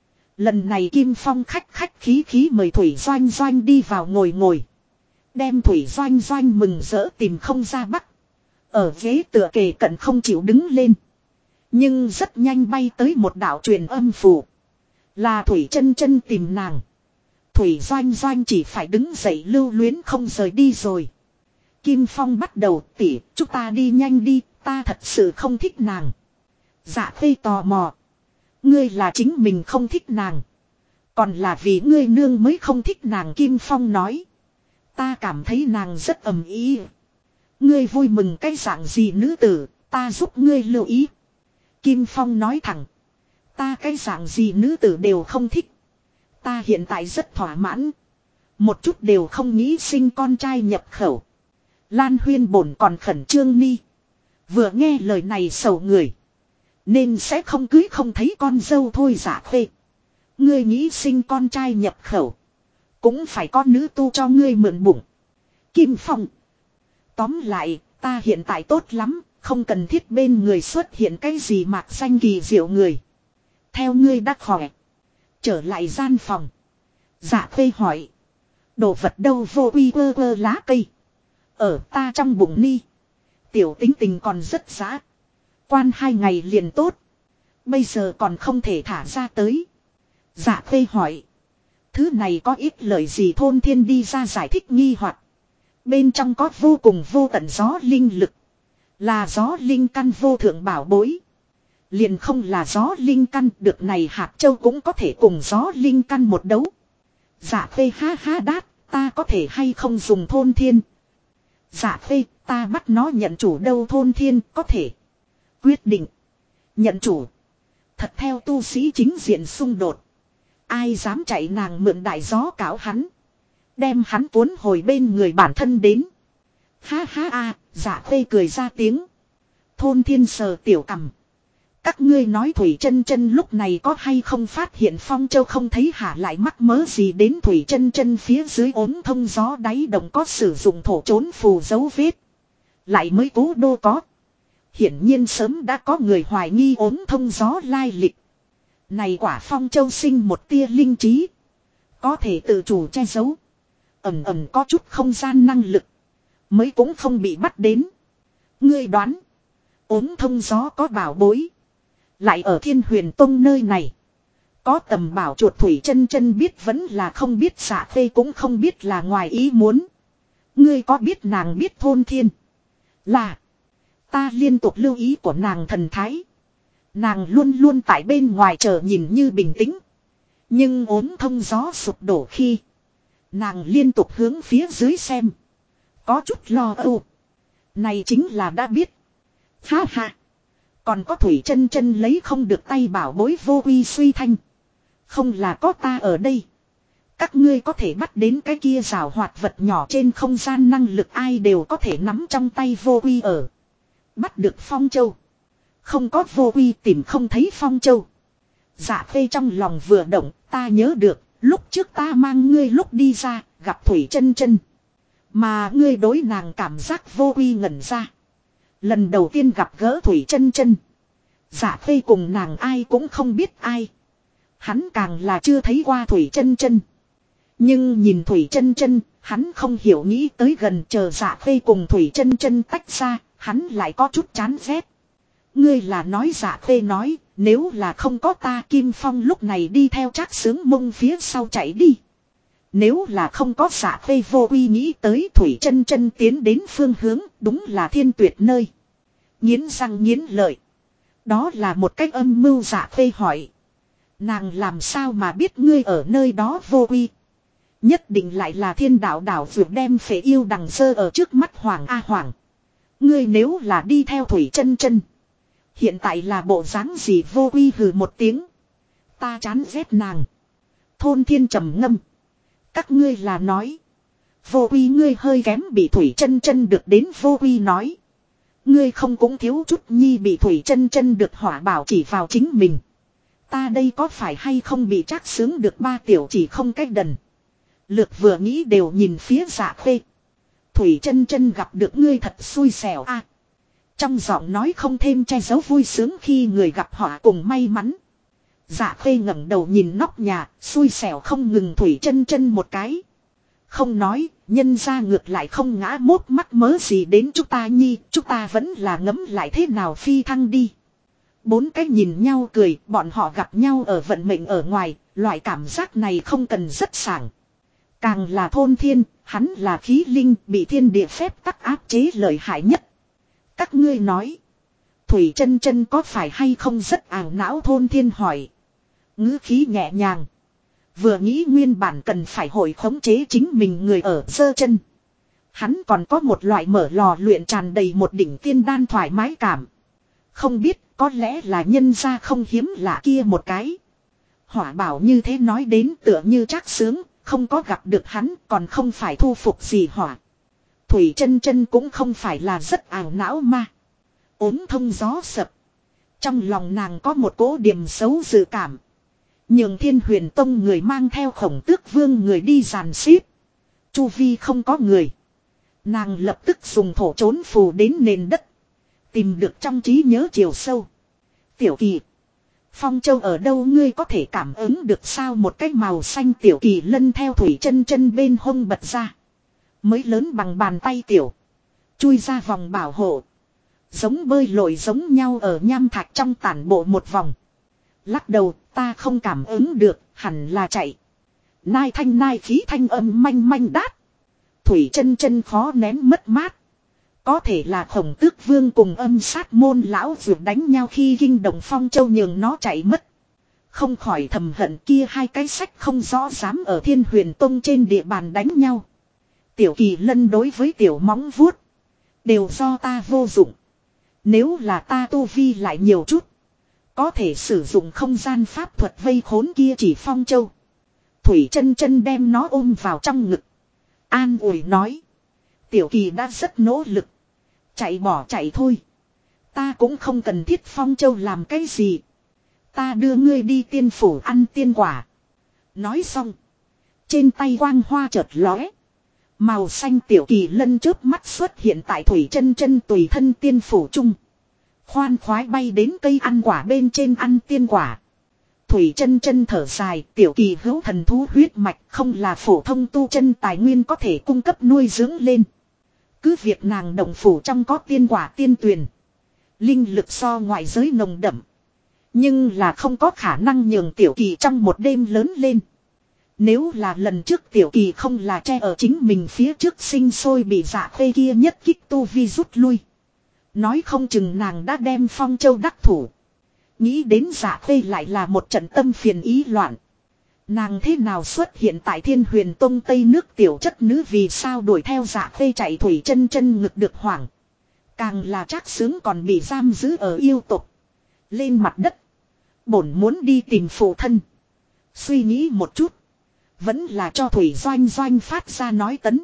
Lần này Kim Phong khách khí mời Thủy Doanh đi vào ngồi. Đem Thủy Doanh mừng rỡ tìm không ra bắt. Ở ghế tựa kề cận không chịu đứng lên. Nhưng rất nhanh bay tới một đạo truyền âm phù. Là Thủy Chân Chân tìm nàng. Thủy Doanh Doanh chỉ phải đứng dậy lưu luyến không rời đi rồi. Kim Phong bắt đầu tỉ, chúng ta đi nhanh đi, ta thật sự không thích nàng. Dạ Khê tò mò. Ngươi là chính mình không thích nàng. Còn là vì ngươi nương mới không thích nàng. Kim Phong nói. Ta cảm thấy nàng rất ầm ý. Ngươi vui mừng cái dạng gì nữ tử, ta giúp ngươi lưu ý. Kim Phong nói thẳng. Ta cái dạng gì nữ tử đều không thích. Ta hiện tại rất thỏa mãn. Một chút đều không nghĩ sinh con trai nhập khẩu. Lan Huyên bổn còn khẩn trương ni. Vừa nghe lời này sầu người. Nên sẽ không cưới không thấy con dâu thôi. Dạ Khê. Ngươi nghĩ sinh con trai nhập khẩu. Cũng phải có nữ tu cho ngươi mượn bụng. Kim Phong. Tóm lại, ta hiện tại tốt lắm. Không cần thiết bên người xuất hiện cái gì mạc danh kỳ diệu người. Theo ngươi đã khỏe. Trở lại gian phòng. Dạ Khê hỏi. Đồ vật đâu vô uy ơ lá cây. Ở ta trong bụng ni. Tiểu tính tình còn rất giá. Quan 2 ngày liền tốt. Bây giờ còn không thể thả ra tới. Dạ Khê hỏi. Thứ này có ít lời gì Thôn Thiên đi ra giải thích nghi hoặc. Bên trong có vô cùng vô tận gió linh lực. Là gió linh căn vô thượng bảo bối. Liền không là gió linh căn, được này hạt châu cũng có thể cùng gió linh căn một đấu. Dạ Khê ha ha đát, ta có thể hay không dùng Thôn Thiên. Dạ Khê, ta bắt nó nhận chủ đâu. Thôn Thiên có thể. Quyết định. Nhận chủ. Thật theo tu sĩ chính diện xung đột. Ai dám chạy nàng mượn đại gió cảo hắn. Đem hắn cuốn hồi bên người bản thân đến. Ha ha a, Dạ Khê cười ra tiếng. Thôn Thiên sờ tiểu cằm. Các ngươi nói Thủy Chân Chân lúc này có hay không phát hiện Phong Châu không thấy hả, lại mắc mớ gì đến Thủy Chân Chân phía dưới ốm thông gió đáy động có sử dụng thổ trốn phù dấu vết. Lại mới Cố Đô có. Hiển nhiên sớm đã có người hoài nghi ốm thông gió lai lịch. Này quả Phong Châu sinh một tia linh trí. Có thể tự chủ che giấu. Ẩm ẩm có chút không gian năng lực. Mới cũng không bị bắt đến. Ngươi đoán. Ốm thông gió có bảo bối. Lại ở Thiên Huyền Tông nơi này. Có tầm bảo chuột. Thủy Chân Chân biết vẫn là không biết. Dạ Khê cũng không biết là ngoài ý muốn. Ngươi có biết nàng biết Thôn Thiên. Là. Ta liên tục lưu ý của nàng thần thái. Nàng luôn luôn tại bên ngoài chờ nhìn như bình tĩnh. Nhưng ốm thông gió sụp đổ khi. Nàng liên tục hướng phía dưới xem. Có chút lo âu. Này chính là đã biết. Ha ha. Còn có Thủy Chân Chân lấy không được tay bảo bối vô uy suy thanh. Không là có ta ở đây. Các ngươi có thể bắt đến cái kia rào hoạt vật nhỏ trên không gian năng lực ai đều có thể nắm trong tay vô uy ở. Bắt được Phong Châu. Không có vô uy tìm không thấy Phong Châu. Dạ Khê trong lòng vừa động, ta nhớ được, lúc trước ta mang ngươi lúc đi ra, gặp Thủy Chân Chân. Mà ngươi đối nàng cảm giác vô uy ngẩn ra. Lần đầu tiên gặp gỡ Thủy Chân Chân. Dạ Khê cùng nàng ai cũng không biết ai. Hắn càng là chưa thấy qua Thủy Chân Chân. Nhưng nhìn Thủy Chân Chân, hắn không hiểu nghĩ tới gần chờ Dạ Khê cùng Thủy Chân Chân tách ra, hắn lại có chút chán ghét. Ngươi là nói Dạ Khê nói, nếu là không có ta Kim Phong lúc này đi theo Trác Sướng Mông phía sau chạy đi. Nếu là không có Dạ Khê vô uy nghĩ tới Thủy Chân Chân tiến đến phương hướng, đúng là thiên tuyệt nơi. Nghiến răng nghiến lợi. Đó là một cách âm mưu. Dạ Khê hỏi. Nàng làm sao mà biết ngươi ở nơi đó vô uy? Nhất định lại là Thiên Đạo đảo vượt đem phệ yêu đằng sơ ở trước mắt Hoàng A Hoàng. Ngươi nếu là đi theo Thủy Chân Chân, hiện tại là bộ dáng gì? Vô uy hừ một tiếng. Ta chán ghét nàng. Thôn Thiên trầm ngâm. Các ngươi là nói. Vô uy ngươi hơi kém bị Thủy Chân Chân được đến. Vô uy nói. Ngươi không cũng thiếu chút nhi bị Thủy Chân Chân được hỏa bảo chỉ vào chính mình. Ta đây có phải hay không bị Trác Sướng được 3 tiểu chỉ không cách đần. Lược vừa nghĩ đều nhìn phía Dạ Khê. Thủy Chân Chân gặp được ngươi thật xui xẻo a. Trong giọng nói không thêm che giấu vui sướng khi người gặp họ cùng may mắn. Dạ Khê ngẩng đầu nhìn nóc nhà, xui xẻo không ngừng Thủy Chân Chân một cái. Không nói, nhân ra ngược lại không ngã mốt mắc mớ gì đến chúng ta nhi, chúng ta vẫn là ngấm lại thế nào phi thăng đi. Bốn cái nhìn nhau cười, bọn họ gặp nhau ở vận mệnh ở ngoài, loại cảm giác này không cần rất sảng. Càng là thôn thiên, hắn là khí linh bị thiên địa phép tắc áp chế lợi hại nhất. Các ngươi nói, Thủy Chân Chân có phải hay không rất ảo não, thôn thiên hỏi. Ngữ khí nhẹ nhàng. Vừa nghĩ nguyên bản cần phải hội khống chế chính mình người ở giơ chân. Hắn còn có một loại mở lò luyện tràn đầy một đỉnh tiên đan thoải mái cảm. Không biết có lẽ là nhân gia không hiếm lạ kia một cái. Hỏa bảo như thế nói đến tựa như trác sướng, không có gặp được hắn còn không phải thu phục gì hỏa. Thủy Chân Chân cũng không phải là rất ảo não mà. Ốm thông gió sập. Trong lòng nàng có một cỗ điểm xấu dự cảm. Nhường Thiên Huyền Tông người mang theo Khổng Tước Vương người đi dàn xếp. Chu vi không có người. Nàng lập tức dùng thổ trốn phù đến nền đất. Tìm được trong trí nhớ chiều sâu. Tiểu Kỳ. Phong Châu ở đâu ngươi có thể cảm ứng được sao, một cái màu xanh Tiểu Kỳ lân theo Thủy Chân Chân bên hông bật ra. Mới lớn bằng bàn tay tiểu. Chui ra vòng bảo hộ. Giống bơi lội giống nhau ở nham thạch trong tản bộ một vòng. Lắc đầu, ta không cảm ứng được, hẳn là chạy. Nai thanh nai khí thanh âm manh manh đát. Thủy Chân Chân khó nén mất mát. Có thể là Khổng Tước Vương cùng âm sát môn lão vượt đánh nhau khi kinh động Phong Châu nhường nó chạy mất. Không khỏi thầm hận kia hai cái sách không rõ dám ở Thiên Huyền Tông trên địa bàn đánh nhau. Tiểu Kỳ lân đối với tiểu móng vuốt. Đều do ta vô dụng. Nếu là ta tu vi lại nhiều chút. Có thể sử dụng không gian pháp thuật vây khốn kia chỉ Phong Châu. Thủy Chân Chân đem nó ôm vào trong ngực. An ủi nói. Tiểu Kỳ đã rất nỗ lực. Chạy bỏ chạy thôi. Ta cũng không cần thiết Phong Châu làm cái gì. Ta đưa ngươi đi tiên phủ ăn tiên quả. Nói xong. Trên tay quang hoa chợt lóe. Màu xanh Tiểu Kỳ lân chớp mắt xuất hiện tại Thủy Chân Chân tùy thân tiên phủ chung. Khoan khoái bay đến cây ăn quả bên trên ăn tiên quả. Thủy Chân Chân thở dài, Tiểu Kỳ hữu thần thú huyết mạch, không là phổ thông tu chân tài nguyên có thể cung cấp nuôi dưỡng lên. Cứ việc nàng động phủ trong có tiên quả tiên tuyền. Linh lực so ngoại giới nồng đậm. Nhưng là không có khả năng nhường Tiểu Kỳ trong một đêm lớn lên. Nếu là lần trước Tiểu Kỳ không là che ở chính mình phía trước sinh sôi bị Dạ Khê kia nhất kích tu vi rút lui. Nói không chừng nàng đã đem Phong Châu đắc thủ. Nghĩ đến Dạ Khê lại là một trận tâm phiền ý loạn. Nàng thế nào xuất hiện tại Thiên Huyền Tông Tây nước tiểu chất nữ, vì sao đuổi theo Dạ Khê chạy, Thủy Chân Chân ngực được hoảng. Càng là trác sướng còn bị giam giữ ở yêu tộc. Lên mặt đất. Bổn muốn đi tìm phụ thân. Suy nghĩ một chút. Vẫn là cho Thủy Doanh Doanh phát ra nói tấn.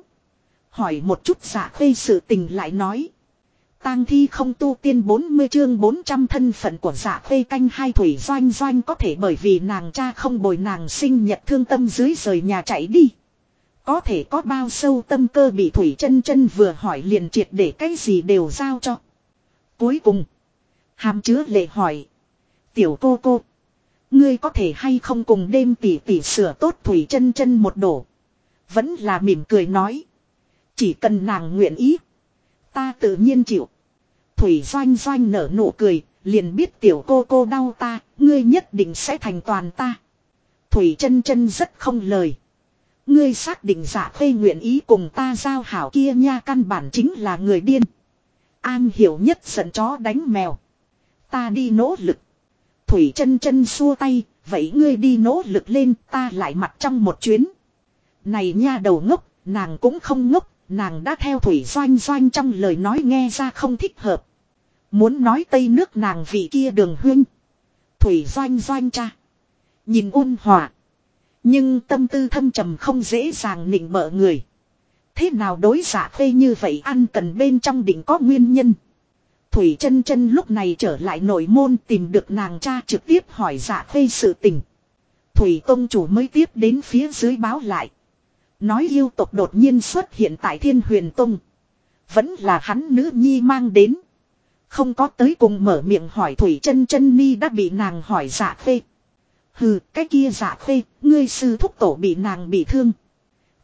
Hỏi một chút Dạ Khê sự tình lại nói. Tang thi không tu tiên 40 chương 400 thân phận của Dạ Khê canh hai. Thủy Doanh Doanh có thể bởi vì nàng cha không bồi nàng sinh nhật thương tâm dưới rời nhà chạy đi. Có thể có bao sâu tâm cơ bị Thủy Chân Chân vừa hỏi liền triệt để cái gì đều giao cho. Cuối cùng, hàm chứa lệ hỏi. Tiểu cô cô, ngươi có thể hay không cùng đêm tỷ tỷ sửa tốt Thủy Chân Chân một đổ. Vẫn là mỉm cười nói. Chỉ cần nàng nguyện ý. Ta tự nhiên chịu. Thủy Doanh Doanh nở nụ cười, liền biết tiểu cô cô đau ta, ngươi nhất định sẽ thành toàn ta. Thủy Chân Chân rất không lời. Ngươi xác định Dạ Khê nguyện ý cùng ta giao hảo kia nha, căn bản chính là người điên. An hiểu nhất giận chó đánh mèo. Ta đi nỗ lực. Thủy Chân Chân xua tay, vậy ngươi đi nỗ lực lên, ta lại mặt trong một chuyến. Này nha đầu ngốc, nàng cũng không ngốc. Nàng đã theo Thủy Doanh Doanh trong lời nói nghe ra không thích hợp. Muốn nói Tây nước nàng vị kia Đường huynh. Thủy Doanh Doanh cha. Nhìn ôn hòa. Nhưng tâm tư thâm trầm không dễ dàng nịnh bợ người. Thế nào đối Dạ Khê như vậy ăn cần bên trong định có nguyên nhân. Thủy Chân Chân lúc này trở lại nội môn tìm được nàng cha trực tiếp hỏi Dạ Khê sự tình. Thủy Tông chủ mới tiếp đến phía dưới báo lại. Nói yêu tộc đột nhiên xuất hiện tại Thiên Huyền Tông. Vẫn là hắn nữ nhi mang đến. Không có tới cùng mở miệng hỏi Thủy Chân Chân ni đã bị nàng hỏi Dạ Khê. Hừ, cái kia Dạ Khê, ngươi sư thúc tổ bị nàng bị thương.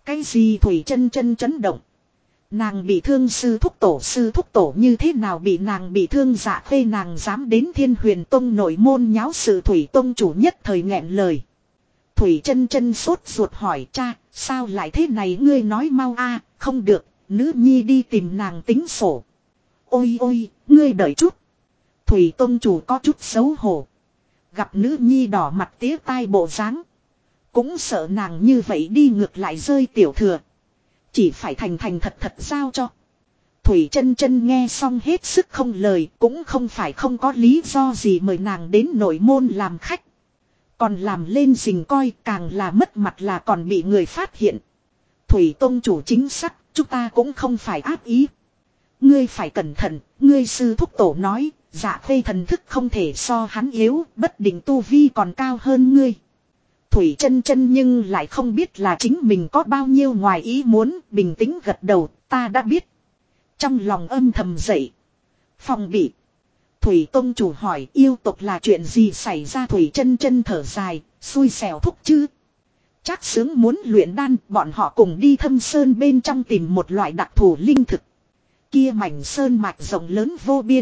Cái gì Thủy chân chân chấn động. Nàng bị thương sư thúc tổ như thế nào bị nàng bị thương Dạ Khê nàng dám đến Thiên Huyền Tông nội môn nháo sự Thủy Tông chủ nhất thời nghẹn lời. Thủy chân chân sốt ruột hỏi cha, sao lại thế này ngươi nói mau a, không được, nữ nhi đi tìm nàng tính sổ. Ôi ôi, ngươi đợi chút. Thủy Tông chủ có chút xấu hổ. Gặp nữ nhi đỏ mặt tía tai bộ dáng, cũng sợ nàng như vậy đi ngược lại rơi tiểu thừa. Chỉ phải thành thành thật thật giao cho. Thủy chân chân nghe xong hết sức không lời, cũng không phải không có lý do gì mời nàng đến nội môn làm khách. Còn làm lên rình coi, càng là mất mặt là còn bị người phát hiện. Thủy Tông chủ chính xác, chúng ta cũng không phải ác ý. Ngươi phải cẩn thận, ngươi sư thúc tổ nói, Dạ Khê thần thức không thể so hắn yếu, bất định tu vi còn cao hơn ngươi. Thủy chân chân nhưng lại không biết là chính mình có bao nhiêu ngoài ý muốn, bình tĩnh gật đầu, ta đã biết. Trong lòng âm thầm dậy. Phòng bị. Thủy Tông chủ hỏi yêu tộc là chuyện gì xảy ra, Thủy chân chân thở dài, xui xẻo thúc chứ. Trác Xướng muốn luyện đan, bọn họ cùng đi Thâm Sơn bên trong tìm một loại đặc thù linh thực. Kia mảnh sơn mạch rộng lớn vô biên.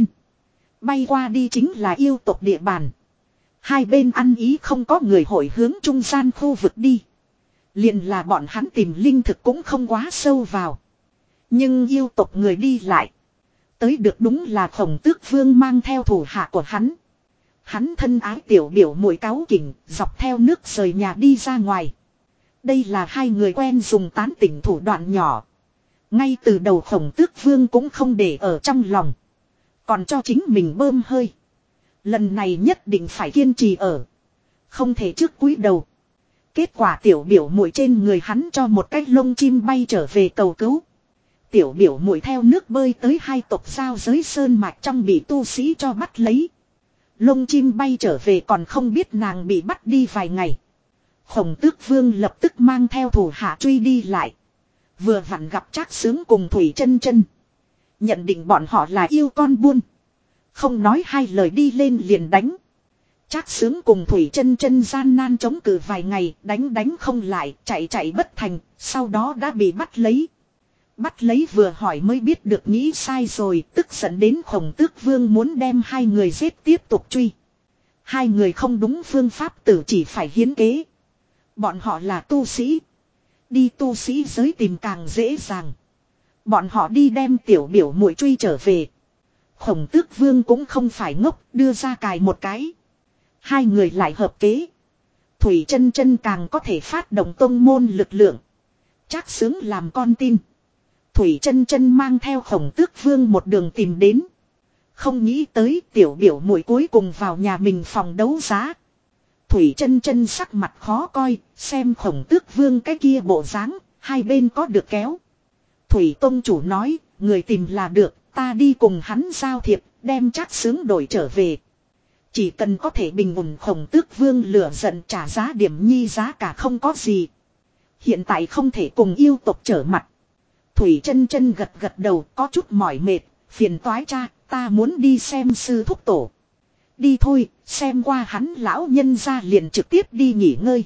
Bay qua đi chính là yêu tộc địa bàn. Hai bên ăn ý không có người hội hướng trung gian khu vực đi. Liền là bọn hắn tìm linh thực cũng không quá sâu vào. Nhưng yêu tộc người đi lại. Tới được đúng là Khổng Tước Vương mang theo thủ hạ của hắn. Hắn thân ái tiểu biểu muội cáu kỉnh, dọc theo nước rời nhà đi ra ngoài. Đây là hai người quen dùng tán tỉnh thủ đoạn nhỏ. Ngay từ đầu Khổng Tước Vương cũng không để ở trong lòng. Còn cho chính mình bơm hơi. Lần này nhất định phải kiên trì ở. Không thể trước cúi đầu. Kết quả tiểu biểu muội trên người hắn cho một cái lông chim bay trở về cầu cứu. Tiểu biểu muội theo nước bơi tới hai tộc giao giới sơn mạch trong bị tu sĩ cho bắt lấy. Lông chim bay trở về còn không biết nàng bị bắt đi vài ngày. Khổng Tước Vương lập tức mang theo thủ hạ truy đi lại. Vừa vặn gặp Trác Xướng cùng Thủy chân chân. Nhận định bọn họ là yêu con buôn. Không nói hai lời đi lên liền đánh. Trác Xướng cùng Thủy chân chân gian nan chống cự vài ngày, đánh không lại, chạy bất thành, sau đó đã bị bắt lấy. Bắt lấy vừa hỏi mới biết được nghĩ sai rồi, tức giận đến Khổng Tước Vương muốn đem hai người giết tiếp tục truy. Hai người không đúng phương pháp tử chỉ phải hiến kế. Bọn họ là tu sĩ. Đi tu sĩ giới tìm càng dễ dàng. Bọn họ đi đem tiểu biểu muội truy trở về. Khổng Tước Vương cũng không phải ngốc, đưa ra cài một cái. Hai người lại hợp kế. Thủy chân chân càng có thể phát động tông môn lực lượng. Trác Xướng làm con tin. Thủy chân chân mang theo Khổng Tước Vương một đường tìm đến. Không nghĩ tới tiểu biểu muội cuối cùng vào nhà mình phòng đấu giá. Thủy chân chân sắc mặt khó coi, xem Khổng Tước Vương cái kia bộ dáng, hai bên có được kéo. Thủy Tông chủ nói, người tìm là được, ta đi cùng hắn giao thiệp, đem Trác Xướng đổi trở về. Chỉ cần có thể bình ổn Khổng Tước Vương lửa giận trả giá điểm nhi giá cả không có gì. Hiện tại không thể cùng yêu tộc trở mặt. Thủy chân chân gật đầu có chút mỏi mệt, phiền toái cha, ta muốn đi xem sư thúc tổ. Đi thôi, xem qua hắn lão nhân ra liền trực tiếp đi nghỉ ngơi.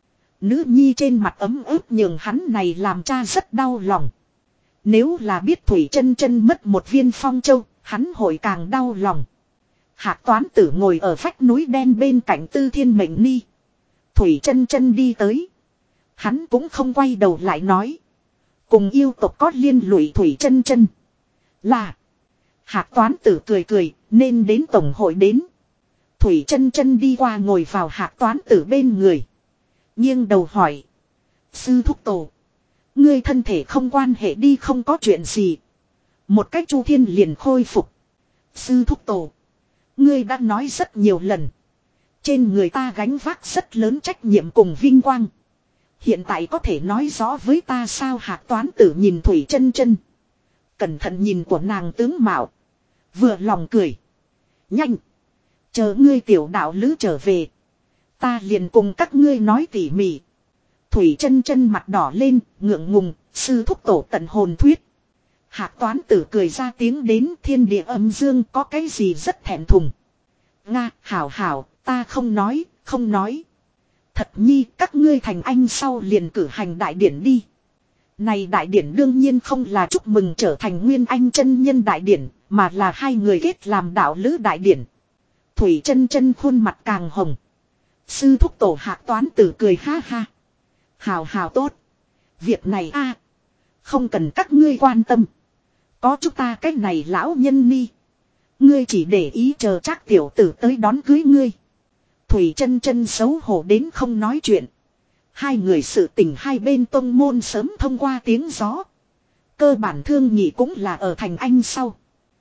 Nữ nhi trên mặt ấm ướt nhường hắn này làm cha rất đau lòng. Nếu là biết Thủy chân chân mất một viên phong châu, hắn hội càng đau lòng. Hạc Toán Tử ngồi ở vách núi đen bên cạnh Tư Thiên Mệnh Ni. Thủy chân chân đi tới. Hắn cũng không quay đầu lại nói. Cùng yêu tộc có liên lụy Thủy chân chân. Là. Hạc Toán Tử cười, nên đến tổng hội đến. Thủy chân chân đi qua ngồi vào Hạc Toán Tử bên người. Nghiêng đầu hỏi. Sư thúc tổ. Ngươi thân thể không quan hệ đi không có chuyện gì. Một cách Chu Thiên liền khôi phục. Sư thúc tổ. Ngươi đã nói rất nhiều lần. Trên người ta gánh vác rất lớn trách nhiệm cùng vinh quang. Hiện tại có thể nói rõ với ta sao? Hạc Toán Tử nhìn Thủy chân chân. Cẩn thận nhìn của nàng tướng mạo. Vừa lòng cười. Nhanh. Chờ ngươi tiểu đạo lữ trở về. Ta liền cùng các ngươi nói tỉ mỉ. Thủy chân chân mặt đỏ lên, ngượng ngùng, sư thúc tổ tận hồn thuyết. Hạc Toán Tử cười ra tiếng đến thiên địa âm dương có cái gì rất thẹn thùng. Nga, hảo, ta không nói. Thật nhi các ngươi thành anh sau liền cử hành đại điển đi. Này đại điển đương nhiên không là chúc mừng trở thành Nguyên Anh chân nhân đại điển, mà là hai người kết làm đạo lữ đại điển. Thủy chân chân khuôn mặt càng hồng. Sư thúc tổ Hạc Toán Tử cười ha ha. Hào hào tốt. Việc này a, không cần các ngươi quan tâm. Có chúng ta cái này lão nhân mi. Ngươi chỉ để ý chờ chắc tiểu tử tới đón cưới ngươi. Thủy chân chân xấu hổ đến không nói chuyện. Hai người sự tình hai bên tông môn sớm thông qua tiếng gió. Cơ bản thương nhị cũng là ở thành Anh sau.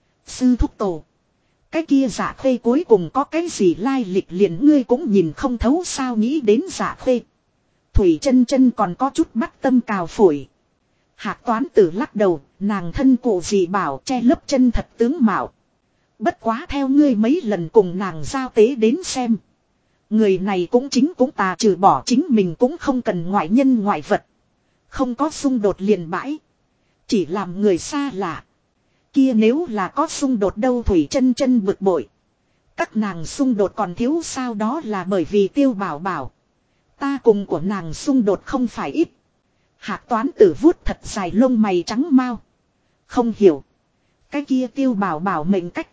Sư thúc tổ. Cái kia Dạ Khê cuối cùng có cái gì lai lịch liền ngươi cũng nhìn không thấu sao nghĩ đến Dạ Khê. Thủy chân chân còn có chút bắt tâm cào phổi. Hạc Toán Tử lắc đầu, nàng thân cụ dị bảo che lấp chân thật tướng mạo. Bất quá theo ngươi mấy lần cùng nàng giao tế đến xem. Người này cũng chính cũng tà, trừ bỏ chính mình cũng không cần ngoại nhân ngoại vật. Không có xung đột liền bãi. Chỉ làm người xa lạ. Kia nếu là có xung đột đâu, Thủy chân chân bực bội. Các nàng xung đột còn thiếu sao, đó là bởi vì Tiêu Bảo Bảo. Ta cùng của nàng xung đột không phải ít. Hạc Toán Tử vuốt thật dài lông mày trắng mau. Không hiểu. Cái kia Tiêu Bảo Bảo mệnh cách.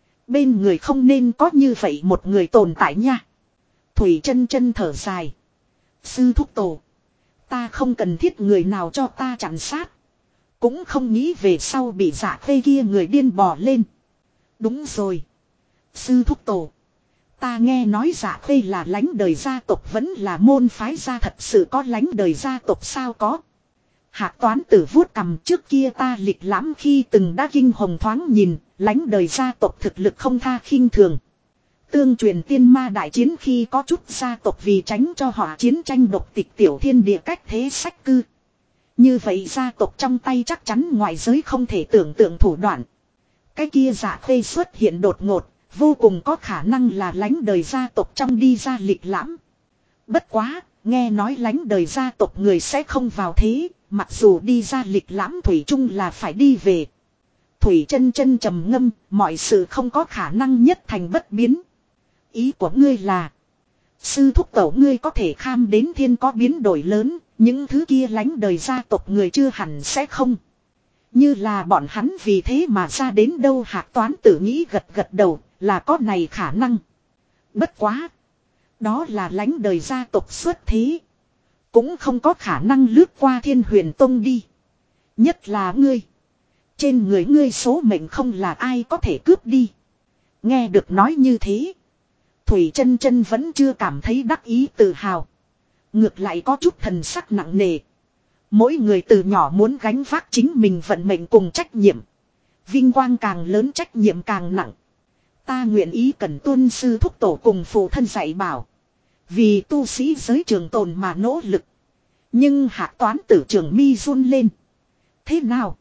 Bên người không nên có như vậy một người tồn tại nha. Thủy chân chân thở dài. Sư thúc tổ. Ta không cần thiết người nào cho ta chặn sát. Cũng không nghĩ về sau bị Dạ Khê kia người điên bò lên. Đúng rồi. Sư thúc tổ. Ta nghe nói Dạ Khê là lánh đời gia tộc vẫn là môn phái gia, thật sự có lánh đời gia tộc sao? Có. Hạc Toán Tử vuốt cằm, trước kia ta lịch lãm khi từng đã kinh hồng thoáng nhìn, lánh đời gia tộc thực lực không tha khinh thường. Tương truyền tiên ma đại chiến khi có chút gia tộc vì tránh cho họ chiến tranh độc tịch tiểu thiên địa cách thế sách cư. Như vậy gia tộc trong tay chắc chắn ngoại giới không thể tưởng tượng thủ đoạn. Cái kia Dạ Khê xuất hiện đột ngột, vô cùng có khả năng là lánh đời gia tộc trong đi ra lịch lãm. Bất quá, nghe nói lánh đời gia tộc người sẽ không vào thế, mặc dù đi ra lịch lãm thủy chung là phải đi về. Thủy chân chân trầm ngâm, mọi sự không có khả năng nhất thành bất biến. Ý của ngươi là, sư thúc tổ ngươi có thể kham đến thiên có biến đổi lớn, những thứ kia lánh đời gia tộc người chưa hẳn sẽ không. Như là bọn hắn vì thế mà ra đến đâu? Hạc Toán Tử nghĩ gật gật đầu, là có này khả năng. Bất quá. Đó là lánh đời gia tộc xuất thế. Cũng không có khả năng lướt qua Thiên Huyền Tông đi. Nhất là ngươi. Trên người ngươi số mệnh không là ai có thể cướp đi. Nghe được nói như thế. Thủy chân chân vẫn chưa cảm thấy đắc ý tự hào. Ngược lại có chút thần sắc nặng nề. Mỗi người từ nhỏ muốn gánh vác chính mình vận mệnh cùng trách nhiệm. Vinh quang càng lớn trách nhiệm càng nặng. Ta nguyện ý cần tuân sư thúc tổ cùng phụ thân dạy bảo. Vì tu sĩ giới trường tồn mà nỗ lực. Nhưng Hạc Toán Tử trường mi run lên. Thế nào?